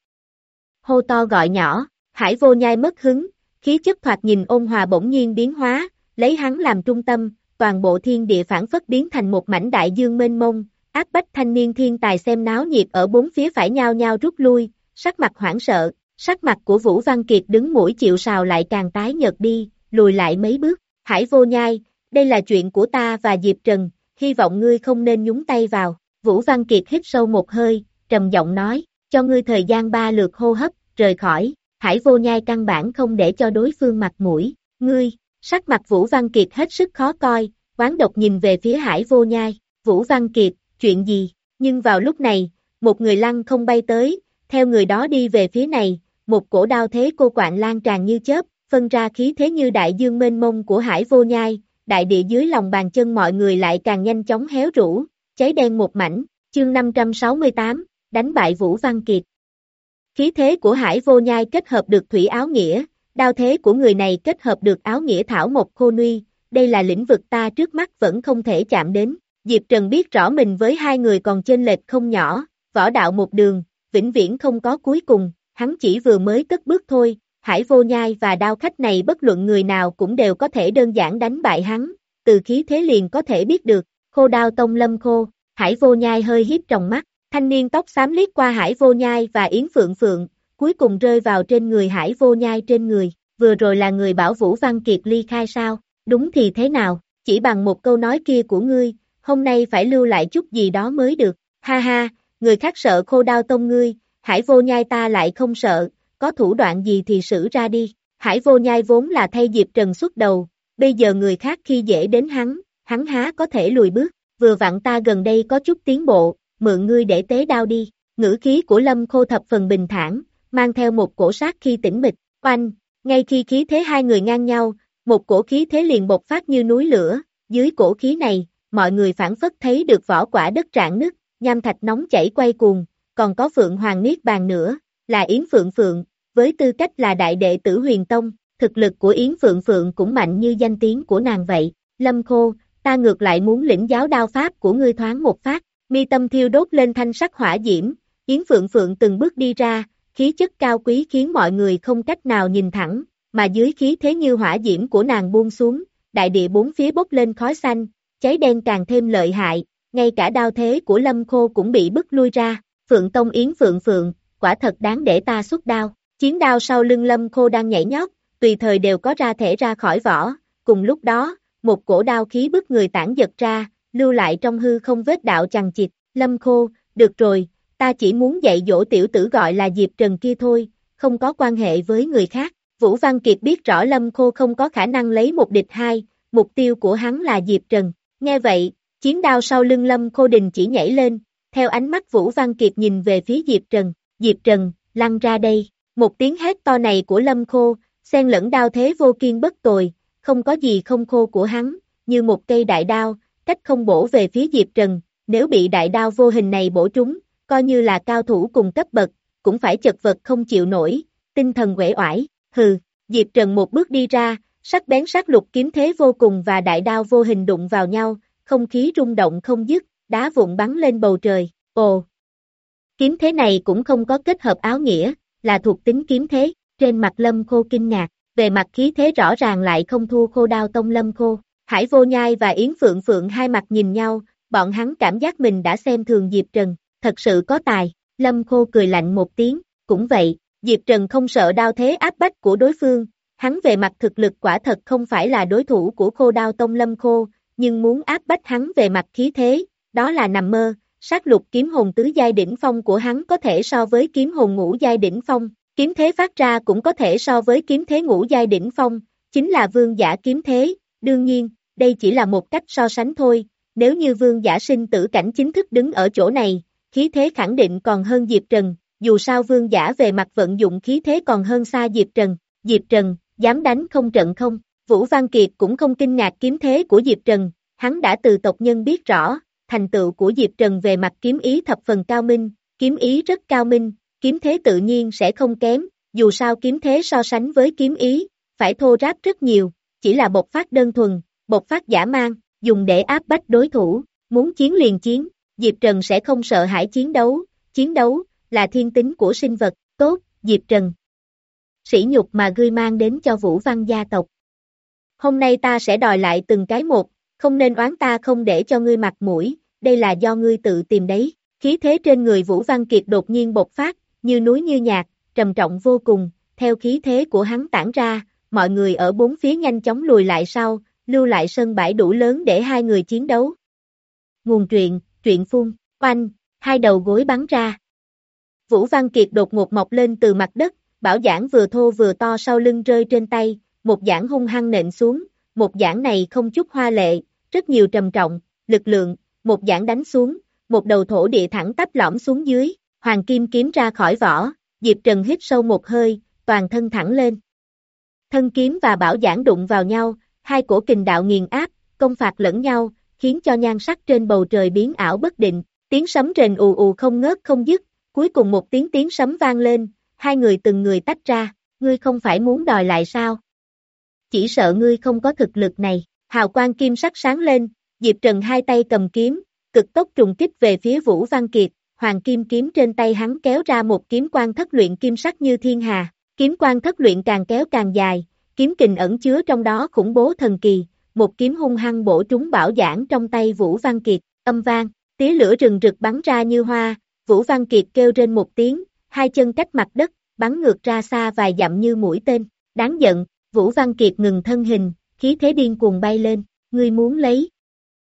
Hô to gọi nhỏ, Hải Vô Nhai mất hứng, khí chất thoạt nhìn ôn hòa bỗng nhiên biến hóa, lấy hắn làm trung tâm, toàn bộ thiên địa phản phất biến thành một mảnh đại dương mênh mông, áp bách thanh niên thiên tài xem náo nhiệt ở bốn phía phải nhao nhao rút lui, sắc mặt hoảng sợ. Sắc mặt của Vũ Văn Kiệt đứng mũi chịu sào lại càng tái nhợt đi, lùi lại mấy bước. Hải Vô Nhai, đây là chuyện của ta và Diệp Trần, hy vọng ngươi không nên nhúng tay vào. Vũ Văn Kiệt hít sâu một hơi, trầm giọng nói, cho ngươi thời gian ba lượt hô hấp, rời khỏi. Hải Vô Nhai căn bản không để cho đối phương mặt mũi. Ngươi, sắc mặt Vũ Văn Kiệt hết sức khó coi, oán độc nhìn về phía Hải Vô Nhai. Vũ Văn Kiệt, chuyện gì? Nhưng vào lúc này, một người lăng không bay tới, theo người đó đi về phía này. Một cổ đao thế cô quạng lan tràn như chớp, phân ra khí thế như đại dương mênh mông của Hải Vô Nhai, đại địa dưới lòng bàn chân mọi người lại càng nhanh chóng héo rũ, cháy đen một mảnh. Chương năm trăm sáu mươi tám, đánh bại Vũ Văn Kiệt. Khí thế của Hải Vô Nhai kết hợp được thủy áo nghĩa, đao thế của người này kết hợp được áo nghĩa thảo mộc khô nuy, đây là lĩnh vực ta trước mắt vẫn không thể chạm đến. Diệp Trần biết rõ mình với hai người còn chênh lệch không nhỏ, võ đạo một đường, vĩnh viễn không có cuối cùng, hắn chỉ vừa mới cất bước thôi, Hải Vô Nhai và đao khách này bất luận người nào cũng đều có thể đơn giản đánh bại hắn, từ khí thế liền có thể biết được, Khô Đao Tông Lâm Khô, Hải Vô Nhai hơi hiếp trong mắt, thanh niên tóc xám liếc qua Hải Vô Nhai và Yến Phượng Phượng, cuối cùng rơi vào trên người Hải Vô Nhai trên người, vừa rồi là người bảo Vũ Văn Kiệt ly khai sao, đúng thì thế nào, chỉ bằng một câu nói kia của ngươi, hôm nay phải lưu lại chút gì đó mới được, ha ha, người khác sợ Khô Đao Tông ngươi, Hải Vô Nhai ta lại không sợ, có thủ đoạn gì thì sử ra đi, Hải Vô Nhai vốn là thay Diệp Trần xuất đầu, bây giờ người khác khi dễ đến hắn, hắn há có thể lùi bước, vừa vặn ta gần đây có chút tiến bộ, mượn ngươi để tế đao đi, ngữ khí của Lâm Khô thập phần bình thản, mang theo một cổ sát khi tĩnh mịch, oanh, ngay khi khí thế hai người ngang nhau, một cổ khí thế liền bộc phát như núi lửa, dưới cổ khí này, mọi người phản phất thấy được vỏ quả đất rạn nứt, nham thạch nóng chảy quay cuồng, còn có Phượng Hoàng Niết Bàn nữa, là Yến Phượng Phượng, với tư cách là đại đệ tử Huyền Tông, thực lực của Yến Phượng Phượng cũng mạnh như danh tiếng của nàng vậy, Lâm Khô, ta ngược lại muốn lĩnh giáo đao pháp của ngươi thoáng một phát, mi tâm thiêu đốt lên thanh sắc hỏa diễm, Yến Phượng Phượng từng bước đi ra, khí chất cao quý khiến mọi người không cách nào nhìn thẳng, mà dưới khí thế như hỏa diễm của nàng buông xuống, đại địa bốn phía bốc lên khói xanh, cháy đen càng thêm lợi hại, ngay cả đao thế của Lâm Khô cũng bị bức lui ra, Phượng Tông Yến Phượng Phượng, quả thật đáng để ta xuất đao, chiến đao sau lưng Lâm Khô đang nhảy nhót, tùy thời đều có ra thể ra khỏi vỏ, cùng lúc đó, một cổ đao khí bức người tản giật ra, lưu lại trong hư không vết đạo chằng chịt, Lâm Khô, được rồi, ta chỉ muốn dạy dỗ tiểu tử gọi là Diệp Trần kia thôi, không có quan hệ với người khác, Vũ Văn Kiệt biết rõ Lâm Khô không có khả năng lấy một địch hai, mục tiêu của hắn là Diệp Trần, nghe vậy, chiến đao sau lưng Lâm Khô đình chỉ nhảy lên, theo ánh mắt Vũ Văn Kiệt nhìn về phía Diệp Trần, Diệp Trần, lăn ra đây, một tiếng hét to này của Lâm Khô, xen lẫn đao thế vô kiên bất tồi, không có gì không khô của hắn, như một cây đại đao, cách không bổ về phía Diệp Trần, nếu bị đại đao vô hình này bổ trúng, coi như là cao thủ cùng cấp bậc, cũng phải chật vật không chịu nổi, tinh thần uể oải, hừ, Diệp Trần một bước đi ra, sắc bén sát lục kiếm thế vô cùng và đại đao vô hình đụng vào nhau, không khí rung động không dứt, đá vụn bắn lên bầu trời, ồ. Kiếm thế này cũng không có kết hợp áo nghĩa, là thuộc tính kiếm thế, trên mặt Lâm Khô kinh ngạc, về mặt khí thế rõ ràng lại không thua Khô Đao Tông Lâm Khô. Hải Vô Nhai và Yến Phượng Phượng hai mặt nhìn nhau, bọn hắn cảm giác mình đã xem thường Diệp Trần, thật sự có tài, Lâm Khô cười lạnh một tiếng, cũng vậy, Diệp Trần không sợ đao thế áp bách của đối phương, hắn về mặt thực lực quả thật không phải là đối thủ của Khô Đao Tông Lâm Khô, nhưng muốn áp bách hắn về mặt khí thế, đó là nằm mơ, sát lục kiếm hồn tứ giai đỉnh phong của hắn có thể so với kiếm hồn ngũ giai đỉnh phong, kiếm thế phát ra cũng có thể so với kiếm thế ngũ giai đỉnh phong, chính là vương giả kiếm thế, đương nhiên, đây chỉ là một cách so sánh thôi, nếu như vương giả sinh tử cảnh chính thức đứng ở chỗ này, khí thế khẳng định còn hơn Diệp Trần, dù sao vương giả về mặt vận dụng khí thế còn hơn xa Diệp Trần, Diệp Trần, dám đánh không trận không, Vũ Văn Kiệt cũng không kinh ngạc kiếm thế của Diệp Trần, hắn đã từ tộc nhân biết rõ, thành tựu của Diệp Trần về mặt kiếm ý thập phần cao minh, kiếm ý rất cao minh, kiếm thế tự nhiên sẽ không kém, dù sao kiếm thế so sánh với kiếm ý, phải thô ráp rất nhiều, chỉ là bộc phát đơn thuần, bộc phát dã man, dùng để áp bách đối thủ, muốn chiến liền chiến, Diệp Trần sẽ không sợ hãi chiến đấu, chiến đấu là thiên tính của sinh vật, tốt, Diệp Trần. Sỉ nhục mà ngươi mang đến cho Vũ Văn gia tộc. Hôm nay ta sẽ đòi lại từng cái một, không nên oán ta không để cho ngươi mặt mũi, đây là do ngươi tự tìm đấy. Khí thế trên người Vũ Văn Kiệt đột nhiên bộc phát, như núi như nhạc, trầm trọng vô cùng, theo khí thế của hắn tản ra, mọi người ở bốn phía nhanh chóng lùi lại sau, lưu lại sân bãi đủ lớn để hai người chiến đấu. Nguồn truyện, truyện phun, oanh, hai đầu gối bắn ra. Vũ Văn Kiệt đột ngột mọc lên từ mặt đất, bảo giảng vừa thô vừa to sau lưng rơi trên tay, một giảng hung hăng nện xuống, một giảng này không chút hoa lệ, rất nhiều trầm trọng, lực lượng, một giảng đánh xuống, một đầu thổ địa thẳng tắp lõm xuống dưới, hoàng kim kiếm ra khỏi vỏ, Diệp Trần hít sâu một hơi, toàn thân thẳng lên. Thân kiếm và bảo giảng đụng vào nhau, hai cổ kình đạo nghiền áp, công phạt lẫn nhau, khiến cho nhan sắc trên bầu trời biến ảo bất định, tiếng sấm rền ù ù không ngớt không dứt, cuối cùng một tiếng tiếng sấm vang lên, hai người từng người tách ra, ngươi không phải muốn đòi lại sao? Chỉ sợ ngươi không có thực lực này, hào quang kim sắc sáng lên, Diệp Trần hai tay cầm kiếm, cực tốc trùng kích về phía Vũ Văn Kiệt, hoàng kim kiếm trên tay hắn kéo ra một kiếm quang thất luyện kim sắc như thiên hà, kiếm quang thất luyện càng kéo càng dài, kiếm kình ẩn chứa trong đó khủng bố thần kỳ, một kiếm hung hăng bổ trúng bảo giảng trong tay Vũ Văn Kiệt, âm vang, tía lửa rừng rực bắn ra như hoa, Vũ Văn Kiệt kêu trên một tiếng, hai chân cách mặt đất, bắn ngược ra xa vài dặm như mũi tên, đáng giận, Vũ Văn Kiệt ngừng thân hình, khí thế điên cuồng bay lên, ngươi muốn lấy,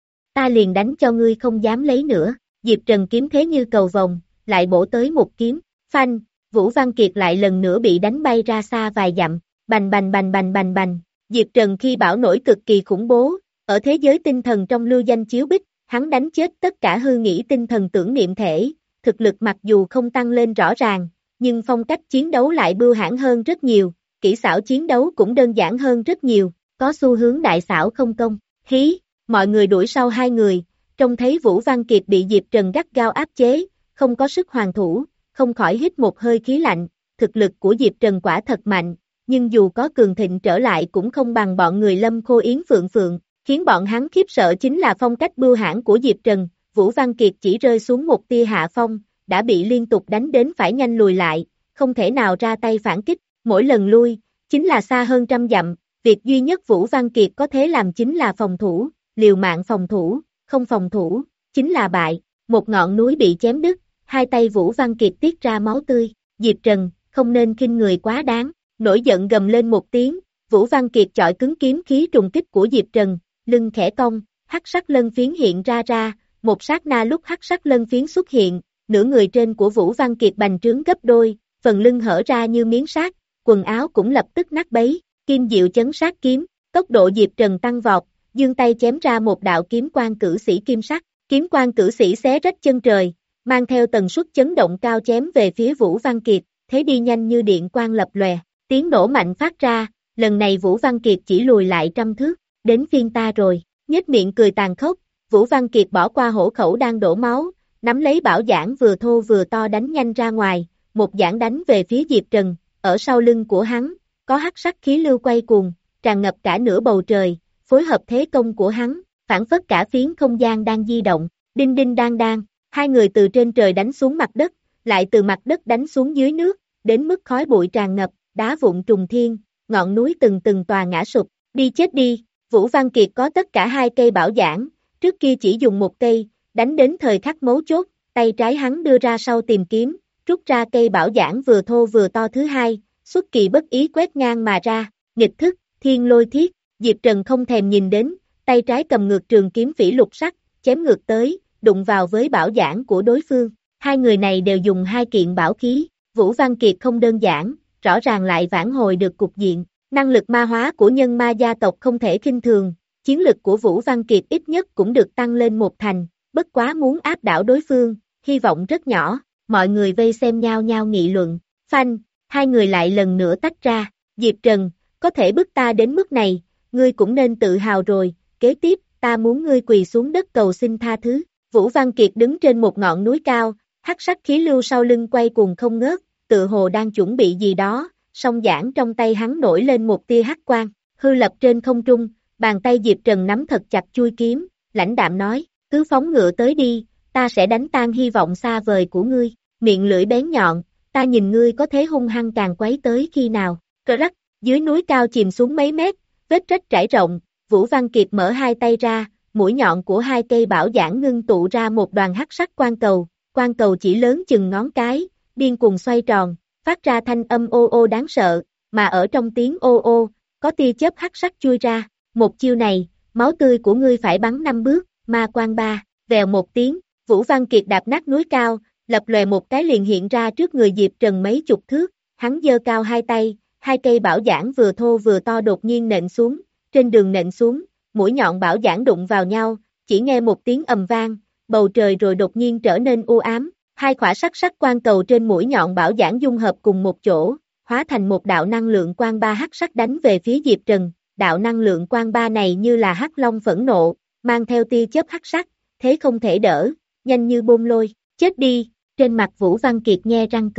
ta liền đánh cho ngươi không dám lấy nữa, Diệp Trần kiếm thế như cầu vồng, lại bổ tới một kiếm, phanh, Vũ Văn Kiệt lại lần nữa bị đánh bay ra xa vài dặm, bành bành bành bành bành bành, Diệp Trần khi bão nổi cực kỳ khủng bố, ở thế giới tinh thần trong lưu danh chiếu bích, hắn đánh chết tất cả hư nghĩ tinh thần tưởng niệm thể, thực lực mặc dù không tăng lên rõ ràng, nhưng phong cách chiến đấu lại bưu hãn hơn rất nhiều, kỹ xảo chiến đấu cũng đơn giản hơn rất nhiều, có xu hướng đại xảo không công, hí, mọi người đuổi sau hai người, trông thấy Vũ Văn Kiệt bị Diệp Trần gắt gao áp chế, không có sức hoàn thủ, không khỏi hít một hơi khí lạnh, thực lực của Diệp Trần quả thật mạnh, nhưng dù có cường thịnh trở lại cũng không bằng bọn người Lâm Khô Yến Phượng Phượng, khiến bọn hắn khiếp sợ chính là phong cách bưu hãn của Diệp Trần, Vũ Văn Kiệt chỉ rơi xuống một tia hạ phong, đã bị liên tục đánh đến phải nhanh lùi lại, không thể nào ra tay phản kích, mỗi lần lui, chính là xa hơn trăm dặm, việc duy nhất Vũ Văn Kiệt có thể làm chính là phòng thủ, liều mạng phòng thủ, không phòng thủ, chính là bại, một ngọn núi bị chém đứt, hai tay Vũ Văn Kiệt tiết ra máu tươi, Diệp Trần, không nên khinh người quá đáng, nổi giận gầm lên một tiếng, Vũ Văn Kiệt chọi cứng kiếm khí trùng kích của Diệp Trần, lưng khẽ cong, hắc sắc lân phiến hiện ra ra, một sát na lúc hắc sắc lân phiến xuất hiện, nửa người trên của Vũ Văn Kiệt bành trướng gấp đôi, phần lưng hở ra như miếng sắt, quần áo cũng lập tức nát bấy, kim diệu chấn sát kiếm, tốc độ Diệp Trần tăng vọt, giương tay chém ra một đạo kiếm quang cử sĩ kim sắc, kiếm quang cử sĩ xé rách chân trời, mang theo tần suất chấn động cao chém về phía Vũ Văn Kiệt, thế đi nhanh như điện quang lập lòe, tiếng nổ mạnh phát ra, lần này Vũ Văn Kiệt chỉ lùi lại trăm thước, đến phiên ta rồi, nhếch miệng cười tàn khốc, Vũ Văn Kiệt bỏ qua hổ khẩu đang đổ máu, nắm lấy bảo giảng vừa thô vừa to đánh nhanh ra ngoài, một giảng đánh về phía Diệp Trần, ở sau lưng của hắn, có hắc sắc khí lưu quay cuồng, tràn ngập cả nửa bầu trời, phối hợp thế công của hắn, phản phất cả phiến không gian đang di động, đinh đinh đang đang, hai người từ trên trời đánh xuống mặt đất, lại từ mặt đất đánh xuống dưới nước, đến mức khói bụi tràn ngập, đá vụn trùng thiên, ngọn núi từng từng tòa ngã sụp, đi chết đi, Vũ Văn Kiệt có tất cả hai cây bảo giảng, trước kia chỉ dùng một cây, đánh đến thời khắc mấu chốt, tay trái hắn đưa ra sau tìm kiếm, rút ra cây bảo giảng vừa thô vừa to thứ hai, xuất kỳ bất ý quét ngang mà ra, nghịch thức, thiên lôi thiết, Diệp Trần không thèm nhìn đến, tay trái cầm ngược trường kiếm phỉ lục sắc, chém ngược tới, đụng vào với bảo giảng của đối phương, hai người này đều dùng hai kiện bảo khí, Vũ Văn Kiệt không đơn giản, rõ ràng lại vãn hồi được cục diện, năng lực ma hóa của nhân ma gia tộc không thể khinh thường, chiến lực của Vũ Văn Kiệt ít nhất cũng được tăng lên một thành, bất quá muốn áp đảo đối phương, hy vọng rất nhỏ, mọi người vây xem nhau nhau nghị luận, phanh, hai người lại lần nữa tách ra, Diệp Trần, có thể bức ta đến mức này, ngươi cũng nên tự hào rồi, kế tiếp, ta muốn ngươi quỳ xuống đất cầu xin tha thứ, Vũ Văn Kiệt đứng trên một ngọn núi cao, hắc sắc khí lưu sau lưng quay cuồng không ngớt, tự hồ đang chuẩn bị gì đó, song giảng trong tay hắn nổi lên một tia hắc quang, hư lập trên không trung, bàn tay Diệp Trần nắm thật chặt chui kiếm, lãnh đạm nói, cứ phóng ngựa tới đi, ta sẽ đánh tan hy vọng xa vời của ngươi, miệng lưỡi bén nhọn, ta nhìn ngươi có thế hung hăng càng quấy tới khi nào, cờ rắc, dưới núi cao chìm xuống mấy mét, vết rách trải rộng, Vũ Văn Kiệt mở hai tay ra, mũi nhọn của hai cây bảo giảng ngưng tụ ra một đoàn hắc sắc quang cầu, quang cầu chỉ lớn chừng ngón cái, điên cuồng xoay tròn, phát ra thanh âm ô ô đáng sợ, mà ở trong tiếng ô ô, có tia chớp hắc sắc chui ra, một chiêu này, máu tươi của ngươi phải bắn năm bước, ma quang ba, vèo một tiếng, Vũ Văn Kiệt đạp nát núi cao, lập lòe một cái liền hiện ra trước người Diệp Trần mấy chục thước, hắn giơ cao hai tay, hai cây bảo giảng vừa thô vừa to đột nhiên nện xuống, trên đường nện xuống, mũi nhọn bảo giảng đụng vào nhau, chỉ nghe một tiếng ầm vang, bầu trời rồi đột nhiên trở nên u ám, hai khỏa sắc sắc quang cầu trên mũi nhọn bảo giảng dung hợp cùng một chỗ, hóa thành một đạo năng lượng quang ba hắc sắc đánh về phía Diệp Trần, đạo năng lượng quang ba này như là hắc long phẫn nộ, mang theo tia chớp hắc sắc, thế không thể đỡ, nhanh như bom lôi, chết đi, trên mặt Vũ Văn Kiệt nhe răng cười,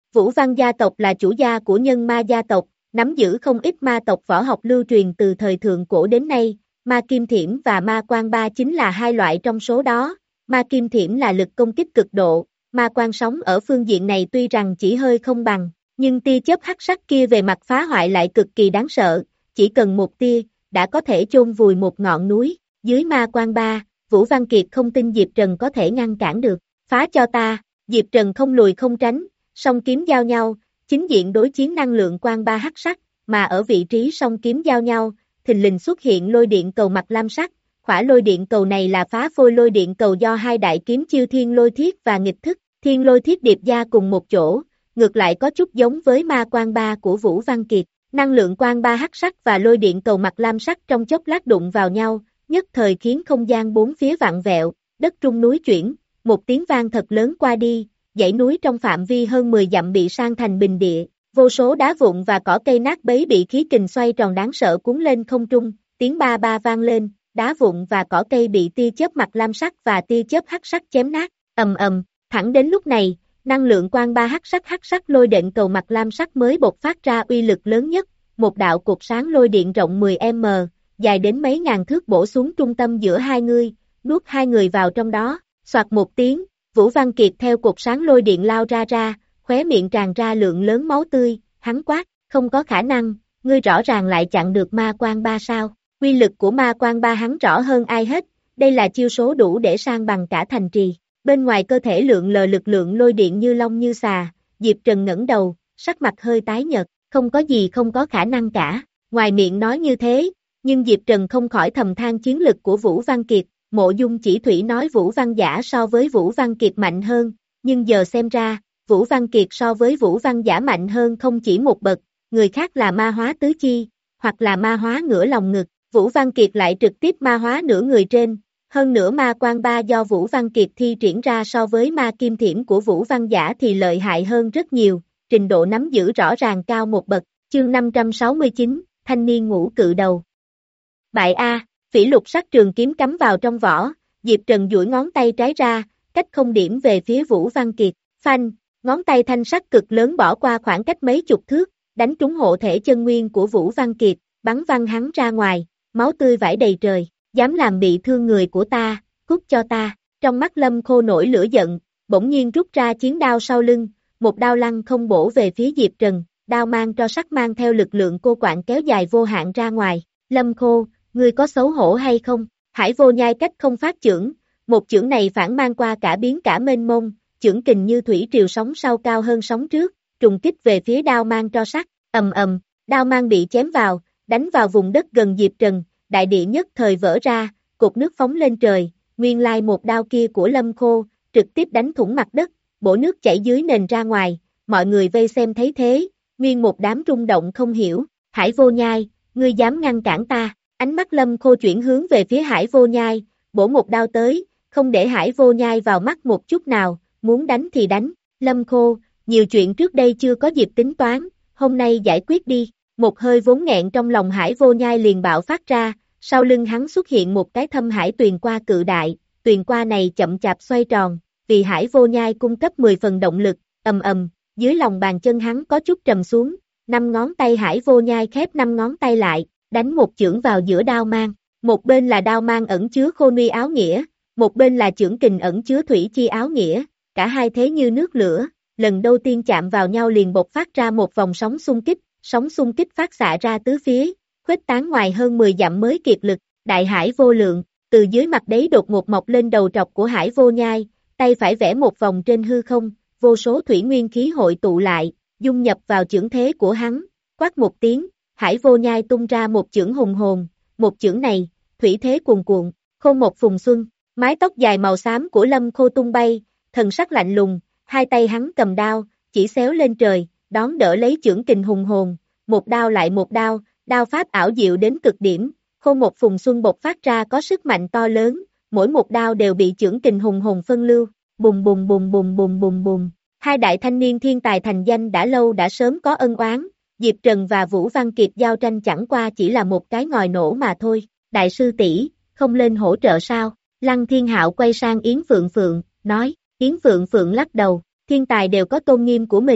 Vũ Văn gia tộc là chủ gia của nhân ma gia tộc, nắm giữ không ít ma tộc võ học lưu truyền từ thời thượng cổ đến nay, ma kim thiểm và ma quan ba chính là hai loại trong số đó, ma kim thiểm là lực công kích cực độ, ma quan sóng ở phương diện này tuy rằng chỉ hơi không bằng, nhưng tia chớp hắc sắc kia về mặt phá hoại lại cực kỳ đáng sợ, chỉ cần một tia, đã có thể chôn vùi một ngọn núi, dưới ma quan ba, Vũ Văn Kiệt không tin Diệp Trần có thể ngăn cản được, phá cho ta, Diệp Trần không lùi không tránh, song kiếm giao nhau, chính diện đối chiến năng lượng quan ba hắc sắc, mà ở vị trí song kiếm giao nhau, thình lình xuất hiện lôi điện cầu mặt lam sắc, khỏa lôi điện cầu này là phá phôi lôi điện cầu do hai đại kiếm chiêu thiên lôi thiết và nghịch thức, thiên lôi thiết điệp gia cùng một chỗ, ngược lại có chút giống với ma quan ba của Vũ Văn Kiệt, năng lượng quan ba hắc sắc và lôi điện cầu mặt lam sắc trong chốc lát đụng vào nhau, nhất thời khiến không gian bốn phía vặn vẹo, đất rung núi chuyển, một tiếng vang thật lớn qua đi, dãy núi trong phạm vi hơn mười dặm bị san thành bình địa, vô số đá vụn và cỏ cây nát bấy bị khí kình xoay tròn đáng sợ cuốn lên không trung, tiếng ba ba vang lên, đá vụn và cỏ cây bị tia chớp mặt lam sắc và tia chớp hắc sắc chém nát, ầm ầm, thẳng đến lúc này, năng lượng quang ba hắc sắc hắc sắc lôi điện cầu mặt lam sắc mới bộc phát ra uy lực lớn nhất, một đạo cột sáng lôi điện rộng mười mét, dài đến mấy ngàn thước bổ xuống trung tâm giữa hai người, nuốt hai người vào trong đó, soạt một tiếng, Vũ Văn Kiệt theo cột sáng lôi điện lao ra ra, khóe miệng tràn ra lượng lớn máu tươi, hắn quát, không có khả năng, ngươi rõ ràng lại chặn được ma quan ba sao, uy lực của ma quan ba hắn rõ hơn ai hết, đây là chiêu số đủ để san bằng cả thành trì, bên ngoài cơ thể lượng lờ lực lượng lôi điện như long như xà, Diệp Trần ngẩng đầu, sắc mặt hơi tái nhợt, không có gì không có khả năng cả, ngoài miệng nói như thế, nhưng Diệp Trần không khỏi thầm than chiến lực của Vũ Văn Kiệt, Mộ Dung Chỉ Thủy nói Vũ Văn Giả so với Vũ Văn Kiệt mạnh hơn, nhưng giờ xem ra, Vũ Văn Kiệt so với Vũ Văn Giả mạnh hơn không chỉ một bậc, người khác là ma hóa tứ chi, hoặc là ma hóa ngửa lòng ngực, Vũ Văn Kiệt lại trực tiếp ma hóa nửa người trên, hơn nữa ma quan ba do Vũ Văn Kiệt thi triển ra so với ma kim thiểm của Vũ Văn Giả thì lợi hại hơn rất nhiều, trình độ nắm giữ rõ ràng cao một bậc, chương năm trăm sáu mươi chín, thanh niên ngũ cự đầu. Bại A, phỉ lục sắc trường kiếm cắm vào trong vỏ, Diệp Trần duỗi ngón tay trái ra, cách không điểm về phía Vũ Văn Kiệt, phanh, ngón tay thanh sắc cực lớn bỏ qua khoảng cách mấy chục thước, đánh trúng hộ thể chân nguyên của Vũ Văn Kiệt, bắn văng hắn ra ngoài, máu tươi vãi đầy trời, dám làm bị thương người của ta, cút cho ta, trong mắt Lâm Khô nổi lửa giận, bỗng nhiên rút ra chiến đao sau lưng, một đao lăng không bổ về phía Diệp Trần, đao mang tro sắc mang theo lực lượng cô quạng kéo dài vô hạn ra ngoài, Lâm Khô, ngươi có xấu hổ hay không? Hải Vô Nhai cách không phát chưởng, một chưởng này phản mang qua cả biến cả mênh mông, chưởng kình như thủy triều sóng sau cao hơn sóng trước, trùng kích về phía đao mang tro sắc, ầm ầm, đao mang bị chém vào, đánh vào vùng đất gần Diệp Trần, đại địa nhất thời vỡ ra, cột nước phóng lên trời, nguyên lai một đao kia của Lâm Khô, trực tiếp đánh thủng mặt đất, bổ nước chảy dưới nền ra ngoài, mọi người vây xem thấy thế, nguyên một đám rung động không hiểu, Hải Vô Nhai, ngươi dám ngăn cản ta? Ánh mắt Lâm Khô chuyển hướng về phía Hải Vô Nhai, bổ một đao tới, không để Hải Vô Nhai vào mắt một chút nào, muốn đánh thì đánh, Lâm Khô, nhiều chuyện trước đây chưa có dịp tính toán, hôm nay giải quyết đi, một hơi vốn nghẹn trong lòng Hải Vô Nhai liền bạo phát ra, sau lưng hắn xuất hiện một cái thâm hải tuyền qua cự đại, tuyền qua này chậm chạp xoay tròn, vì Hải Vô Nhai cung cấp mười phần động lực, ầm ầm, dưới lòng bàn chân hắn có chút trầm xuống, năm ngón tay Hải Vô Nhai khép năm ngón tay lại, đánh một chưởng vào giữa đao mang, một bên là đao mang ẩn chứa khô nuy áo nghĩa, một bên là chưởng kình ẩn chứa thủy chi áo nghĩa, cả hai thế như nước lửa, lần đầu tiên chạm vào nhau liền bộc phát ra một vòng sóng xung kích, sóng xung kích phát xạ ra tứ phía, khuếch tán ngoài hơn mười dặm mới kiệt lực, đại hải vô lượng, từ dưới mặt đáy đột ngột mọc lên đầu trọc của Hải Vô Nhai, tay phải vẽ một vòng trên hư không, vô số thủy nguyên khí hội tụ lại, dung nhập vào chưởng thế của hắn, quát một tiếng, Hải Vô Nhai tung ra một chưởng hùng hồn, một chưởng này, thủy thế cuồn cuộn, Khô một phùng xuân, mái tóc dài màu xám của Lâm Khô tung bay, thần sắc lạnh lùng, hai tay hắn cầm đao, chỉ xéo lên trời, đón đỡ lấy chưởng kình hùng hồn, một đao lại một đao, đao pháp ảo diệu đến cực điểm, Khô một phùng xuân bộc phát ra có sức mạnh to lớn, mỗi một đao đều bị chưởng kình hùng hồn phân lưu, bùng bùng bùng bùng bùng bùng bùng. Hai đại thanh niên thiên tài thành danh đã lâu đã sớm có ân oán, Diệp Trần và Vũ Văn Kiệt giao tranh chẳng qua chỉ là một cái ngòi nổ mà thôi, đại sư tỷ không lên hỗ trợ sao? Lăng Thiên Hạo quay sang Yến Phượng Phượng, nói, Yến Phượng Phượng lắc đầu, thiên tài đều có tôn nghiêm của mình,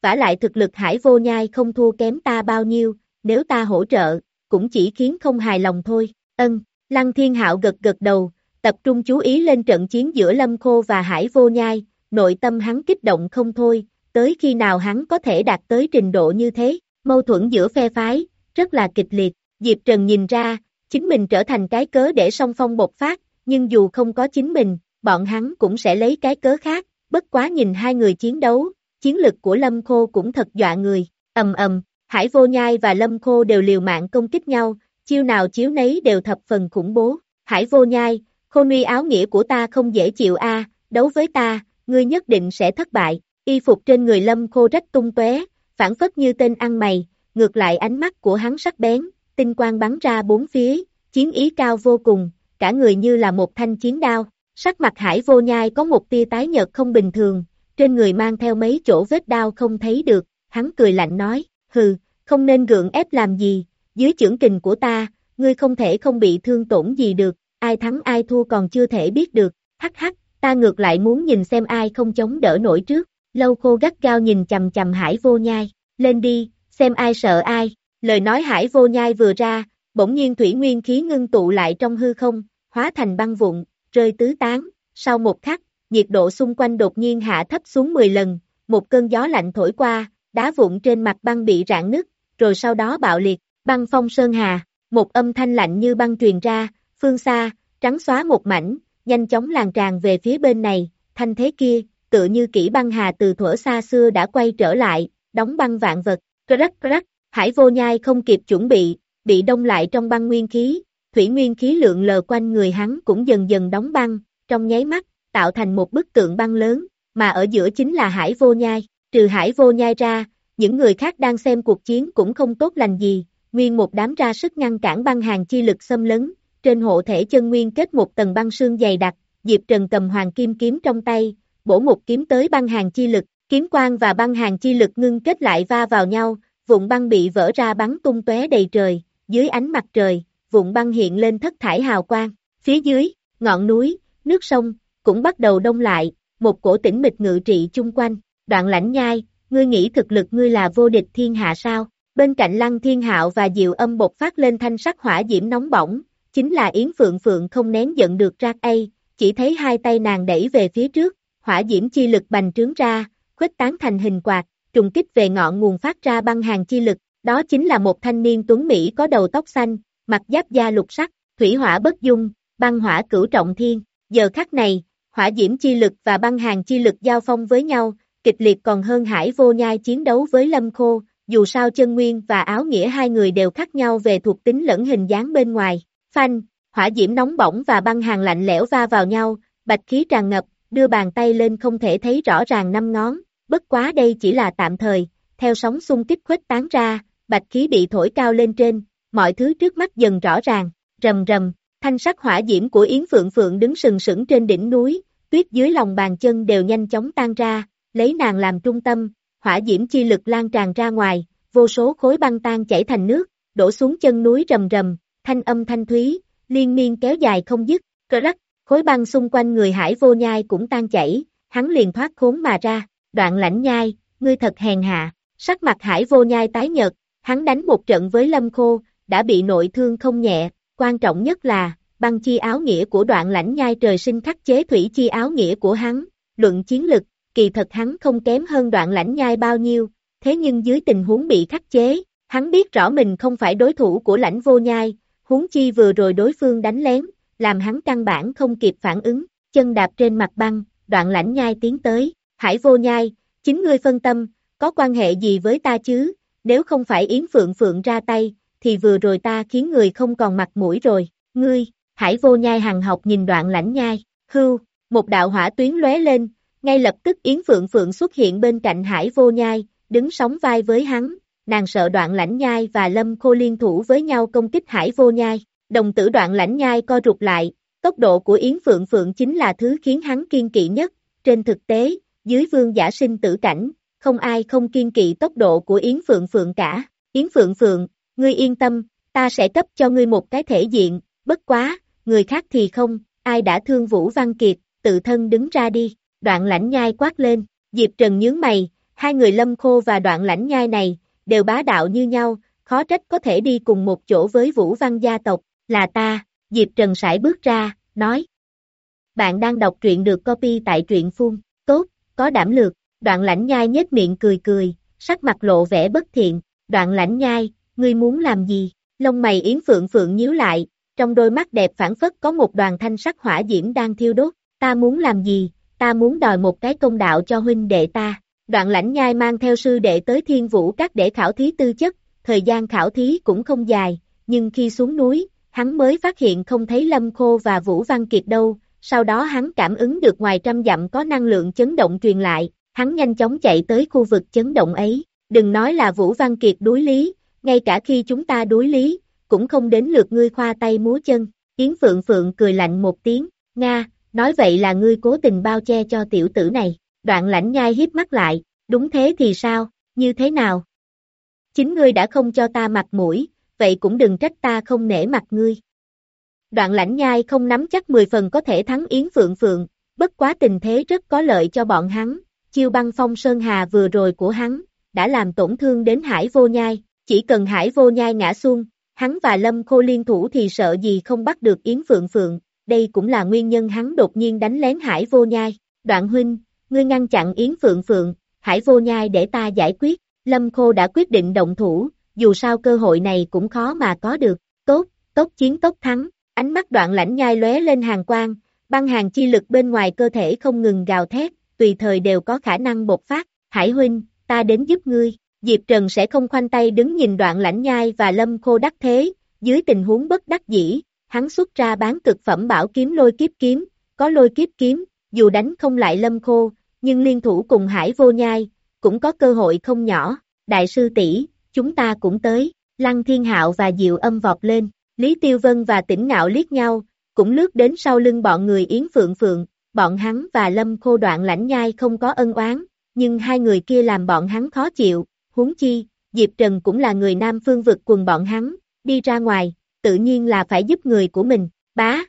vả lại thực lực Hải Vô Nhai không thua kém ta bao nhiêu, nếu ta hỗ trợ, cũng chỉ khiến không hài lòng thôi, ân, Lăng Thiên Hạo gật gật đầu, tập trung chú ý lên trận chiến giữa Lâm Khô và Hải Vô Nhai, nội tâm hắn kích động không thôi, tới khi nào hắn có thể đạt tới trình độ như thế, mâu thuẫn giữa phe phái, rất là kịch liệt, Diệp Trần nhìn ra, chính mình trở thành cái cớ để song phong bộc phát, nhưng dù không có chính mình, bọn hắn cũng sẽ lấy cái cớ khác, bất quá nhìn hai người chiến đấu, chiến lực của Lâm Khô cũng thật dọa người, ầm ầm, Hải Vô Nhai và Lâm Khô đều liều mạng công kích nhau, chiêu nào chiếu nấy đều thập phần khủng bố, Hải Vô Nhai, Khôn Uy áo nghĩa của ta không dễ chịu a, đấu với ta, ngươi nhất định sẽ thất bại, y phục trên người Lâm Khô rách tung tóe, phản phất như tên ăn mày, ngược lại ánh mắt của hắn sắc bén, tinh quang bắn ra bốn phía, chiến ý cao vô cùng, cả người như là một thanh chiến đao, sắc mặt Hải Vô Nhai có một tia tái nhợt không bình thường, trên người mang theo mấy chỗ vết đao không thấy được, hắn cười lạnh nói, hừ, không nên gượng ép làm gì, dưới chưởng kình của ta, ngươi không thể không bị thương tổn gì được, ai thắng ai thua còn chưa thể biết được, hắc hắc, ta ngược lại muốn nhìn xem ai không chống đỡ nổi trước, Lâu Khô gắt gao nhìn chầm chầm Hải Vô Nhai, lên đi, xem ai sợ ai, lời nói Hải Vô Nhai vừa ra, bỗng nhiên thủy nguyên khí ngưng tụ lại trong hư không, hóa thành băng vụn, rơi tứ tán, sau một khắc, nhiệt độ xung quanh đột nhiên hạ thấp xuống mười lần, một cơn gió lạnh thổi qua, đá vụn trên mặt băng bị rạn nứt, rồi sau đó bạo liệt, băng phong sơn hà, một âm thanh lạnh như băng truyền ra, phương xa, trắng xóa một mảnh, nhanh chóng lan tràn về phía bên này, thanh thế kia, tựa như kỷ băng hà từ thuở xa xưa đã quay trở lại, đóng băng vạn vật, rắc rắc, Hải Vô Nhai không kịp chuẩn bị, bị đông lại trong băng nguyên khí, thủy nguyên khí lượng lờ quanh người hắn cũng dần dần đóng băng, trong nháy mắt, tạo thành một bức tượng băng lớn, mà ở giữa chính là Hải Vô Nhai, trừ Hải Vô Nhai ra, những người khác đang xem cuộc chiến cũng không tốt lành gì, nguyên một đám ra sức ngăn cản băng hàng chi lực xâm lấn, trên hộ thể chân nguyên kết một tầng băng sương dày đặc, Diệp Trần cầm hoàng kim kiếm trong tay, bổ một kiếm tới băng hàng chi lực, kiếm quang và băng hàng chi lực ngưng kết lại va vào nhau, vụn băng bị vỡ ra bắn tung tóe đầy trời, dưới ánh mặt trời, vụn băng hiện lên thất thải hào quang, phía dưới, ngọn núi, nước sông, cũng bắt đầu đông lại, một cổ tĩnh mịch ngự trị chung quanh, Đoạn Lãnh Nhai, ngươi nghĩ thực lực ngươi là vô địch thiên hạ sao? Bên cạnh Lăng Thiên Hạo và Diệu Âm bộc phát lên thanh sắc hỏa diễm nóng bỏng, chính là Yến Phượng Phượng không nén giận được ra ây, chỉ thấy hai tay nàng đẩy về phía trước, hỏa diễm chi lực bành trướng ra, khuếch tán thành hình quạt, trùng kích về ngọn nguồn phát ra băng hàng chi lực, đó chính là một thanh niên tuấn Mỹ có đầu tóc xanh, mặt giáp da lục sắc, thủy hỏa bất dung, băng hỏa cửu trọng thiên, giờ khắc này, hỏa diễm chi lực và băng hàng chi lực giao phong với nhau, kịch liệt còn hơn Hải Vô Nhai chiến đấu với Lâm Khô, dù sao chân nguyên và áo nghĩa hai người đều khác nhau về thuộc tính lẫn hình dáng bên ngoài, phanh, hỏa diễm nóng bỏng và băng hàng lạnh lẽo va vào nhau, bạch khí tràn ngập, đưa bàn tay lên không thể thấy rõ ràng năm ngón, bất quá đây chỉ là tạm thời, theo sóng xung kích khuếch tán ra, bạch khí bị thổi cao lên trên, mọi thứ trước mắt dần rõ ràng, rầm rầm, thanh sắc hỏa diễm của Yến Phượng Phượng đứng sừng sững trên đỉnh núi, tuyết dưới lòng bàn chân đều nhanh chóng tan ra, lấy nàng làm trung tâm, hỏa diễm chi lực lan tràn ra ngoài, vô số khối băng tan chảy thành nước, đổ xuống chân núi rầm rầm, thanh âm thanh thúy, liên miên kéo dài không dứt, cờ rắc, khối băng xung quanh người Hải Vô Nhai cũng tan chảy, hắn liền thoát khốn mà ra, Đoạn Lãnh Nhai, ngươi thật hèn hạ, sắc mặt Hải Vô Nhai tái nhợt, hắn đánh một trận với Lâm Khô, đã bị nội thương không nhẹ, quan trọng nhất là, băng chi áo nghĩa của Đoạn Lãnh Nhai trời sinh khắc chế thủy chi áo nghĩa của hắn, luận chiến lực, kỳ thật hắn không kém hơn Đoạn Lãnh Nhai bao nhiêu, thế nhưng dưới tình huống bị khắc chế, hắn biết rõ mình không phải đối thủ của Lãnh Vô Nhai, huống chi vừa rồi đối phương đánh lén, làm hắn căn bản không kịp phản ứng, chân đạp trên mặt băng, Đoạn Lãnh Nhai tiến tới, Hải Vô Nhai, chính ngươi phân tâm, có quan hệ gì với ta chứ, nếu không phải Yến Phượng Phượng ra tay, thì vừa rồi ta khiến người không còn mặt mũi rồi, ngươi, Hải Vô Nhai hằn học nhìn Đoạn Lãnh Nhai, hưu, một đạo hỏa tuyến lóe lên, ngay lập tức Yến Phượng Phượng xuất hiện bên cạnh Hải Vô Nhai, đứng sóng vai với hắn, nàng sợ Đoạn Lãnh Nhai và Lâm Khô liên thủ với nhau công kích Hải Vô Nhai, đồng tử Đoạn Lãnh Nhai co rụt lại, tốc độ của Yến Phượng Phượng chính là thứ khiến hắn kiên kỵ nhất, trên thực tế, dưới vương giả sinh tử cảnh, không ai không kiên kỵ tốc độ của Yến Phượng Phượng cả, Yến Phượng Phượng, ngươi yên tâm, ta sẽ cấp cho ngươi một cái thể diện, bất quá, người khác thì không, ai đã thương Vũ Văn Kiệt, tự thân đứng ra đi, Đoạn Lãnh Nhai quát lên, Diệp Trần nhướng mày, Hai người Lâm Khô và Đoạn Lãnh Nhai này, đều bá đạo như nhau, khó trách có thể đi cùng một chỗ với Vũ Văn gia tộc, là ta, Diệp Trần sải bước ra, nói. Bạn đang đọc truyện được copy tại truyện phun, tốt, có đảm lược, Đoạn Lãnh Nhai nhếch miệng cười cười, sắc mặt lộ vẻ bất thiện, Đoạn Lãnh Nhai, ngươi muốn làm gì? Lông mày Yến Phượng Phượng nhíu lại, trong đôi mắt đẹp phảng phất có một đoàn thanh sắc hỏa diễm đang thiêu đốt, ta muốn làm gì? Ta muốn đòi một cái công đạo cho huynh đệ ta. Đoạn Lãnh Nhai mang theo sư đệ tới Thiên Vũ Các để khảo thí tư chất, thời gian khảo thí cũng không dài, nhưng khi xuống núi, hắn mới phát hiện không thấy Lâm Khô và Vũ Văn Kiệt đâu, sau đó hắn cảm ứng được ngoài trăm dặm có năng lượng chấn động truyền lại, hắn nhanh chóng chạy tới khu vực chấn động ấy, đừng nói là Vũ Văn Kiệt đối lý, ngay cả khi chúng ta đối lý, cũng không đến lượt ngươi khoa tay múa chân, Yến Phượng Phượng cười lạnh một tiếng, Nga, nói vậy là ngươi cố tình bao che cho tiểu tử này, Đoạn Lãnh Nhai hiếp mắt lại, đúng thế thì sao, như thế nào? Chính ngươi đã không cho ta mặt mũi, vậy cũng đừng trách ta không nể mặt ngươi. Đoạn Lãnh Nhai không nắm chắc mười phần có thể thắng Yến Phượng Phượng, bất quá tình thế rất có lợi cho bọn hắn, chiêu băng phong sơn hà vừa rồi của hắn, đã làm tổn thương đến Hải Vô Nhai, chỉ cần Hải Vô Nhai ngã xuống, hắn và Lâm Khô liên thủ thì sợ gì không bắt được Yến Phượng Phượng, đây cũng là nguyên nhân hắn đột nhiên đánh lén Hải Vô Nhai. Đoạn huynh, ngươi ngăn chặn Yến Phượng Phượng, Hải Vô Nhai để ta giải quyết, Lâm Khô đã quyết định động thủ, dù sao cơ hội này cũng khó mà có được, tốt, tốc chiến tốc thắng, ánh mắt Đoạn Lãnh Nhai lóe lên hàn quang, băng hàn chi lực bên ngoài cơ thể không ngừng gào thét, tùy thời đều có khả năng bộc phát, Hải huynh, ta đến giúp ngươi, Diệp Trần sẽ không khoanh tay đứng nhìn Đoạn Lãnh Nhai và Lâm Khô đắc thế, dưới tình huống bất đắc dĩ, hắn xuất ra bán cực phẩm bảo kiếm Lôi Kiếp Kiếm, có Lôi Kiếp Kiếm, dù đánh không lại Lâm Khô, nhưng liên thủ cùng Hải Vô Nhai, cũng có cơ hội không nhỏ, đại sư tỷ, chúng ta cũng tới, Lăng Thiên Hạo và Diệu Âm vọt lên, Lý Tiêu Vân và Tĩnh Ngạo liếc nhau, cũng lướt đến sau lưng bọn người Yến Phượng Phượng, bọn hắn và Lâm Khô Đoạn Lãnh Nhai không có ân oán, nhưng hai người kia làm bọn hắn khó chịu, huống chi, Diệp Trần cũng là người Nam Phương vực quần bọn hắn, đi ra ngoài, tự nhiên là phải giúp người của mình, bá,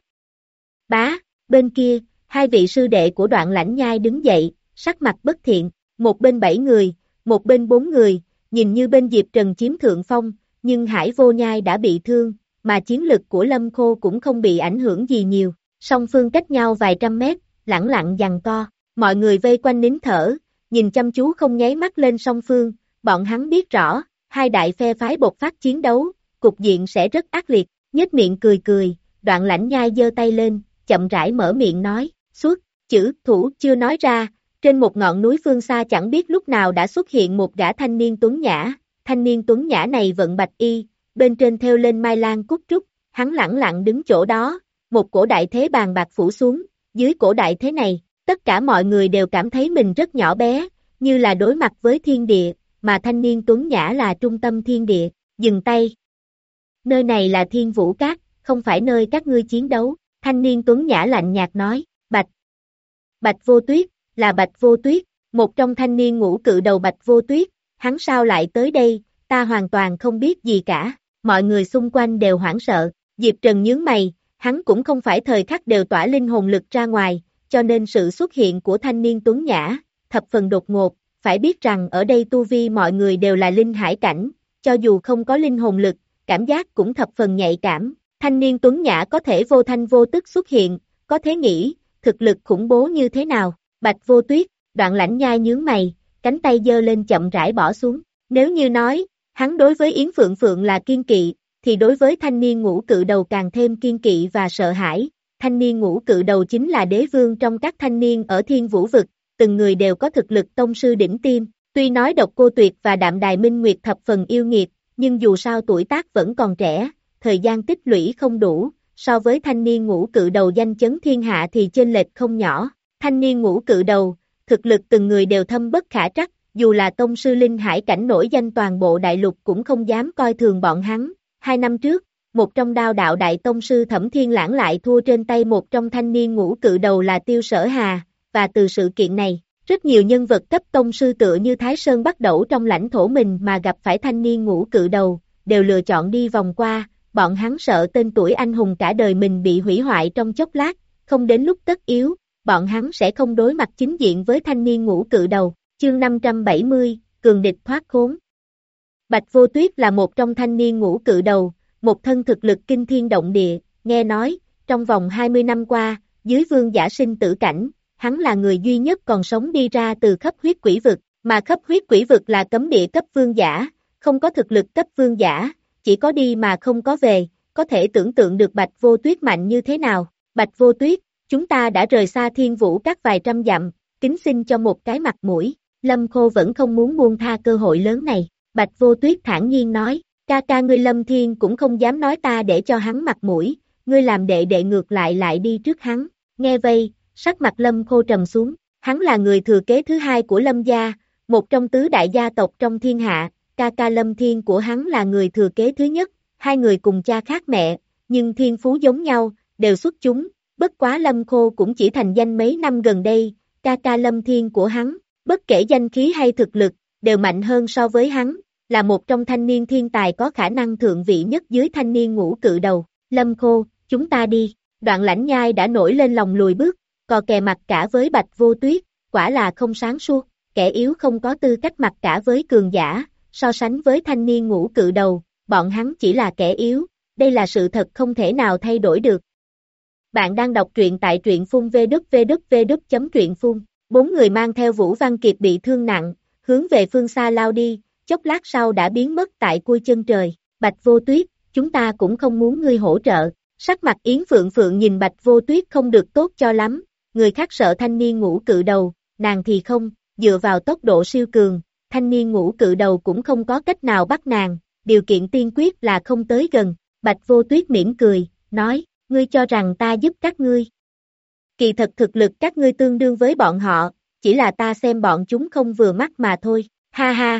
bá, bên kia, hai vị sư đệ của Đoạn Lãnh Nhai đứng dậy, sắc mặt bất thiện, một bên bảy người, một bên bốn người, nhìn như bên Diệp Trần chiếm thượng phong, nhưng Hải Vô Nhai đã bị thương, mà chiến lực của Lâm Khô cũng không bị ảnh hưởng gì nhiều, song phương cách nhau vài trăm mét, lẳng lặng giằng co, mọi người vây quanh nín thở, nhìn chăm chú không nháy mắt lên song phương, bọn hắn biết rõ, hai đại phe phái bộc phát chiến đấu, cục diện sẽ rất ác liệt, nhếch miệng cười cười, Đoạn Lãnh Nhai giơ tay lên, chậm rãi mở miệng nói, xuất, chữ, thủ chưa nói ra, trên một ngọn núi phương xa chẳng biết lúc nào đã xuất hiện một gã thanh niên tuấn nhã, thanh niên tuấn nhã này vận bạch y, bên trên thêu lên mai lan cúc trúc, hắn lẳng lặng đứng chỗ đó, một cổ đại thế bàn bạc phủ xuống, dưới cổ đại thế này, tất cả mọi người đều cảm thấy mình rất nhỏ bé, như là đối mặt với thiên địa, mà thanh niên tuấn nhã là trung tâm thiên địa, dừng tay. Nơi này là Thiên Vũ Các, không phải nơi các ngươi chiến đấu, thanh niên tuấn nhã lạnh nhạt nói, Bạch. Bạch Vô Tuyết, là Bạch Vô Tuyết, một trong thanh niên ngũ cự đầu Bạch Vô Tuyết, hắn sao lại tới đây, ta hoàn toàn không biết gì cả, mọi người xung quanh đều hoảng sợ, Diệp Trần nhướng mày, hắn cũng không phải thời khắc đều tỏa linh hồn lực ra ngoài, cho nên sự xuất hiện của thanh niên tuấn nhã, thập phần đột ngột, phải biết rằng ở đây tu vi mọi người đều là linh hải cảnh, cho dù không có linh hồn lực, cảm giác cũng thập phần nhạy cảm, thanh niên tuấn nhã có thể vô thanh vô tức xuất hiện, có thể nghĩ, thực lực khủng bố như thế nào, Bạch Vô Tuyết, Đoạn Lãnh Nhai nhướng mày, cánh tay giơ lên chậm rãi bỏ xuống, nếu như nói, hắn đối với Yến Phượng Phượng là kiên kỵ, thì đối với thanh niên ngũ cự đầu càng thêm kiên kỵ và sợ hãi, thanh niên ngũ cự đầu chính là đế vương trong các thanh niên ở Thiên Vũ Vực, từng người đều có thực lực tông sư đỉnh tiêm, tuy nói Độc Cô Tuyệt và Đạm Đài Minh Nguyệt thập phần yêu nghiệt, nhưng dù sao tuổi tác vẫn còn trẻ, thời gian tích lũy không đủ, so với thanh niên ngũ cự đầu danh chấn thiên hạ thì chênh lệch không nhỏ, thanh niên ngũ cự đầu, thực lực từng người đều thâm bất khả trắc, dù là tông sư linh hải cảnh nổi danh toàn bộ đại lục cũng không dám coi thường bọn hắn, hai năm trước, một trong đao đạo đại tông sư Thẩm Thiên Lãng lại thua trên tay một trong thanh niên ngũ cự đầu là Tiêu Sở Hà, và từ sự kiện này, rất nhiều nhân vật cấp tông sư tựa như Thái Sơn bắt đầu trong lãnh thổ mình mà gặp phải thanh niên ngũ cự đầu, đều lựa chọn đi vòng qua, bọn hắn sợ tên tuổi anh hùng cả đời mình bị hủy hoại trong chốc lát, không đến lúc tất yếu, bọn hắn sẽ không đối mặt chính diện với thanh niên ngũ cự đầu, chương năm trăm bảy mươi, cường địch thoát khốn. Bạch Vô Tuyết là một trong thanh niên ngũ cự đầu, một thân thực lực kinh thiên động địa, nghe nói, trong vòng hai mươi năm qua, dưới vương giả sinh tử cảnh, hắn là người duy nhất còn sống đi ra từ khắp huyết quỷ vực, mà khắp huyết quỷ vực là cấm địa cấp vương giả, không có thực lực cấp vương giả, chỉ có đi mà không có về, có thể tưởng tượng được Bạch Vô Tuyết mạnh như thế nào. Bạch Vô Tuyết, chúng ta đã rời xa Thiên Vũ các vài trăm dặm, kính xin cho một cái mặt mũi. Lâm Khô vẫn không muốn buông tha cơ hội lớn này. Bạch Vô Tuyết thản nhiên nói, ca ca ngươi Lâm Thiên cũng không dám nói ta để cho hắn mặt mũi, ngươi làm đệ đệ ngược lại lại đi trước hắn. Nghe vây, sắc mặt Lâm Khô trầm xuống, hắn là người thừa kế thứ hai của Lâm gia, một trong tứ đại gia tộc trong thiên hạ, ca ca Lâm Thiên của hắn là người thừa kế thứ nhất, hai người cùng cha khác mẹ, nhưng thiên phú giống nhau, đều xuất chúng, bất quá Lâm Khô cũng chỉ thành danh mấy năm gần đây, ca ca Lâm Thiên của hắn, bất kể danh khí hay thực lực, đều mạnh hơn so với hắn, là một trong thanh niên thiên tài có khả năng thượng vị nhất dưới thanh niên ngũ cự đầu. Lâm Khô, chúng ta đi. Đoạn Lãnh Nhai đã nổi lên lòng lùi bước, cò kè mặt cả với Bạch Vô Tuyết, quả là không sáng suốt, kẻ yếu không có tư cách mặt cả với cường giả, so sánh với thanh niên ngũ cự đầu, bọn hắn chỉ là kẻ yếu, đây là sự thật không thể nào thay đổi được. Bạn đang đọc truyện tại truyện phun vê kép vê kép vê kép chấm truyện phun, bốn người mang theo Vũ Văn Kiệt bị thương nặng, hướng về phương xa lao đi, chốc lát sau đã biến mất tại cuối chân trời. Bạch Vô Tuyết, chúng ta cũng không muốn ngươi hỗ trợ. Sắc mặt Yến Phượng Phượng nhìn Bạch Vô Tuyết không được tốt cho lắm, người khác sợ thanh niên ngũ cự đầu, nàng thì không, dựa vào tốc độ siêu cường, thanh niên ngũ cự đầu cũng không có cách nào bắt nàng, điều kiện tiên quyết là không tới gần. Bạch Vô Tuyết mỉm cười, nói, ngươi cho rằng ta giúp các ngươi. Kỳ thật thực lực các ngươi tương đương với bọn họ, chỉ là ta xem bọn chúng không vừa mắt mà thôi, ha ha.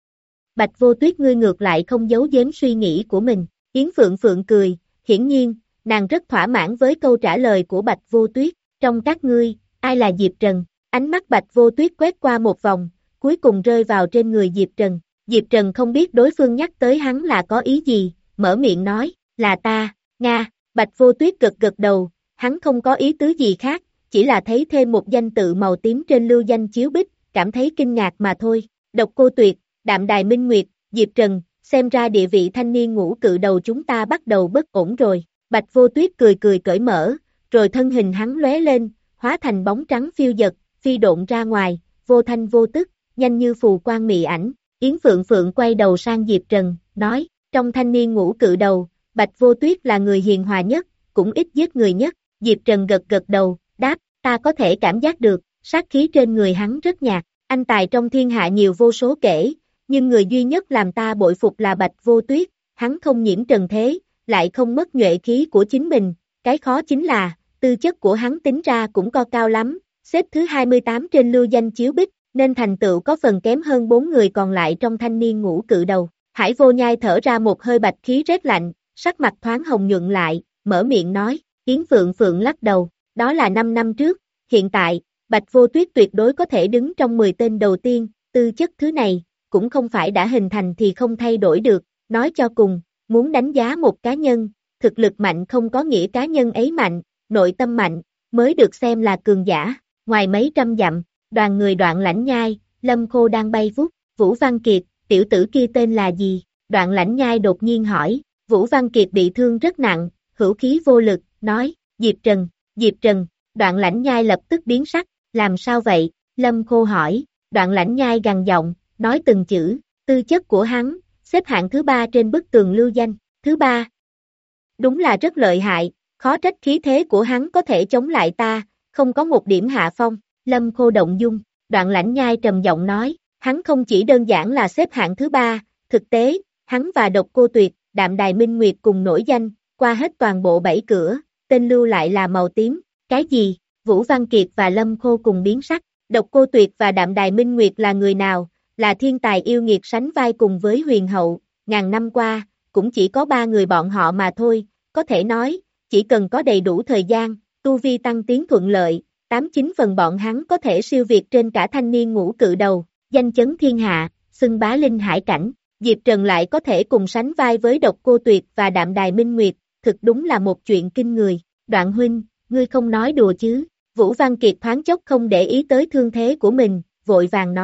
Bạch Vô Tuyết ngươi ngược lại không giấu giếm suy nghĩ của mình, Yến Phượng Phượng cười, hiển nhiên, nàng rất thỏa mãn với câu trả lời của Bạch Vô Tuyết, trong các ngươi, ai là Diệp Trần? Ánh mắt Bạch Vô Tuyết quét qua một vòng, cuối cùng rơi vào trên người Diệp Trần. Diệp Trần không biết đối phương nhắc tới hắn là có ý gì, mở miệng nói, là ta, Nga. Bạch Vô Tuyết gật gật đầu, hắn không có ý tứ gì khác, chỉ là thấy thêm một danh tự màu tím trên lưu danh chiếu bích, cảm thấy kinh ngạc mà thôi. Độc Cô Tuyệt, Đạm Đài Minh Nguyệt, Diệp Trần, xem ra địa vị thanh niên ngũ cự đầu chúng ta bắt đầu bất ổn rồi. Bạch Vô Tuyết cười cười cởi mở, rồi thân hình hắn lóe lên, hóa thành bóng trắng phiêu dật, phi độn ra ngoài, vô thanh vô tức, nhanh như phù quang mị ảnh. Yến Phượng Phượng quay đầu sang Diệp Trần, nói, trong thanh niên ngũ cự đầu, Bạch Vô Tuyết là người hiền hòa nhất, cũng ít giết người nhất. Diệp Trần gật gật đầu, đáp, ta có thể cảm giác được, sát khí trên người hắn rất nhạt, anh tài trong thiên hạ nhiều vô số kể, nhưng người duy nhất làm ta bội phục là Bạch Vô Tuyết, hắn không nhiễm trần thế, lại không mất nhuệ khí của chính mình, cái khó chính là, tư chất của hắn tính ra cũng co cao lắm, xếp thứ hai mươi tám trên lưu danh chiếu bích, nên thành tựu có phần kém hơn bốn người còn lại trong thanh niên ngũ cự đầu. Hải Vô Nhai thở ra một hơi bạch khí rét lạnh, sắc mặt thoáng hồng nhuận lại, mở miệng nói, Yến Phượng Phượng lắc đầu, đó là năm năm trước, hiện tại, Bạch Vô Tuyết tuyệt đối có thể đứng trong mười tên đầu tiên, tư chất thứ này, cũng không phải đã hình thành thì không thay đổi được, nói cho cùng, muốn đánh giá một cá nhân, thực lực mạnh không có nghĩa cá nhân ấy mạnh, nội tâm mạnh, mới được xem là cường giả. Ngoài mấy trăm dặm, đoàn người Đoạn Lãnh Nhai, Lâm Khô đang bay vút, Vũ Văn Kiệt, tiểu tử kia tên là gì? Đoạn Lãnh Nhai đột nhiên hỏi, Vũ Văn Kiệt bị thương rất nặng, hữu khí vô lực, nói, Diệp Trần, Diệp Trần, Đoạn Lãnh Nhai lập tức biến sắc, làm sao vậy? Lâm Khô hỏi, Đoạn Lãnh Nhai gằn giọng, nói từng chữ, tư chất của hắn, xếp hạng thứ ba trên bức tường lưu danh, thứ ba. Đúng là rất lợi hại, khó trách khí thế của hắn có thể chống lại ta, không có một điểm hạ phong. Lâm Khô động dung, Đoạn Lãnh Nhai trầm giọng nói, hắn không chỉ đơn giản là xếp hạng thứ ba, thực tế, hắn và Độc Cô Tuyệt, Đạm Đài Minh Nguyệt cùng nổi danh, qua hết toàn bộ bảy cửa, tên lưu lại là màu tím, cái gì? Vũ Văn Kiệt và Lâm Khô cùng biến sắc, Độc Cô Tuyệt và Đạm Đài Minh Nguyệt là người nào? Là thiên tài yêu nghiệt sánh vai cùng với huyền hậu, ngàn năm qua, cũng chỉ có ba người bọn họ mà thôi, có thể nói, chỉ cần có đầy đủ thời gian, tu vi tăng tiến thuận lợi, tám chín phần bọn hắn có thể siêu việt trên cả thanh niên ngũ cự đầu, danh chấn thiên hạ, xưng bá linh hải cảnh. Diệp Trần lại có thể cùng sánh vai với Độc Cô Tuyệt và Đạm Đài Minh Nguyệt, thực đúng là một chuyện kinh người. Đoạn huynh, ngươi không nói đùa chứ? Vũ Văn Kiệt thoáng chốc không để ý tới thương thế của mình, vội vàng nói,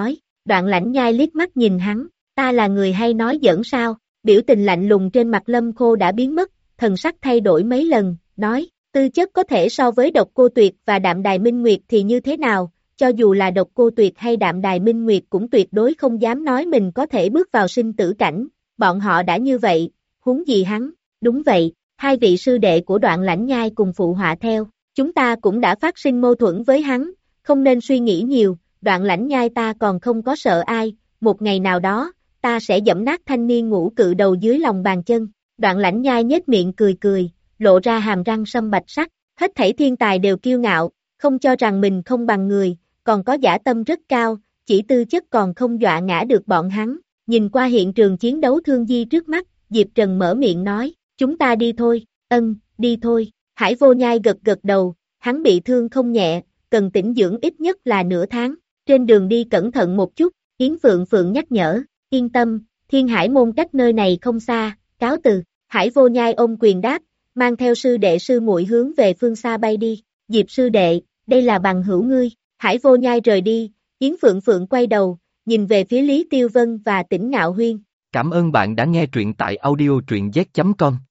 Đoạn Lãnh Nhai liếc mắt nhìn hắn, ta là người hay nói giỡn sao, biểu tình lạnh lùng trên mặt Lâm Khô đã biến mất, thần sắc thay đổi mấy lần, nói, tư chất có thể so với Độc Cô Tuyệt và Đạm Đài Minh Nguyệt thì như thế nào, cho dù là Độc Cô Tuyệt hay Đạm Đài Minh Nguyệt cũng tuyệt đối không dám nói mình có thể bước vào sinh tử cảnh, bọn họ đã như vậy, huống gì hắn, đúng vậy, hai vị sư đệ của Đoạn Lãnh Nhai cùng phụ họa theo, chúng ta cũng đã phát sinh mâu thuẫn với hắn, không nên suy nghĩ nhiều, Đoạn Lãnh Nhai ta còn không có sợ ai, một ngày nào đó, ta sẽ giẫm nát thanh niên ngũ cự đầu dưới lòng bàn chân, Đoạn Lãnh Nhai nhếch miệng cười cười, lộ ra hàm răng sâm bạch sắc, hết thảy thiên tài đều kiêu ngạo, không cho rằng mình không bằng người, còn có dã tâm rất cao, chỉ tư chất còn không dọa ngã được bọn hắn, nhìn qua hiện trường chiến đấu thương di trước mắt, Diệp Trần mở miệng nói, chúng ta đi thôi, ân, đi thôi, Hải Vô Nhai gật gật đầu, hắn bị thương không nhẹ, cần tĩnh dưỡng ít nhất là nửa tháng, trên đường đi cẩn thận một chút, Yến Phượng Phượng nhắc nhở, yên tâm, Thiên Hải môn cách nơi này không xa, cáo từ, Hải Vô Nhai ôm quyền đáp, mang theo sư đệ sư muội hướng về phương xa bay đi, Diệp sư đệ, đây là bằng hữu ngươi, Hải Vô Nhai rời đi, Yến Phượng Phượng quay đầu, nhìn về phía Lý Tiêu Vân và Tĩnh Ngạo Huyên. Cảm ơn bạn đã nghe truyện tại audio truyện z chấm com.